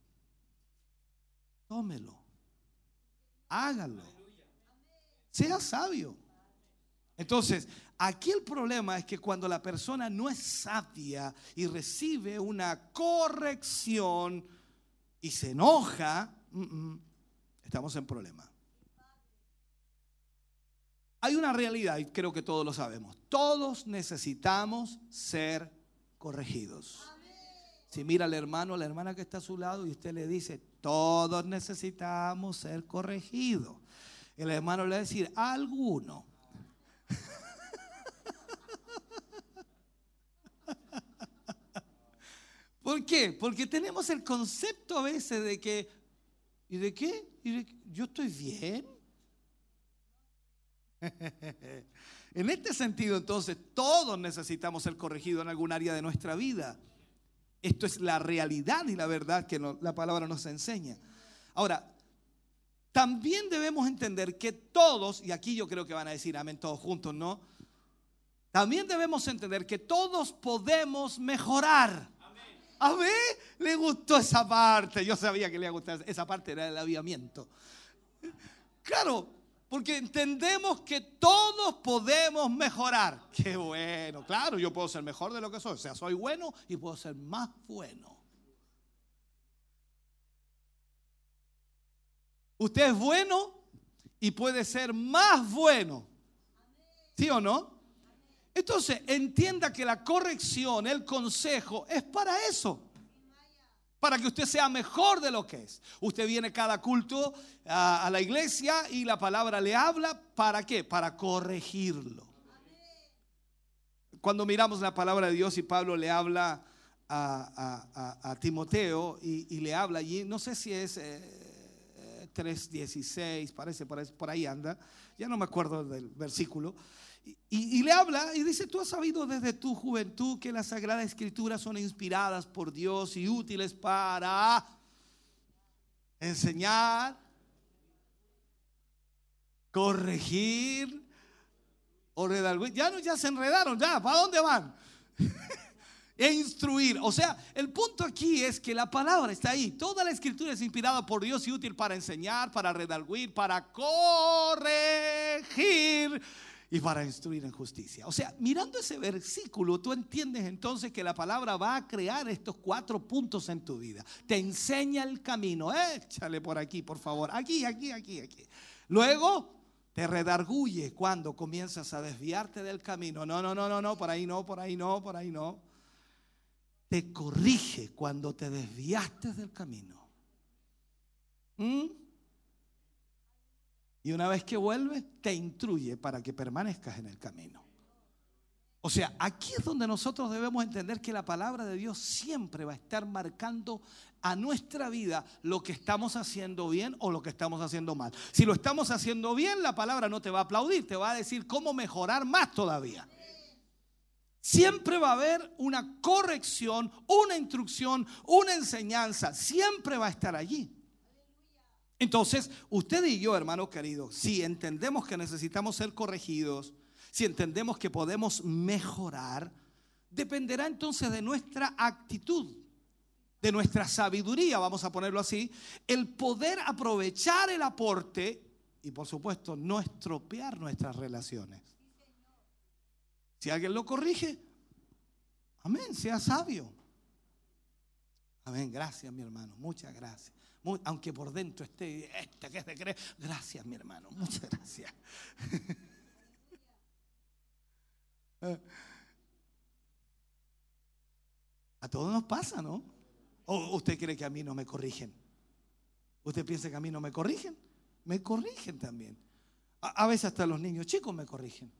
tómelo, hágalo, sea sabio. Entonces, aquí el problema es que cuando la persona no es sabia y recibe una corrección y se enoja, estamos en problema. Hay una realidad y creo que todos lo sabemos. Todos necesitamos ser corregidos. Si mira al hermano o la hermana que está a su lado y usted le dice: todos necesitamos ser corregidos, el hermano le va a decir: alguno. ¿Por qué? Porque tenemos el concepto a veces de que, ¿y de qué? ¿Yo estoy bien? En este sentido, entonces, todos necesitamos ser corregidos en algún área de nuestra vida. Esto es la realidad y la verdad que la palabra nos enseña. Ahora, también debemos entender que todos, y aquí yo creo que van a decir amén todos juntos, ¿no? También debemos entender que todos podemos mejorar. A mí le gustó esa parte. Yo sabía que le iba a gustar. Esa parte era el avivamiento. Claro, porque entendemos que todos podemos mejorar. Qué bueno. Claro, yo puedo ser mejor de lo que soy. O sea, soy bueno y puedo ser más bueno. Usted es bueno y puede ser más bueno. ¿Sí o no? Entonces, entienda que la corrección, el consejo, es para eso. Para que usted sea mejor de lo que es. Usted viene cada culto a la iglesia y la palabra le habla. ¿Para qué? Para corregirlo. Cuando miramos la palabra de Dios y Pablo le habla a Timoteo y le habla allí, no sé si es 3:16, parece, por ahí anda. Ya no me acuerdo del versículo. Y le habla y dice: tú has sabido desde tu juventud que las Sagradas Escrituras son inspiradas por Dios y útiles para enseñar, corregir o redarguir. Ya se enredaron, ya, ¿para dónde van? E instruir. O sea, el punto aquí es que la palabra está ahí. Toda la Escritura es inspirada por Dios y útil para enseñar, para redarguir, para corregir y para instruir en justicia. O sea, mirando ese versículo, tú entiendes entonces que la palabra va a crear estos 4 puntos en tu vida. Te enseña el camino. Échale por aquí, por favor. Aquí. Luego te redarguye cuando comienzas a desviarte del camino. No, por ahí no. Te corrige cuando te desviaste del camino. Y una vez que vuelves, te instruye para que permanezcas en el camino. O sea, aquí es donde nosotros debemos entender que la palabra de Dios siempre va a estar marcando a nuestra vida lo que estamos haciendo bien o lo que estamos haciendo mal. Si lo estamos haciendo bien, la palabra no te va a aplaudir, te va a decir cómo mejorar más todavía. Siempre va a haber una corrección, una instrucción, una enseñanza. Siempre va a estar allí. Entonces, usted y yo, hermano querido, si entendemos que necesitamos ser corregidos, si entendemos que podemos mejorar, dependerá entonces de nuestra actitud, de nuestra sabiduría, vamos a ponerlo así, el poder aprovechar el aporte y, por supuesto, no estropear nuestras relaciones. Si alguien lo corrige, amén, sea sabio. Amén, gracias mi hermano, muchas gracias. Aunque por dentro esté, ¿qué se cree? Gracias mi hermano, muchas gracias. A todos nos pasa, ¿no? ¿O usted cree que a mí no me corrigen? ¿Usted piensa que a mí no me corrigen? Me corrigen también. A veces hasta los niños chicos me corrigen.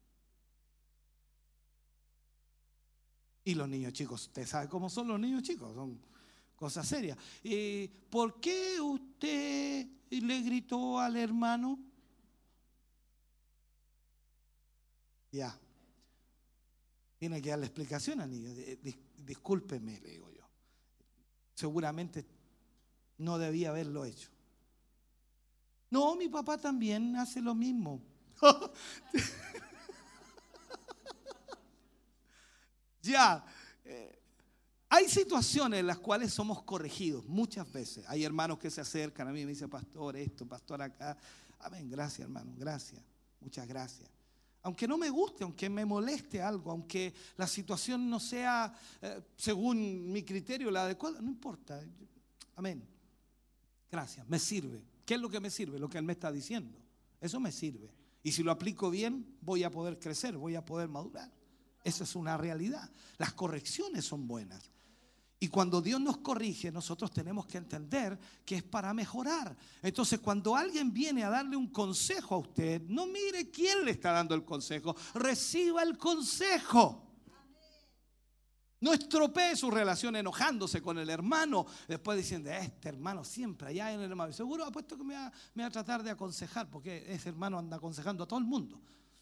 Y los niños chicos, usted sabe cómo son los niños chicos, son cosas serias. ¿Por qué usted le gritó al hermano? Ya. Tiene que darle explicación al niño. Discúlpeme, le digo yo. Seguramente no debía haberlo hecho. No, mi papá también hace lo mismo. Ya. Hay situaciones en las cuales somos corregidos muchas veces. Hay hermanos que se acercan a mí y me dicen: pastor esto, pastor acá. Amén, gracias hermano, gracias, muchas gracias. Aunque no me guste, aunque me moleste algo, aunque la situación no sea según mi criterio la adecuada, no importa. Amén, gracias, me sirve. ¿Qué es lo que me sirve? Lo que él me está diciendo. Eso me sirve. Y si lo aplico bien, voy a poder crecer, voy a poder madurar. Esa es una realidad. Las correcciones son buenas. Y cuando Dios nos corrige, nosotros tenemos que entender que es para mejorar. Entonces, cuando alguien viene a darle un consejo a usted, no mire quién le está dando el consejo, reciba el consejo. No estropee su relación enojándose con el hermano, después diciendo: este hermano siempre allá en el hermano. Seguro apuesto que me va a tratar de aconsejar, porque ese hermano anda aconsejando a todo el mundo.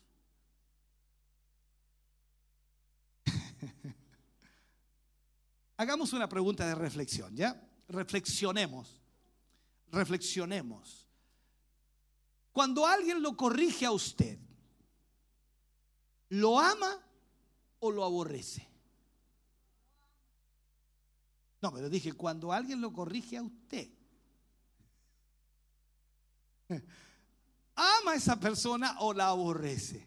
Hagamos una pregunta de reflexión, ¿ya? Reflexionemos. Cuando alguien lo corrige a usted, ¿lo ama o lo aborrece? No, pero dije, cuando alguien lo corrige a usted, ¿ama a esa persona o la aborrece?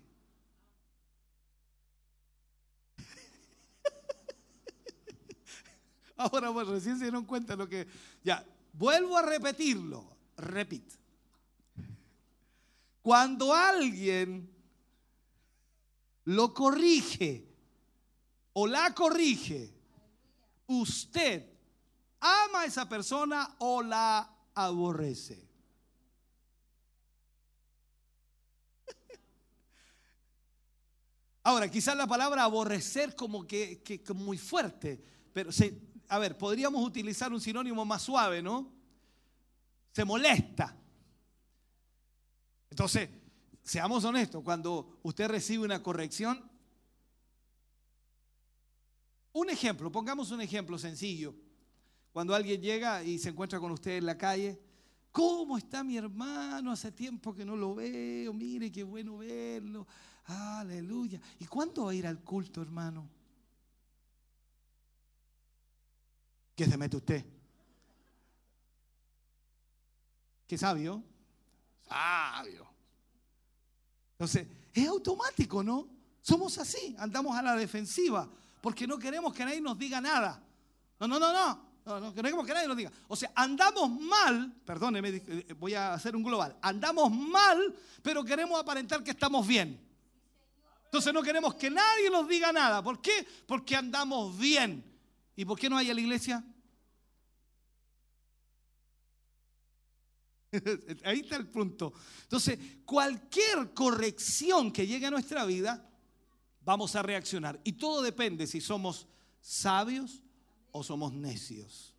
Ahora, pues recién se dieron cuenta de lo que... Ya, vuelvo a repetirlo. Repito. Cuando alguien lo corrige o la corrige, ¿usted ama a esa persona o la aborrece? Ahora, quizás la palabra aborrecer como que muy fuerte, pero a ver, podríamos utilizar un sinónimo más suave, ¿no? Se molesta. Entonces, seamos honestos, cuando usted recibe una corrección, un ejemplo, pongamos un ejemplo sencillo. Cuando alguien llega y se encuentra con usted en la calle, ¿cómo está mi hermano? Hace tiempo que no lo veo, mire qué bueno verlo, aleluya. ¿Y cuándo va a ir al culto, hermano? ¿Qué se mete usted? ¿Qué sabio? Sabio. Entonces, es automático, ¿no? Somos así, andamos a la defensiva, porque no queremos que nadie nos diga nada. No queremos que nadie nos diga. O sea, andamos mal, perdóneme, voy a hacer un global. Andamos mal, pero queremos aparentar que estamos bien. Entonces no queremos que nadie nos diga nada. ¿Por qué? Porque andamos bien. ¿Y por qué no hay a la iglesia? Ahí está el punto. Entonces, cualquier corrección que llegue a nuestra vida, vamos a reaccionar. Y todo depende si somos sabios o somos necios.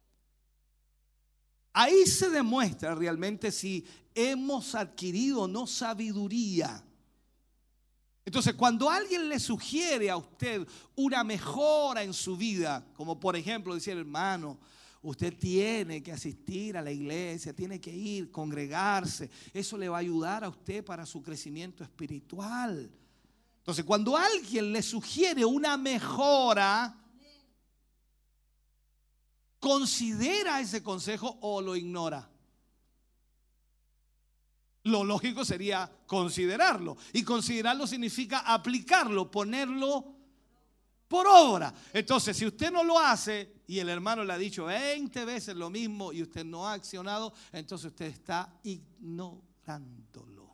Ahí se demuestra realmente si hemos adquirido o no sabiduría. Entonces, cuando alguien le sugiere a usted una mejora en su vida, como por ejemplo decir, hermano, usted tiene que asistir a la iglesia, tiene que ir, congregarse, eso le va a ayudar a usted para su crecimiento espiritual. Entonces, cuando alguien le sugiere una mejora, ¿considera ese consejo o lo ignora? Lo lógico sería considerarlo. Y considerarlo significa aplicarlo, ponerlo por obra. Entonces, si usted no lo hace y el hermano le ha dicho 20 veces lo mismo y usted no ha accionado, entonces usted está ignorándolo.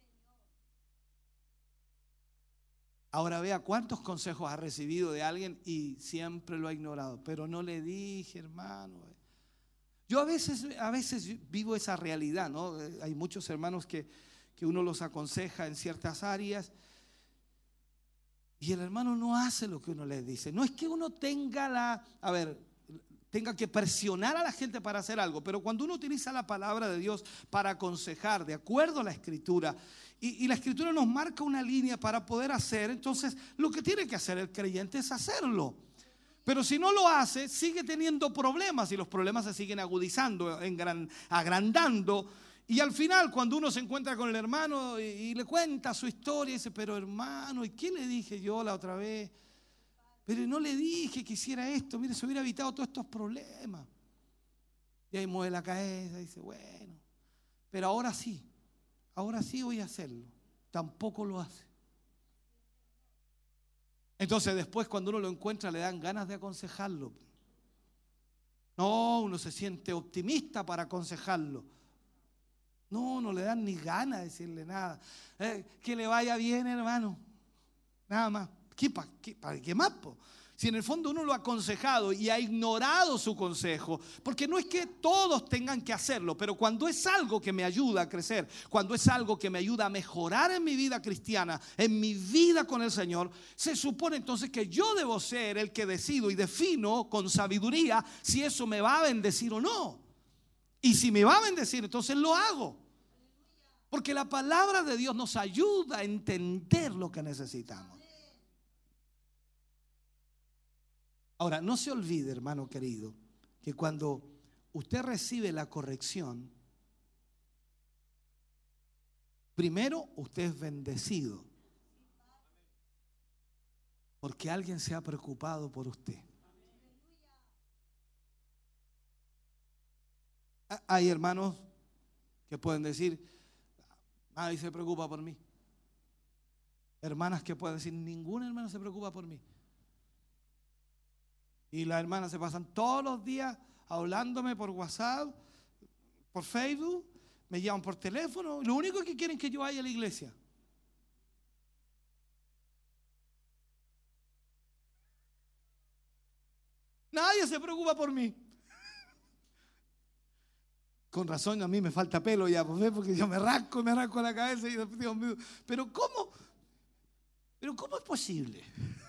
Ahora vea cuántos consejos ha recibido de alguien y siempre lo ha ignorado. Pero no le dije, hermano. Yo a veces vivo esa realidad, ¿no? Hay muchos hermanos que uno los aconseja en ciertas áreas y el hermano no hace lo que uno le dice. No es que uno tenga tenga que presionar a la gente para hacer algo, pero cuando uno utiliza la palabra de Dios para aconsejar de acuerdo a la Escritura, y la Escritura nos marca una línea para poder hacer, entonces lo que tiene que hacer el creyente es hacerlo. Pero si no lo hace, sigue teniendo problemas y los problemas se siguen agudizando, agrandando. Y al final, cuando uno se encuentra con el hermano y le cuenta su historia, dice, pero hermano, ¿y qué le dije yo la otra vez? Pero no le dije que hiciera esto, mire, se hubiera evitado todos estos problemas. Y ahí mueve la cabeza y dice, bueno, pero ahora sí voy a hacerlo. Tampoco lo hace. Entonces después cuando uno lo encuentra le dan ganas de aconsejarlo. No, uno se siente optimista para aconsejarlo. No le dan ni ganas de decirle nada. Que le vaya bien, hermano. Nada más. ¿Qué más? Si en el fondo uno lo ha aconsejado y ha ignorado su consejo, porque no es que todos tengan que hacerlo, pero cuando es algo que me ayuda a crecer, cuando es algo que me ayuda a mejorar en mi vida cristiana, en mi vida con el Señor, se supone entonces que yo debo ser el que decido y defino con sabiduría si eso me va a bendecir o no. Y si me va a bendecir, entonces lo hago. Porque la palabra de Dios nos ayuda a entender lo que necesitamos. Ahora, no se olvide, hermano querido, que cuando usted recibe la corrección, Primero, usted es bendecido porque alguien se ha preocupado por usted. Hay hermanos que pueden decir, nadie se preocupa por mí. Hermanas que pueden decir, ningún hermano se preocupa por mí. Y las hermanas se pasan todos los días hablándome por WhatsApp, por Facebook, me llaman por teléfono. Lo único que quieren es que yo vaya a la iglesia. Nadie se preocupa por mí. Con razón a mí me falta pelo ya, porque yo me arranco la cabeza y Dios mío, pero ¿cómo es posible?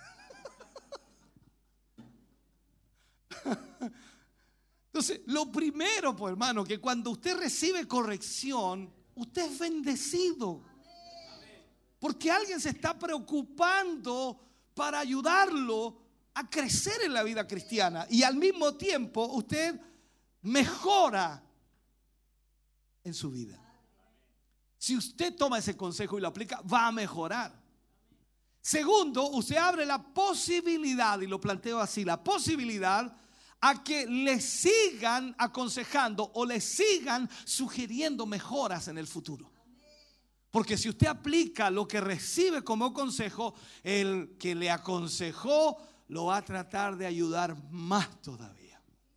Entonces, lo primero, pues, hermano, que cuando usted recibe corrección, usted es bendecido. Porque alguien se está preocupando para ayudarlo a crecer en la vida cristiana. Y al mismo tiempo, usted mejora en su vida. Si usted toma ese consejo y lo aplica, va a mejorar. Segundo, usted abre la posibilidad, y lo planteo así, la posibilidad a que le sigan aconsejando o le sigan sugiriendo mejoras en el futuro. Porque si usted aplica lo que recibe como consejo, el que le aconsejó lo va a tratar de ayudar más todavía.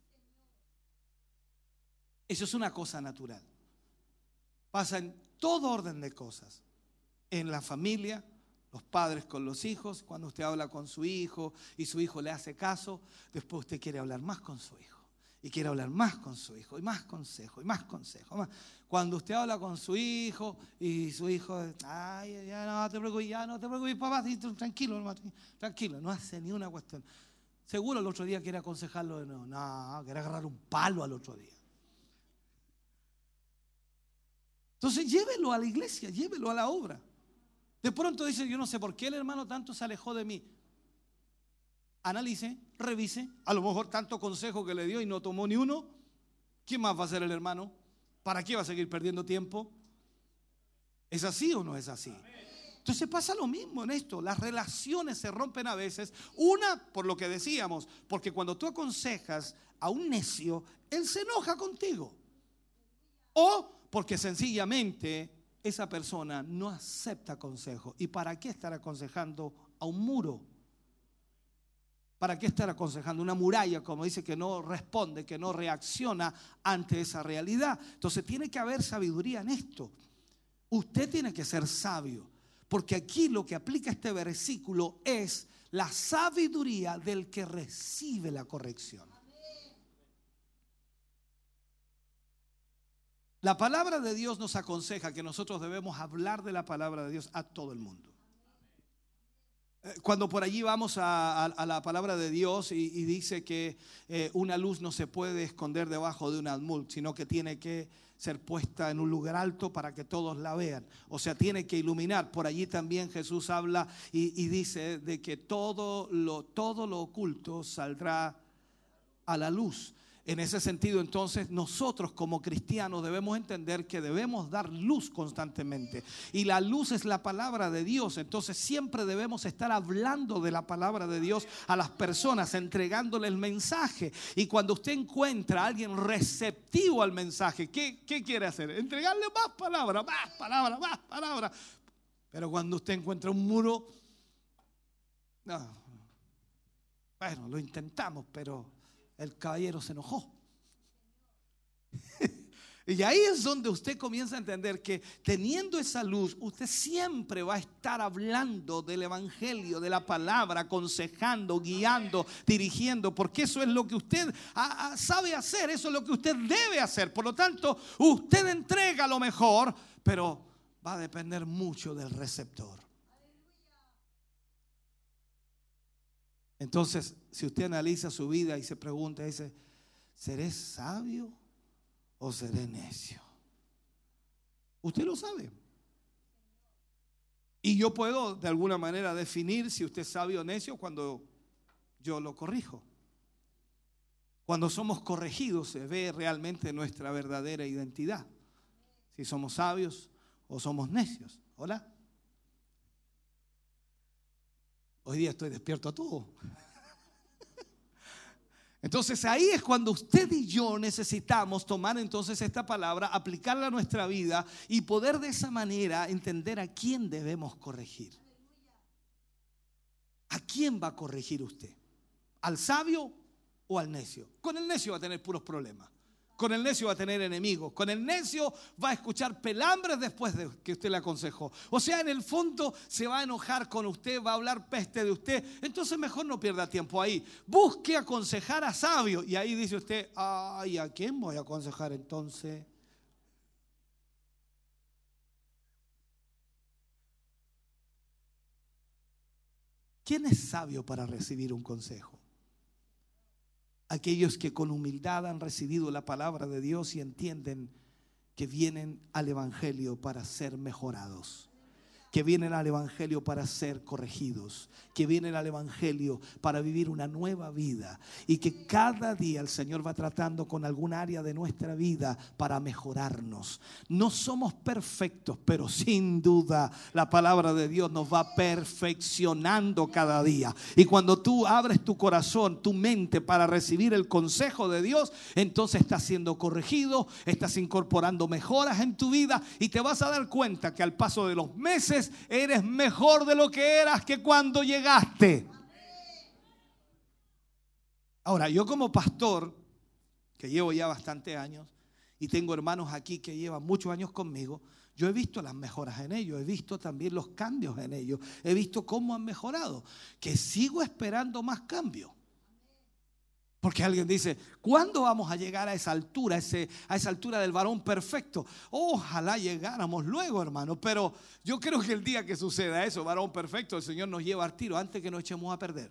Eso es una cosa natural. Pasa en todo orden de cosas. En la familia, los padres con los hijos, cuando usted habla con su hijo y su hijo le hace caso, después usted quiere hablar más con su hijo y quiere hablar más con su hijo y más consejo y más consejo. Más. Cuando usted habla con su hijo y su hijo, ay, ya no te preocupes, papá, tranquilo, no hace ni una cuestión. Seguro el otro día quiere aconsejarlo de nuevo. No, quiere agarrar un palo al otro día. Entonces llévelo a la iglesia, llévelo a la obra. De pronto dice, yo no sé por qué el hermano tanto se alejó de mí. Analice, revise, a lo mejor tanto consejo que le dio y no tomó ni uno. ¿Quién más va a ser el hermano? ¿Para qué va a seguir perdiendo tiempo? ¿Es así o no es así? Entonces pasa lo mismo en esto. Las relaciones se rompen a veces. Una, por lo que decíamos, porque cuando tú aconsejas a un necio, él se enoja contigo. O porque sencillamente esa persona no acepta consejo. ¿Y para qué estar aconsejando a un muro? ¿Para qué estar aconsejando una muralla, como dice, que no responde, que no reacciona ante esa realidad? Entonces tiene que haber sabiduría en esto. Usted tiene que ser sabio, porque aquí lo que aplica este versículo es la sabiduría del que recibe la corrección. La palabra de Dios nos aconseja que nosotros debemos hablar de la palabra de Dios a todo el mundo. Cuando por allí vamos a la palabra de Dios y dice que una luz no se puede esconder debajo de un almud, sino que tiene que ser puesta en un lugar alto para que todos la vean. O sea, tiene que iluminar. Por allí también Jesús habla y dice de que todo lo oculto saldrá a la luz. En ese sentido, entonces, nosotros como cristianos debemos entender que debemos dar luz constantemente. Y la luz es la palabra de Dios. Entonces, siempre debemos estar hablando de la palabra de Dios a las personas, entregándole el mensaje. Y cuando usted encuentra a alguien receptivo al mensaje, ¿qué quiere hacer? Entregarle más palabra. Pero cuando usted encuentra un muro, no. Bueno, lo intentamos, pero el caballero se enojó. Y ahí es donde usted comienza a entender que teniendo esa luz, usted siempre va a estar hablando del evangelio, de la palabra, aconsejando, guiando, dirigiendo, porque eso es lo que usted sabe hacer, eso es lo que usted debe hacer. Por lo tanto, usted entrega lo mejor, pero va a depender mucho del receptor. Entonces, si usted analiza su vida y se pregunta, dice, ¿seré sabio o seré necio? Usted lo sabe. Y yo puedo de alguna manera definir si usted es sabio o necio cuando yo lo corrijo. Cuando somos corregidos se ve realmente nuestra verdadera identidad. Si somos sabios o somos necios. ¿Hola? Hoy día estoy despierto a todo. Entonces ahí es cuando usted y yo necesitamos tomar entonces esta palabra, aplicarla a nuestra vida y poder de esa manera entender a quién debemos corregir. ¿A quién va a corregir usted? ¿Al sabio o al necio? Con el necio va a tener puros problemas. Con el necio va a tener enemigos. Con el necio va a escuchar pelambres después de que usted le aconsejó. O sea, en el fondo se va a enojar con usted, va a hablar peste de usted. Entonces mejor no pierda tiempo ahí. Busque aconsejar a sabio. Y ahí dice usted, ay, ¿a quién voy a aconsejar entonces? ¿Quién es sabio para recibir un consejo? Aquellos que con humildad han recibido la palabra de Dios y entienden que vienen al Evangelio para ser mejorados, que vienen al Evangelio para ser corregidos, que vienen al Evangelio para vivir una nueva vida y que cada día el Señor va tratando con algún área de nuestra vida para mejorarnos. No somos perfectos, pero sin duda la palabra de Dios nos va perfeccionando cada día. Y cuando tú abres tu corazón, tu mente para recibir el consejo de Dios, entonces estás siendo corregido, estás incorporando mejoras en tu vida y te vas a dar cuenta que al paso de los meses eres mejor de lo que eras que cuando llegaste. Ahora, yo como pastor, que llevo ya bastantes años, y tengo hermanos aquí que llevan muchos años conmigo, yo he visto las mejoras en ellos, he visto también los cambios en ellos, he visto cómo han mejorado, que sigo esperando más cambios. Porque alguien dice, ¿cuándo vamos a llegar a esa altura, a esa altura del varón perfecto? Ojalá llegáramos luego, hermano. Pero yo creo que el día que suceda eso, varón perfecto, el Señor nos lleva al tiro antes que nos echemos a perder.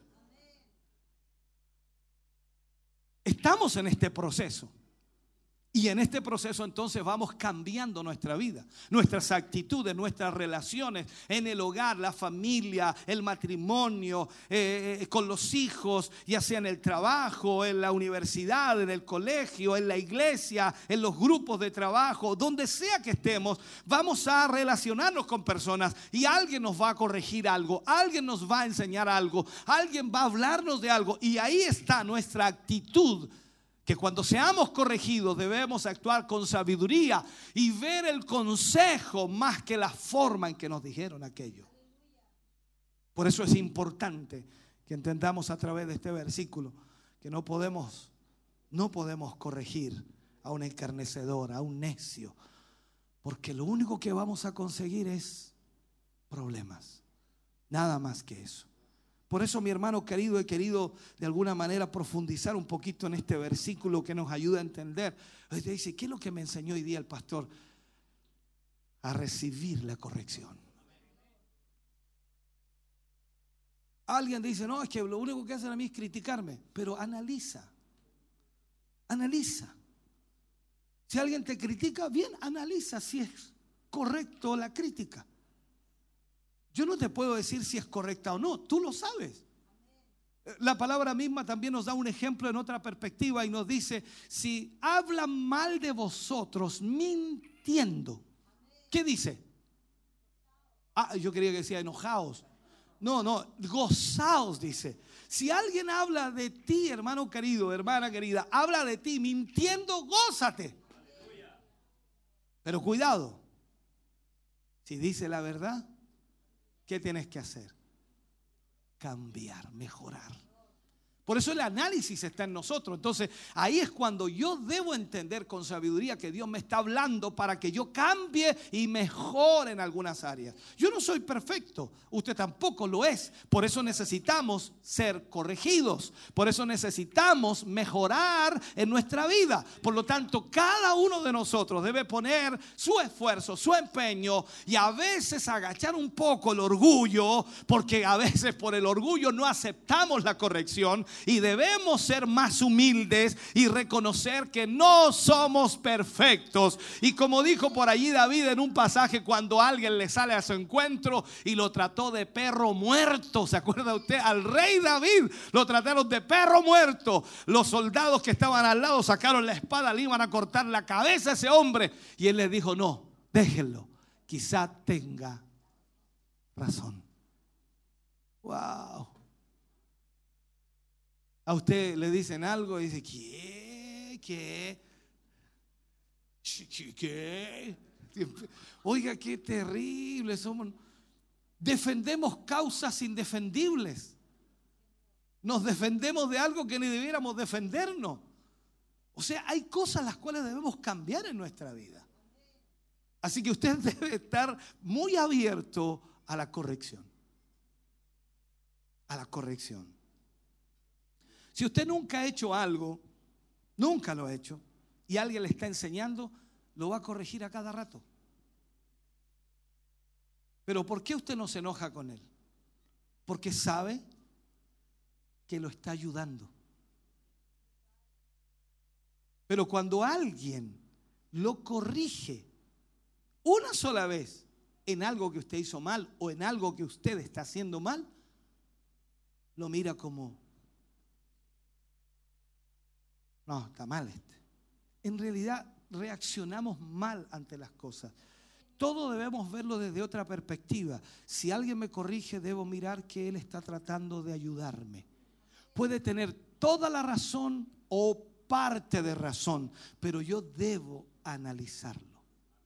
Estamos en este proceso. Y en este proceso entonces vamos cambiando nuestra vida, nuestras actitudes, nuestras relaciones en el hogar, la familia, el matrimonio, con los hijos, ya sea en el trabajo, en la universidad, en el colegio, en la iglesia, en los grupos de trabajo, donde sea que estemos, vamos a relacionarnos con personas y alguien nos va a corregir algo, alguien nos va a enseñar algo, alguien va a hablarnos de algo y ahí está nuestra actitud. Que cuando seamos corregidos debemos actuar con sabiduría y ver el consejo más que la forma en que nos dijeron aquello. Por eso es importante que entendamos a través de este versículo que no podemos corregir a un escarnecedor, a un necio, porque lo único que vamos a conseguir es problemas, nada más que eso. Por eso, mi hermano querido, he querido de alguna manera profundizar un poquito en este versículo que nos ayuda a entender. Usted dice, ¿qué es lo que me enseñó hoy día el pastor? A recibir la corrección. Alguien dice, no, es que lo único que hacen a mí es criticarme. Pero analiza. Si alguien te critica, bien, analiza si es correcto la crítica. Yo no te puedo decir si es correcta o no, tú lo sabes. La palabra misma también nos da un ejemplo en otra perspectiva y nos dice, si hablan mal de vosotros mintiendo, ¿qué dice? Yo quería que decía enojaos. No, gozaos, dice. Si alguien habla de ti, hermano querido, hermana querida, habla de ti mintiendo, gózate. Pero cuidado, si dice la verdad, ¿qué tienes que hacer? Cambiar, mejorar. Por eso el análisis está en nosotros. Entonces ahí es cuando yo debo entender con sabiduría que Dios me está hablando para que yo cambie y mejore en algunas áreas. Yo no soy perfecto, usted tampoco lo es. Por eso necesitamos ser corregidos. Por eso necesitamos mejorar en nuestra vida. Por lo tanto, cada uno de nosotros debe poner su esfuerzo, su empeño y a veces agachar un poco el orgullo, porque a veces por el orgullo no aceptamos la corrección. Y debemos ser más humildes y reconocer que no somos perfectos. Y como dijo por allí David en un pasaje, cuando alguien le sale a su encuentro y lo trató de perro muerto, ¿se acuerda usted? Al rey David lo trataron de perro muerto. Los soldados que estaban al lado sacaron la espada, le iban a cortar la cabeza a ese hombre y él les dijo, no, déjenlo, quizá tenga razón. Wow. A usted le dicen algo y dice, ¿qué? Oiga, qué terrible somos. Defendemos causas indefendibles. Nos defendemos de algo que ni debiéramos defendernos. O sea, hay cosas las cuales debemos cambiar en nuestra vida. Así que usted debe estar muy abierto a la corrección. A la corrección. Si usted nunca ha hecho algo, nunca lo ha hecho, y alguien le está enseñando, lo va a corregir a cada rato. Pero ¿por qué usted no se enoja con él? Porque sabe que lo está ayudando. Pero cuando alguien lo corrige una sola vez en algo que usted hizo mal o en algo que usted está haciendo mal, lo mira como, no, está mal este. En realidad reaccionamos mal ante las cosas. Todo debemos verlo desde otra perspectiva. Si alguien me corrige, debo mirar que él está tratando de ayudarme. Puede tener toda la razón o parte de razón, pero yo debo analizarlo.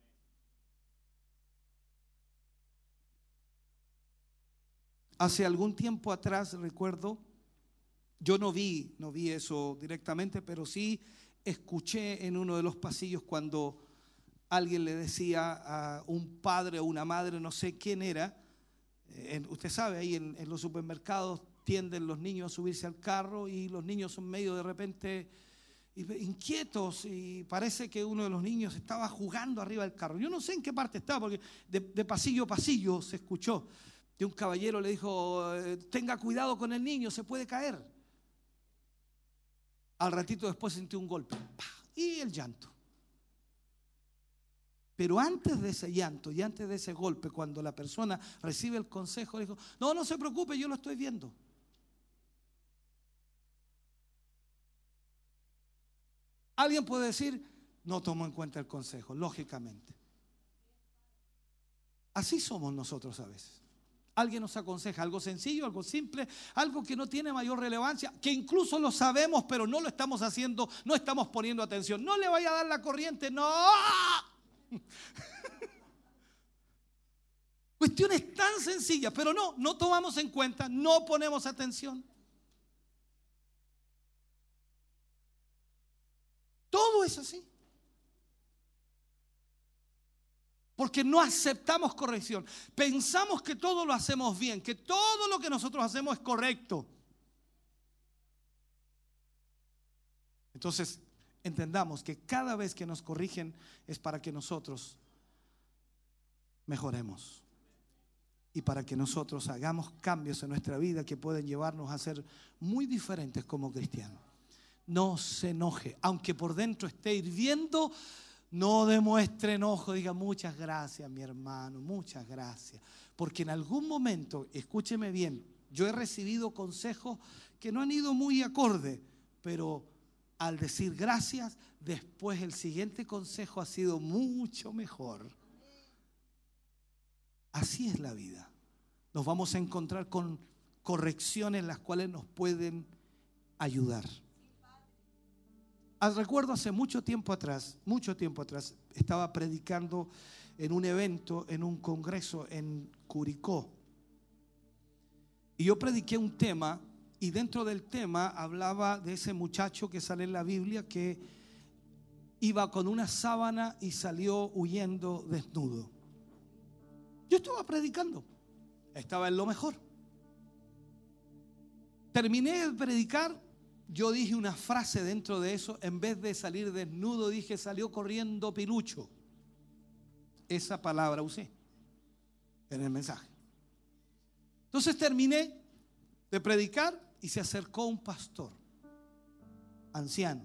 Hace algún tiempo atrás, recuerdo, yo no vi eso directamente, pero sí escuché en uno de los pasillos cuando alguien le decía a un padre o una madre, no sé quién era, usted sabe, ahí en los supermercados tienden los niños a subirse al carro y los niños son medio de repente inquietos y parece que uno de los niños estaba jugando arriba del carro. Yo no sé en qué parte estaba porque de pasillo a pasillo se escuchó. Y un caballero le dijo, tenga cuidado con el niño, se puede caer. Al ratito después sentí un golpe y el llanto. Pero antes de ese llanto y antes de ese golpe, cuando la persona recibe el consejo, le dijo, no se preocupe, yo lo estoy viendo. Alguien puede decir, no tomó en cuenta el consejo, lógicamente. Así somos nosotros a veces. Alguien nos aconseja algo sencillo, algo simple, algo que no tiene mayor relevancia, que incluso lo sabemos, pero no lo estamos haciendo, no estamos poniendo atención. No le vaya a dar la corriente, no. Cuestiones tan sencillas, pero no tomamos en cuenta, no ponemos atención. Todo es así. Porque no aceptamos corrección. Pensamos que todo lo hacemos bien, que todo lo que nosotros hacemos es correcto. Entonces, entendamos que cada vez que nos corrigen es para que nosotros mejoremos. Y para que nosotros hagamos cambios en nuestra vida que pueden llevarnos a ser muy diferentes como cristianos. No se enoje, aunque por dentro esté hirviendo. No demuestre enojo, diga muchas gracias mi hermano, muchas gracias. Porque en algún momento, escúcheme bien, yo he recibido consejos que no han ido muy acorde, pero al decir gracias, después el siguiente consejo ha sido mucho mejor. Así es la vida. Nos vamos a encontrar con correcciones las cuales nos pueden ayudar. Recuerdo hace mucho tiempo atrás, estaba predicando en un evento, en un congreso en Curicó. Y yo prediqué un tema, y dentro del tema hablaba de ese muchacho que sale en la Biblia que iba con una sábana y salió huyendo desnudo. Yo estaba predicando, estaba en lo mejor. Terminé de predicar. Yo dije una frase dentro de eso, en vez de salir desnudo, dije salió corriendo pilucho. Esa palabra usé en el mensaje. Entonces terminé de predicar y se acercó un pastor, anciano,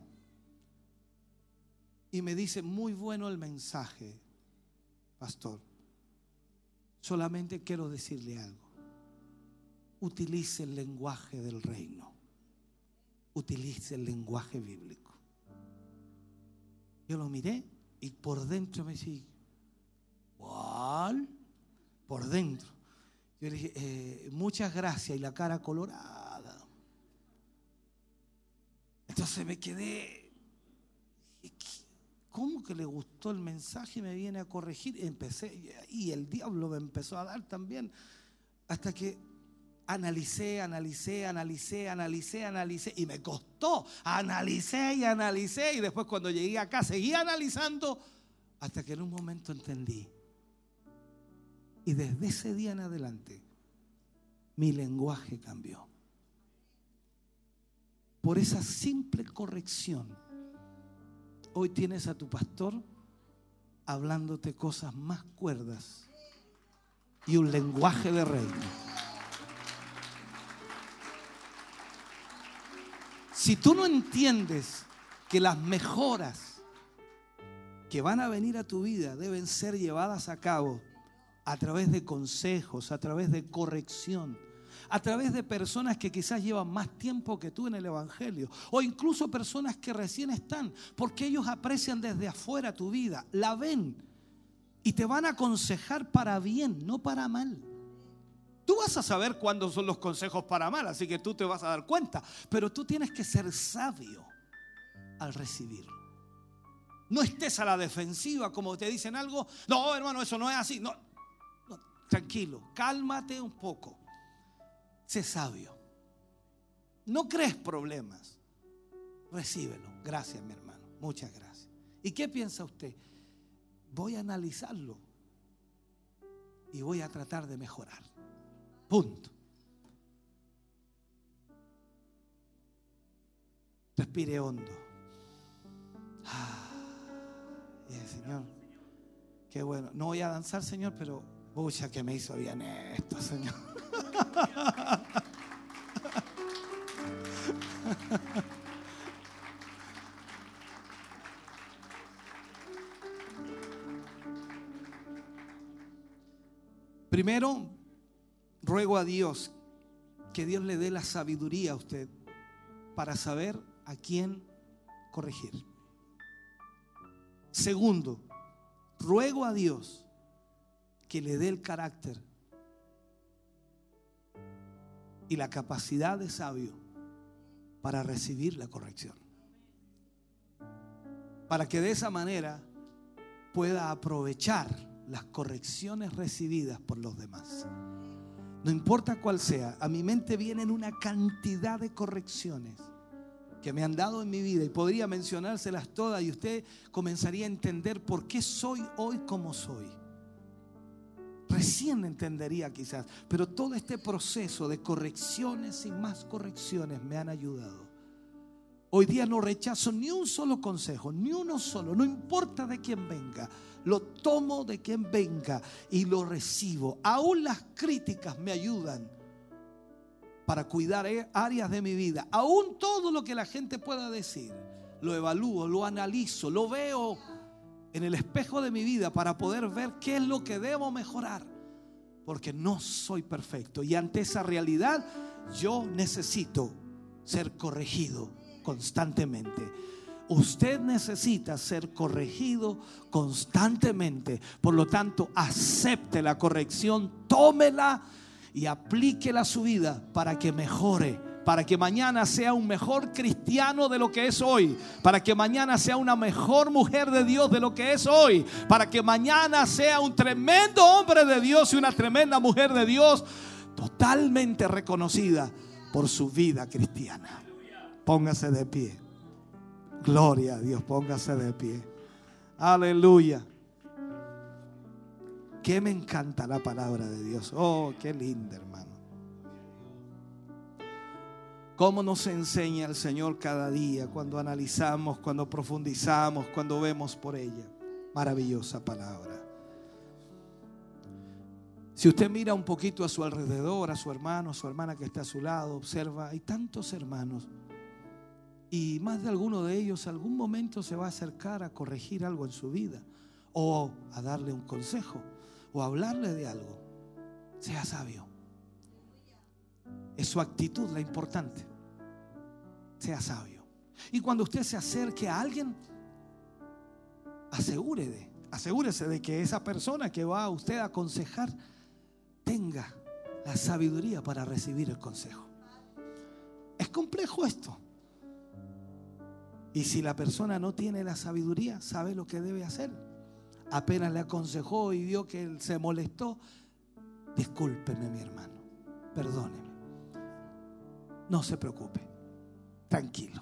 y me dice, muy bueno el mensaje, pastor. Solamente quiero decirle algo. Utilice el lenguaje del reino. Utilice el lenguaje bíblico. Yo lo miré y por dentro me decía, ¿cuál? por dentro. Yo le dije, muchas gracias, y la cara colorada. Entonces me quedé, ¿cómo que le gustó el mensaje y me viene a corregir? Empecé, y el diablo me empezó a dar también, hasta que analicé, y me costó, analicé, y después cuando llegué acá seguí analizando, hasta que en un momento entendí. Y desde ese día en adelante, mi lenguaje cambió. Por esa simple corrección, hoy tienes a tu pastor hablándote cosas más cuerdas y un lenguaje de reino. Si tú no entiendes que las mejoras que van a venir a tu vida deben ser llevadas a cabo a través de consejos, a través de corrección, a través de personas que quizás llevan más tiempo que tú en el evangelio, o incluso personas que recién están, porque ellos aprecian desde afuera tu vida, la ven y te van a aconsejar para bien, no para mal. Tú vas a saber cuándo son los consejos para mal, así que tú te vas a dar cuenta, pero tú tienes que ser sabio al recibirlo. No estés a la defensiva como te dicen algo. No, hermano, eso no es así. No, tranquilo, cálmate un poco. Sé sabio. No crees problemas. Recíbelo. Gracias, mi hermano. Muchas gracias. ¿Y qué piensa usted? Voy a analizarlo y voy a tratar de mejorar. Punto. Respire hondo. Señor, qué bueno. No voy a danzar, Señor, pero pucha que me hizo bien esto, Señor. Primero, ruego a Dios que Dios le dé la sabiduría a usted para saber a quién corregir. Segundo, ruego a Dios que le dé el carácter y la capacidad de sabio para recibir la corrección, para que de esa manera pueda aprovechar las correcciones recibidas por los demás. No importa cuál sea, a mi mente vienen una cantidad de correcciones que me han dado en mi vida y podría mencionárselas todas y usted comenzaría a entender por qué soy hoy como soy. Recién entendería quizás, pero todo este proceso de correcciones y más correcciones me han ayudado. Hoy día no rechazo ni un solo consejo, ni uno solo, no importa de quién venga, lo tomo de quien venga y lo recibo. Aún las críticas me ayudan para cuidar áreas de mi vida. Aún todo lo que la gente pueda decir, lo evalúo, lo analizo, lo veo en el espejo de mi vida para poder ver qué es lo que debo mejorar. Porque no soy perfecto y ante esa realidad yo necesito ser corregido constantemente. Usted necesita ser corregido constantemente. Por lo tanto, acepte la corrección, tómela y aplíquela a su vida para que mejore, para que mañana sea un mejor cristiano de lo que es hoy, para que mañana sea una mejor mujer de Dios de lo que es hoy, para que mañana sea un tremendo hombre de Dios y una tremenda mujer de Dios, totalmente reconocida por su vida cristiana. Póngase de pie. Gloria a Dios, póngase de pie. Aleluya. Que me encanta la palabra de Dios. Oh, qué linda, hermano. Cómo nos enseña el Señor cada día cuando analizamos, cuando profundizamos, cuando vemos por ella. Maravillosa palabra. Si usted mira un poquito a su alrededor, a su hermano, a su hermana que está a su lado, observa, hay tantos hermanos. Y más de alguno de ellos algún momento se va a acercar a corregir algo en su vida, o a darle un consejo, o a hablarle de algo. Sea sabio. Es su actitud la importante. Sea sabio. Y cuando usted se acerque a alguien, asegúrese de que esa persona que va a usted a aconsejar tenga la sabiduría para recibir el consejo. Es complejo esto. Y si la persona no tiene la sabiduría, sabe lo que debe hacer. Apenas le aconsejó y vio que él se molestó, discúlpeme, mi hermano, perdóneme, no se preocupe, tranquilo.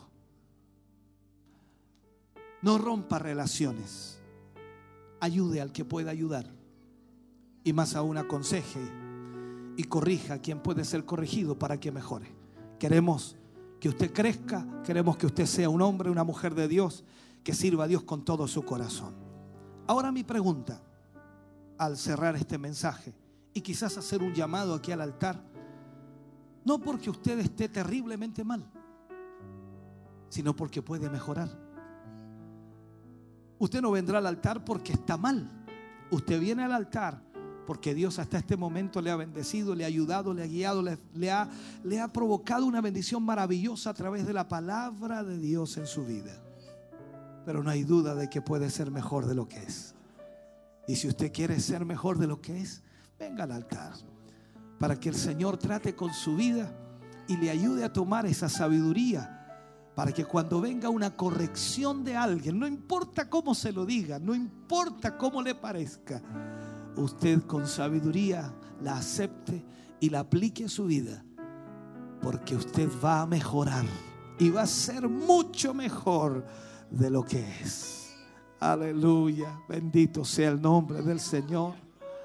No rompa relaciones, ayude al que pueda ayudar, y más aún aconseje y corrija a quien puede ser corregido para que mejore. Queremos que usted crezca, queremos que usted sea un hombre, una mujer de Dios, que sirva a Dios con todo su corazón. Ahora mi pregunta, al cerrar este mensaje, y quizás hacer un llamado aquí al altar, no porque usted esté terriblemente mal, sino porque puede mejorar. Usted no vendrá al altar porque está mal. Usted viene al altar porque Dios hasta este momento le ha bendecido, le ha ayudado, le ha guiado, le ha provocado una bendición maravillosa a través de la palabra de Dios en su vida. Pero no hay duda de que puede ser mejor de lo que es. Y si usted quiere ser mejor de lo que es, venga al altar para que el Señor trate con su vida y le ayude a tomar esa sabiduría, para que cuando venga una corrección de alguien, no importa cómo se lo diga, no importa cómo le parezca, usted con sabiduría la acepte y la aplique a su vida, porque usted va a mejorar y va a ser mucho mejor de lo que es. Aleluya, bendito sea el nombre del Señor.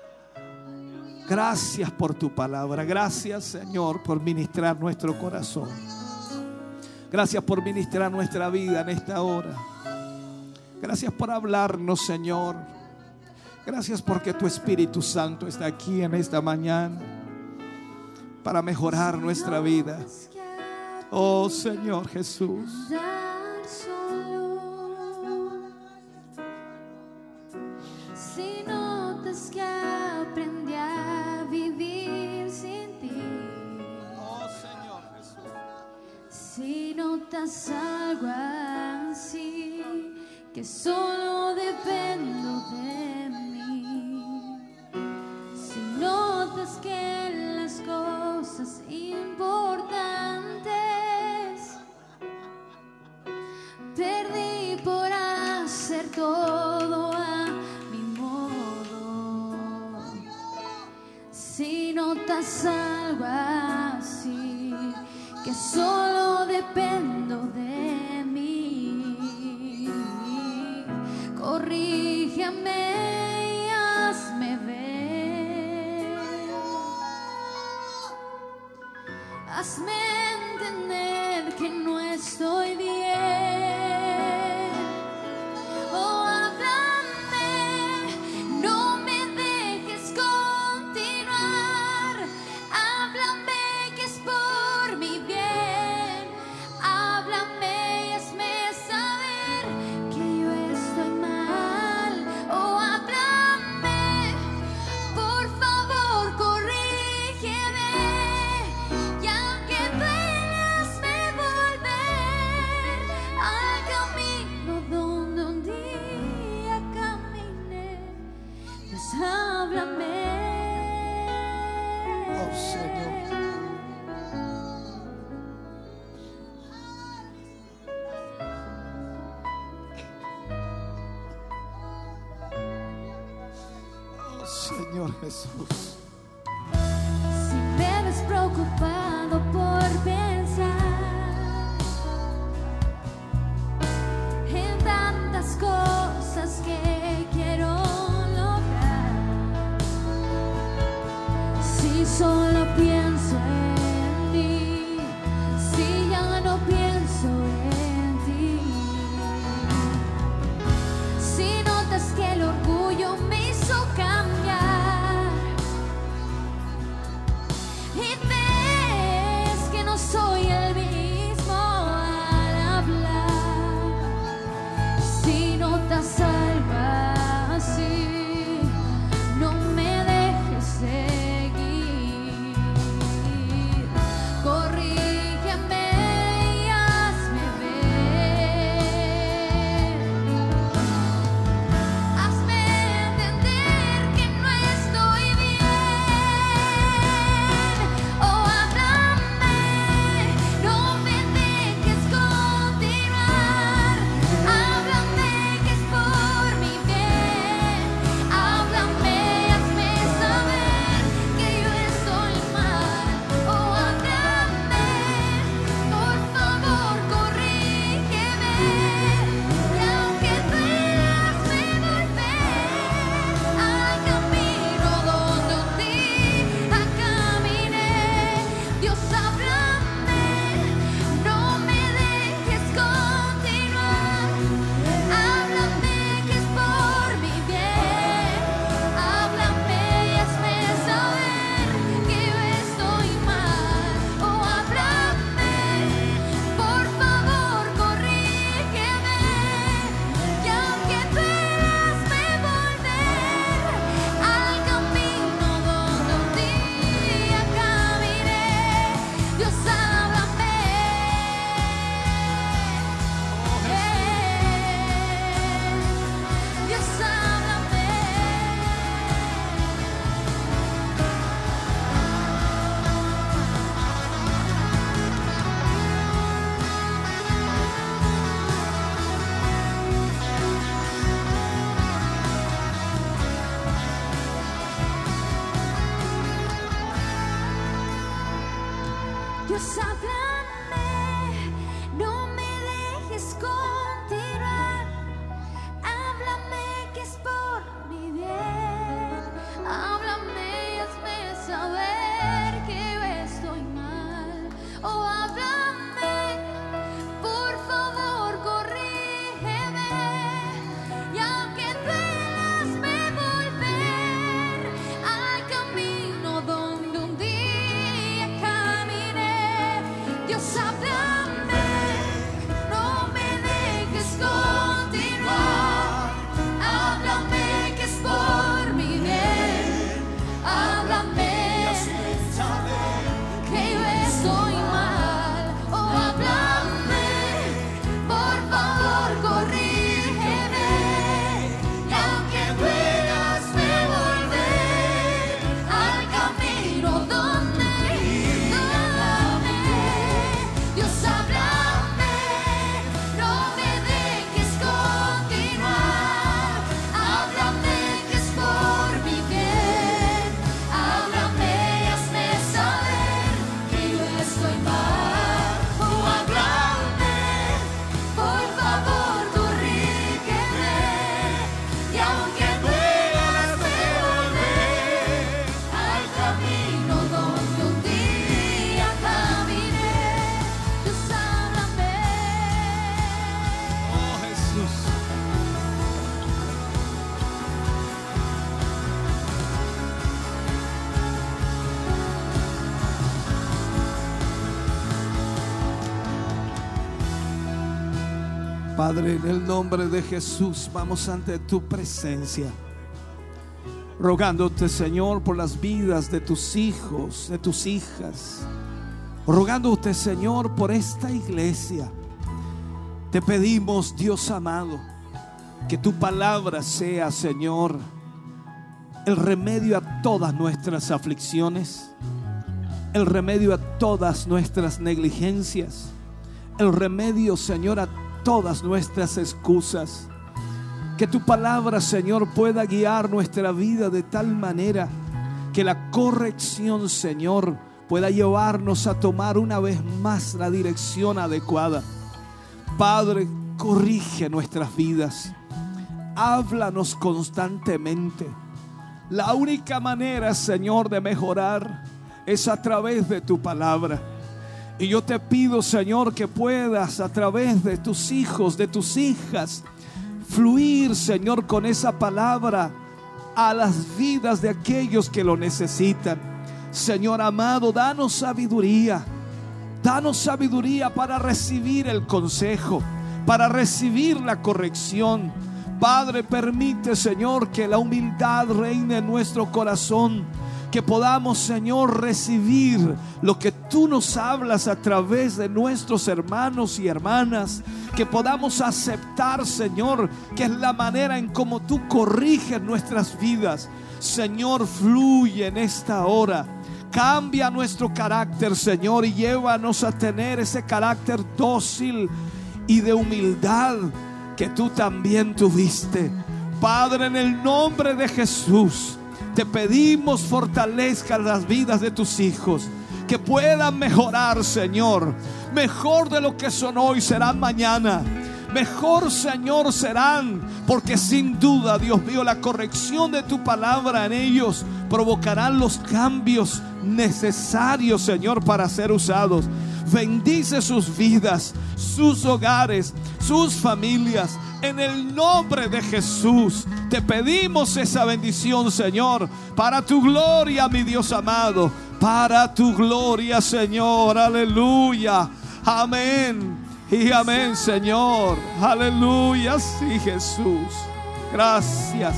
Gracias por tu palabra. Gracias, Señor, por ministrar nuestro corazón. Gracias por ministrar nuestra vida en esta hora. Gracias por hablarnos, Señor. Gracias porque tu Espíritu Santo está aquí en esta mañana para mejorar nuestra vida. Oh, Señor Jesús. Si notas que aprendí a vivir sin ti. Oh, Señor Jesús. Si notas algo así, que solo dependo de mí. Si notas que las cosas importantes perdí por hacer todo a mi modo. Si notas algo así, que solo dependo de mí, corrígeme y hazme ver. Hazme entender que no estoy bien. Oh, háblame, no me dejes continuar. Háblame que es por mi bien. Háblame y hazme saber que yo estoy mal. Oh, háblame, por favor, corrígeme. Y aunque duele, hazme volver al camino donde un día caminé. Dios, háblame. Oh, Señor. Oh, Señor Jesús. Si me ves preocupado por pensar en tantas cosas que quiero lograr, si solo pienso en ti, si ya no pienso en ti, si notas que el orgullo me hizo cambiar y ves que no soy el mismo al hablar, si notas algo así, no me dejes seguir. Dios, háblame, no me dejes continuar. Háblame que es por mi bien. Háblame y hazme saber que yo estoy mal. Oh, háblame, por favor, corrígeme. Y aunque duelas me volver al camino donde un día caminé. Dios, háblame, no me dejes continuar. Háblame que es por mi bien. Háblame, que yo estoy mal. Oh, háblame, por favor, corrígeme. Y aunque duelas me volver al camino donde Dios, háblame, no me dejes continuar. Háblame que es por mi bien. Háblame y hazme saber que yo estoy mal. Oh, háblame, por favor, corrígeme. Y aunque duelas me volver al camino donde un día caminé. Dios, háblame. Oh, Jesús. Padre, en el nombre de Jesús, vamos ante tu presencia, rogándote, Señor, por las vidas de tus hijos, de tus hijas, rogándote, Señor, por esta iglesia. Te pedimos, Dios amado, que tu palabra sea, Señor, el remedio a todas nuestras aflicciones, el remedio a todas nuestras negligencias, el remedio, Señor, a todas nuestras excusas. Que tu palabra, Señor, pueda guiar nuestra vida de tal manera que la corrección, Señor, pueda llevarnos a tomar una vez más la dirección adecuada. Padre, corrige nuestras vidas. Háblanos constantemente. La única manera, Señor, de mejorar es a través de tu palabra. Y yo te pido, Señor, que puedas a través de tus hijos, de tus hijas, fluir, Señor, con esa palabra a las vidas de aquellos que lo necesitan. Señor amado, danos sabiduría. Danos sabiduría para recibir el consejo, para recibir la corrección. Padre, permite, Señor, que la humildad reine en nuestro corazón. Que podamos, Señor, recibir lo que tú nos hablas a través de nuestros hermanos y hermanas. Que podamos aceptar, Señor, que es la manera en cómo tú corriges nuestras vidas. Señor, fluye en esta hora. Cambia nuestro carácter, Señor, y llévanos a tener ese carácter dócil y de humildad que tú también tuviste. Padre, en el nombre de Jesús, te pedimos fortalezca las vidas de tus hijos, que puedan mejorar, Señor. Mejor de lo que son hoy serán mañana. Mejor, Señor, serán, porque sin duda, Dios mío, la corrección de tu palabra en ellos provocarán los cambios necesarios, Señor, para ser usados. Bendice sus vidas, sus hogares, sus familias. En el nombre de Jesús te pedimos esa bendición, Señor, para tu gloria, mi Dios amado, para tu gloria, Señor. Aleluya, amén y amén, Señor. Aleluya, sí, Jesús. Gracias,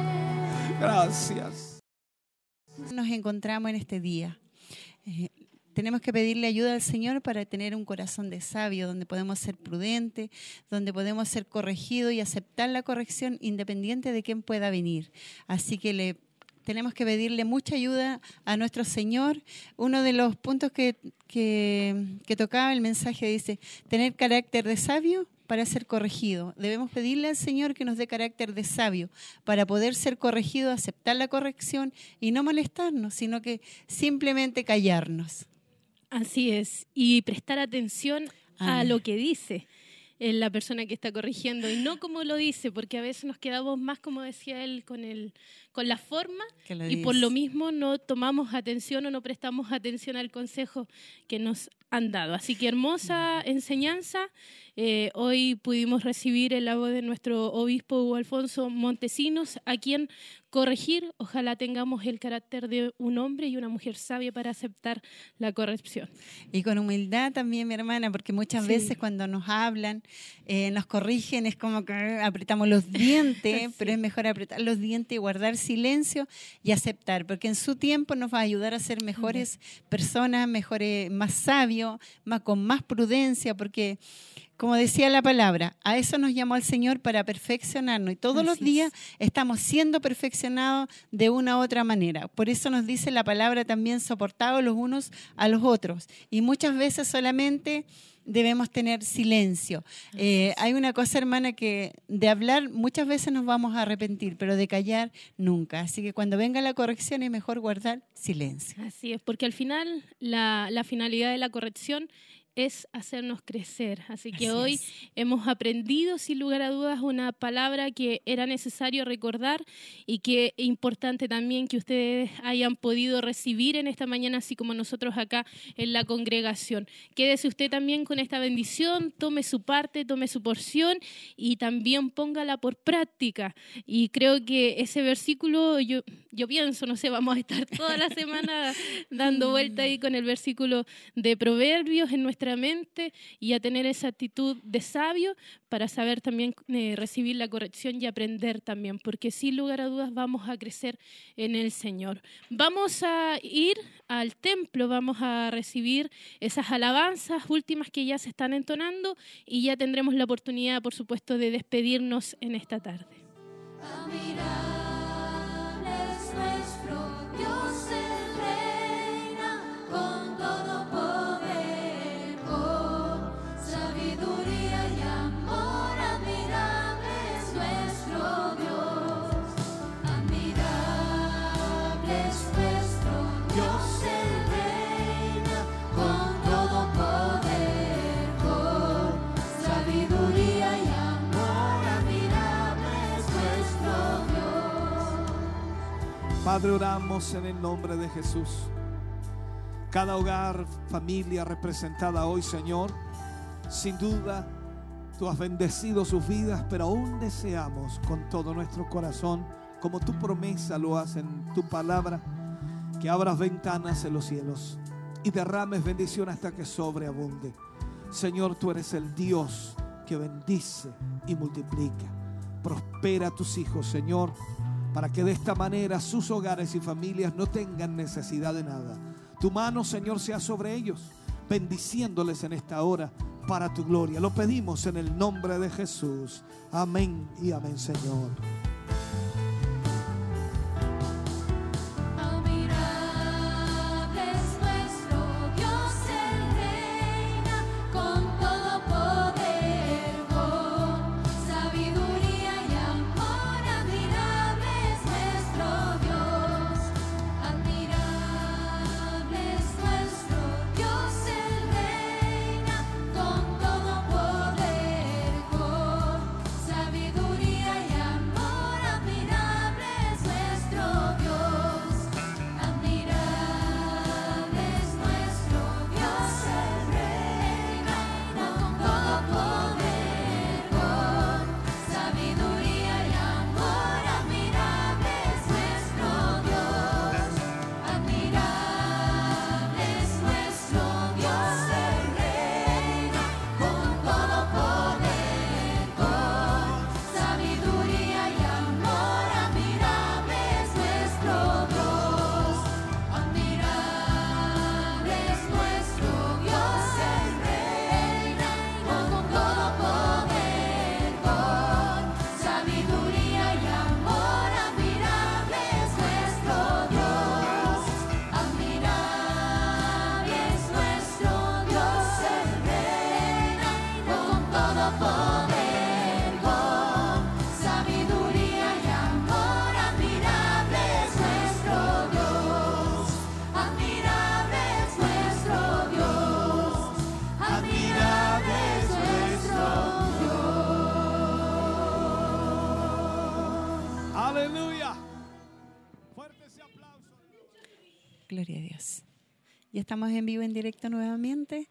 gracias. Nos encontramos en este día. Tenemos que pedirle ayuda al Señor para tener un corazón de sabio, donde podemos ser prudentes, donde podemos ser corregidos y aceptar la corrección independiente de quién pueda venir. Así que tenemos que pedirle mucha ayuda a nuestro Señor. Uno de los puntos que tocaba el mensaje dice, tener carácter de sabio para ser corregido. Debemos pedirle al Señor que nos dé carácter de sabio para poder ser corregido, aceptar la corrección y no molestarnos, sino que simplemente callarnos. Así es, y prestar atención a Amén. lo que dice la persona que está corrigiendo y no como lo dice, porque a veces nos quedamos más, como decía él, con la forma Que lo y por dice. lo mismo no tomamos atención o no prestamos atención al consejo que nos han dado. Así que hermosa enseñanza. Hoy pudimos recibir el voz de nuestro obispo Hugo Alfonso Montesinos, a quien corregir. Ojalá tengamos el carácter de un hombre y una mujer sabia para aceptar la corrección. Y con humildad también, mi hermana, porque muchas Sí. veces cuando nos hablan, nos corrigen, es como que apretamos los dientes, Sí. pero es mejor apretar los dientes y guardar silencio y aceptar, porque en su tiempo nos va a ayudar a ser mejores personas, mejores, más sabios, con más prudencia, porque como decía la palabra, a eso nos llamó el Señor para perfeccionarnos y todos los Así días estamos siendo perfeccionados de una u otra manera. Por eso nos dice la palabra también soportados los unos a los otros y muchas veces solamente debemos tener silencio. Hay una cosa, hermana, que de hablar muchas veces nos vamos a arrepentir, pero de callar nunca. Así que cuando venga la corrección es mejor guardar silencio. Así es, porque al final la finalidad de la corrección es hacernos crecer. Así que Así hoy es. hemos aprendido, sin lugar a dudas, una palabra que era necesario recordar y que es importante también que ustedes hayan podido recibir en esta mañana, así como nosotros acá en la congregación. Quédese usted también con esta bendición, tome su parte, tome su porción y también póngala por práctica. Y creo que ese versículo, yo pienso, no sé, vamos a estar toda la semana dando vuelta ahí con el versículo de Proverbios en nuestra mente y a tener esa actitud de sabio para saber también recibir la corrección y aprender también, porque sin lugar a dudas vamos a crecer en el Señor. Vamos a ir al templo, vamos a recibir esas alabanzas últimas que ya se están entonando y ya tendremos la oportunidad, por supuesto, de despedirnos en esta tarde. Admirable es nuestro Dios, Él reina con todo poder, con sabiduría y amor. Admirable es nuestro Dios, admirable es nuestro Dios, Él reina con todo poder, con sabiduría y amor. Admirable es nuestro Dios. Padre, oramos en el nombre de Jesús. Cada hogar, familia representada hoy, Señor, sin duda tú has bendecido sus vidas, pero aún deseamos con todo nuestro corazón, como tu promesa lo hace en tu palabra, que abras ventanas en los cielos y derrames bendición hasta que sobreabunde. Señor, tú eres el Dios que bendice y multiplica. Prospera a tus hijos, Señor, para que de esta manera sus hogares y familias no tengan necesidad de nada. Tu mano, Señor, sea sobre ellos, bendiciéndoles en esta hora para tu gloria. Lo pedimos en el nombre de Jesús. Amén y amén, Señor. Admirable es nuestro Dios, Él reina con todo poder, con sabiduría y amor. Admirable es nuestro Dios, admirable es nuestro Dios, Él reina con todo poder, con sabiduría y amor. Gloria a Dios. Ya estamos en vivo, en directo nuevamente.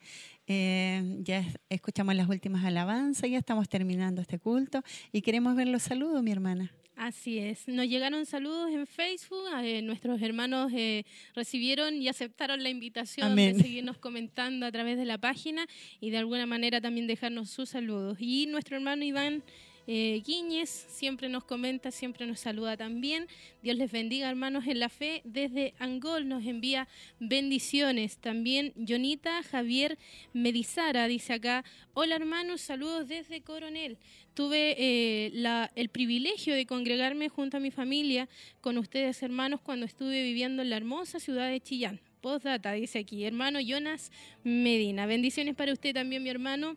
Ya escuchamos las últimas alabanzas, ya estamos terminando este culto y queremos ver los saludos, mi hermana. Así es. Nos llegaron saludos en Facebook. Nuestros hermanos recibieron y aceptaron la invitación Amén. de seguirnos comentando a través de la página y de alguna manera también dejarnos sus saludos. Y nuestro hermano Iván Guíñez siempre nos comenta, siempre nos saluda también. Dios les bendiga, hermanos en la fe. Desde Angol nos envía bendiciones. También Jonita Javier Medizara dice acá: hola hermanos, saludos desde Coronel. Tuve el privilegio de congregarme junto a mi familia con ustedes, hermanos, cuando estuve viviendo en la hermosa ciudad de Chillán. Postdata, dice aquí, hermano Jonas Medina. Bendiciones para usted también, mi hermano.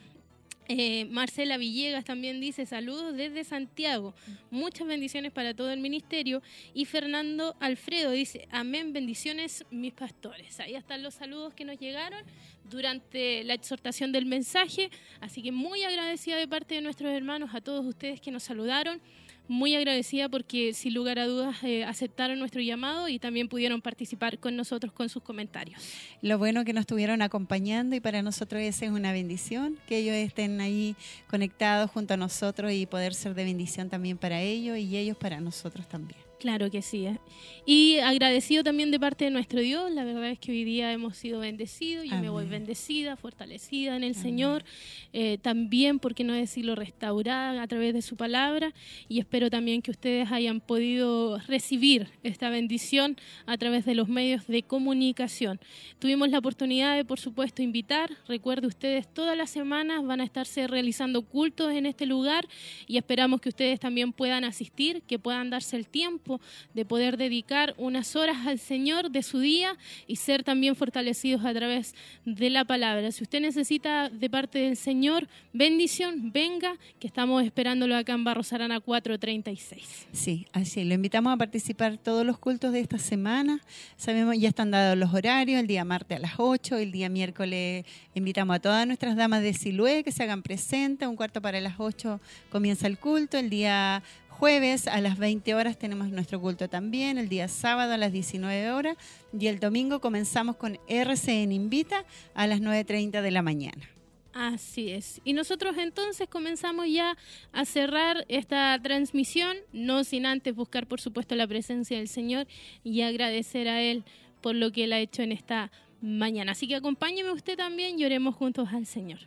Marcela Villegas también dice: saludos desde Santiago, muchas bendiciones para todo el ministerio. Y Fernando Alfredo dice: amén, bendiciones mis pastores. Ahí están los saludos que nos llegaron durante la exhortación del mensaje, así que muy agradecida de parte de nuestros hermanos a todos ustedes que nos saludaron. Muy agradecida porque sin lugar a dudas aceptaron nuestro llamado y también pudieron participar con nosotros con sus comentarios. Lo bueno que nos estuvieron acompañando y para nosotros esa es una bendición, que ellos estén ahí conectados junto a nosotros y poder ser de bendición también para ellos y ellos para nosotros también. Claro que sí. Y agradecido también de parte de nuestro Dios. La verdad es que hoy día hemos sido bendecidos. Yo me voy bendecida, fortalecida en el Señor. También, por qué no decirlo, restaurada a través de su palabra. Y espero también que ustedes hayan podido recibir esta bendición a través de los medios de comunicación. Tuvimos la oportunidad de, por supuesto, invitar. Recuerde, ustedes todas las semanas van a estarse realizando cultos en este lugar y esperamos que ustedes también puedan asistir, que puedan darse el tiempo de poder dedicar unas horas al Señor de su día y ser también fortalecidos a través de la palabra. Si usted necesita de parte del Señor bendición, venga, que estamos esperándolo acá en Barros Arana 436. Sí, así, lo invitamos a participar todos los cultos de esta semana. Sabemos, ya están dados los horarios, el día martes a las 8, el día miércoles invitamos a todas nuestras damas de Siloé que se hagan presentes, 7:45 comienza el culto, el día jueves a las 20 horas tenemos nuestro culto también, el día sábado a las 19 horas y el domingo comenzamos con RCN Invita a las 9:30 de la mañana. Así es. Y nosotros entonces comenzamos ya a cerrar esta transmisión, no sin antes buscar por supuesto la presencia del Señor y agradecer a Él por lo que Él ha hecho en esta mañana. Así que acompáñeme usted también y oremos juntos al Señor.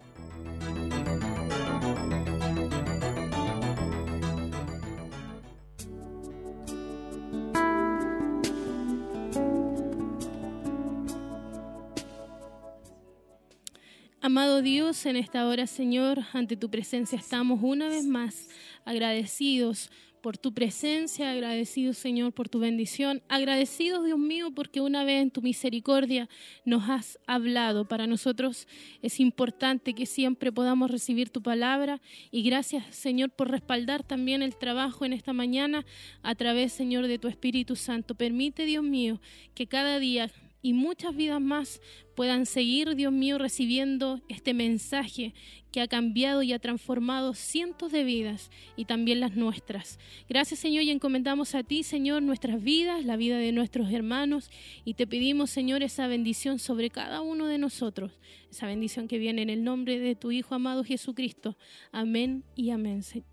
Amado Dios, en esta hora, Señor, ante tu presencia estamos una vez más agradecidos por tu presencia, agradecidos, Señor, por tu bendición, agradecidos, Dios mío, porque una vez en tu misericordia nos has hablado. Para nosotros es importante que siempre podamos recibir tu palabra y gracias, Señor, por respaldar también el trabajo en esta mañana a través, Señor, de tu Espíritu Santo. Permite, Dios mío, que cada día y muchas vidas más puedan seguir, Dios mío, recibiendo este mensaje que ha cambiado y ha transformado cientos de vidas y también las nuestras. Gracias, Señor, y encomendamos a ti, Señor, nuestras vidas, la vida de nuestros hermanos, y te pedimos, Señor, esa bendición sobre cada uno de nosotros, esa bendición que viene en el nombre de tu Hijo amado Jesucristo. Amén y amén, Señor.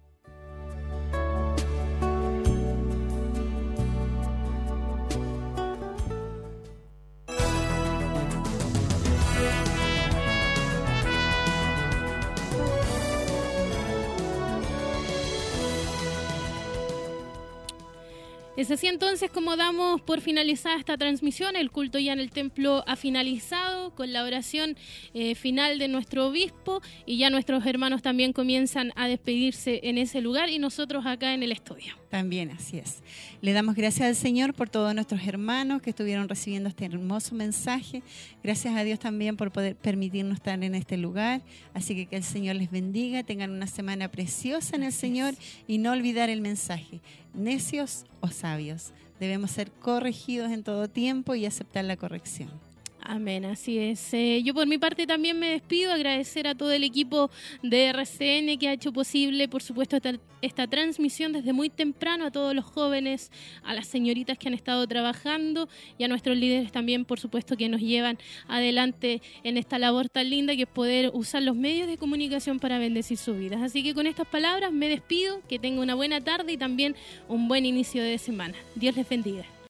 Es así entonces como damos por finalizada esta transmisión. El culto ya en el templo ha finalizado con la oración final de nuestro obispo y ya nuestros hermanos también comienzan a despedirse en ese lugar y nosotros acá en el estudio. También, así es. Le damos gracias al Señor por todos nuestros hermanos que estuvieron recibiendo este hermoso mensaje. Gracias a Dios también por poder permitirnos estar en este lugar. Así que el Señor les bendiga, tengan una semana preciosa en el Señor y no olvidar el mensaje. Necios o sabios, debemos ser corregidos en todo tiempo y aceptar la corrección. Amén, así es. Yo por mi parte también me despido, agradecer a todo el equipo de RCN que ha hecho posible, por supuesto, esta transmisión desde muy temprano, a todos los jóvenes, a las señoritas que han estado trabajando y a nuestros líderes también, por supuesto, que nos llevan adelante en esta labor tan linda que es poder usar los medios de comunicación para bendecir sus vidas. Así que con estas palabras me despido, que tengan una buena tarde y también un buen inicio de semana. Dios les bendiga.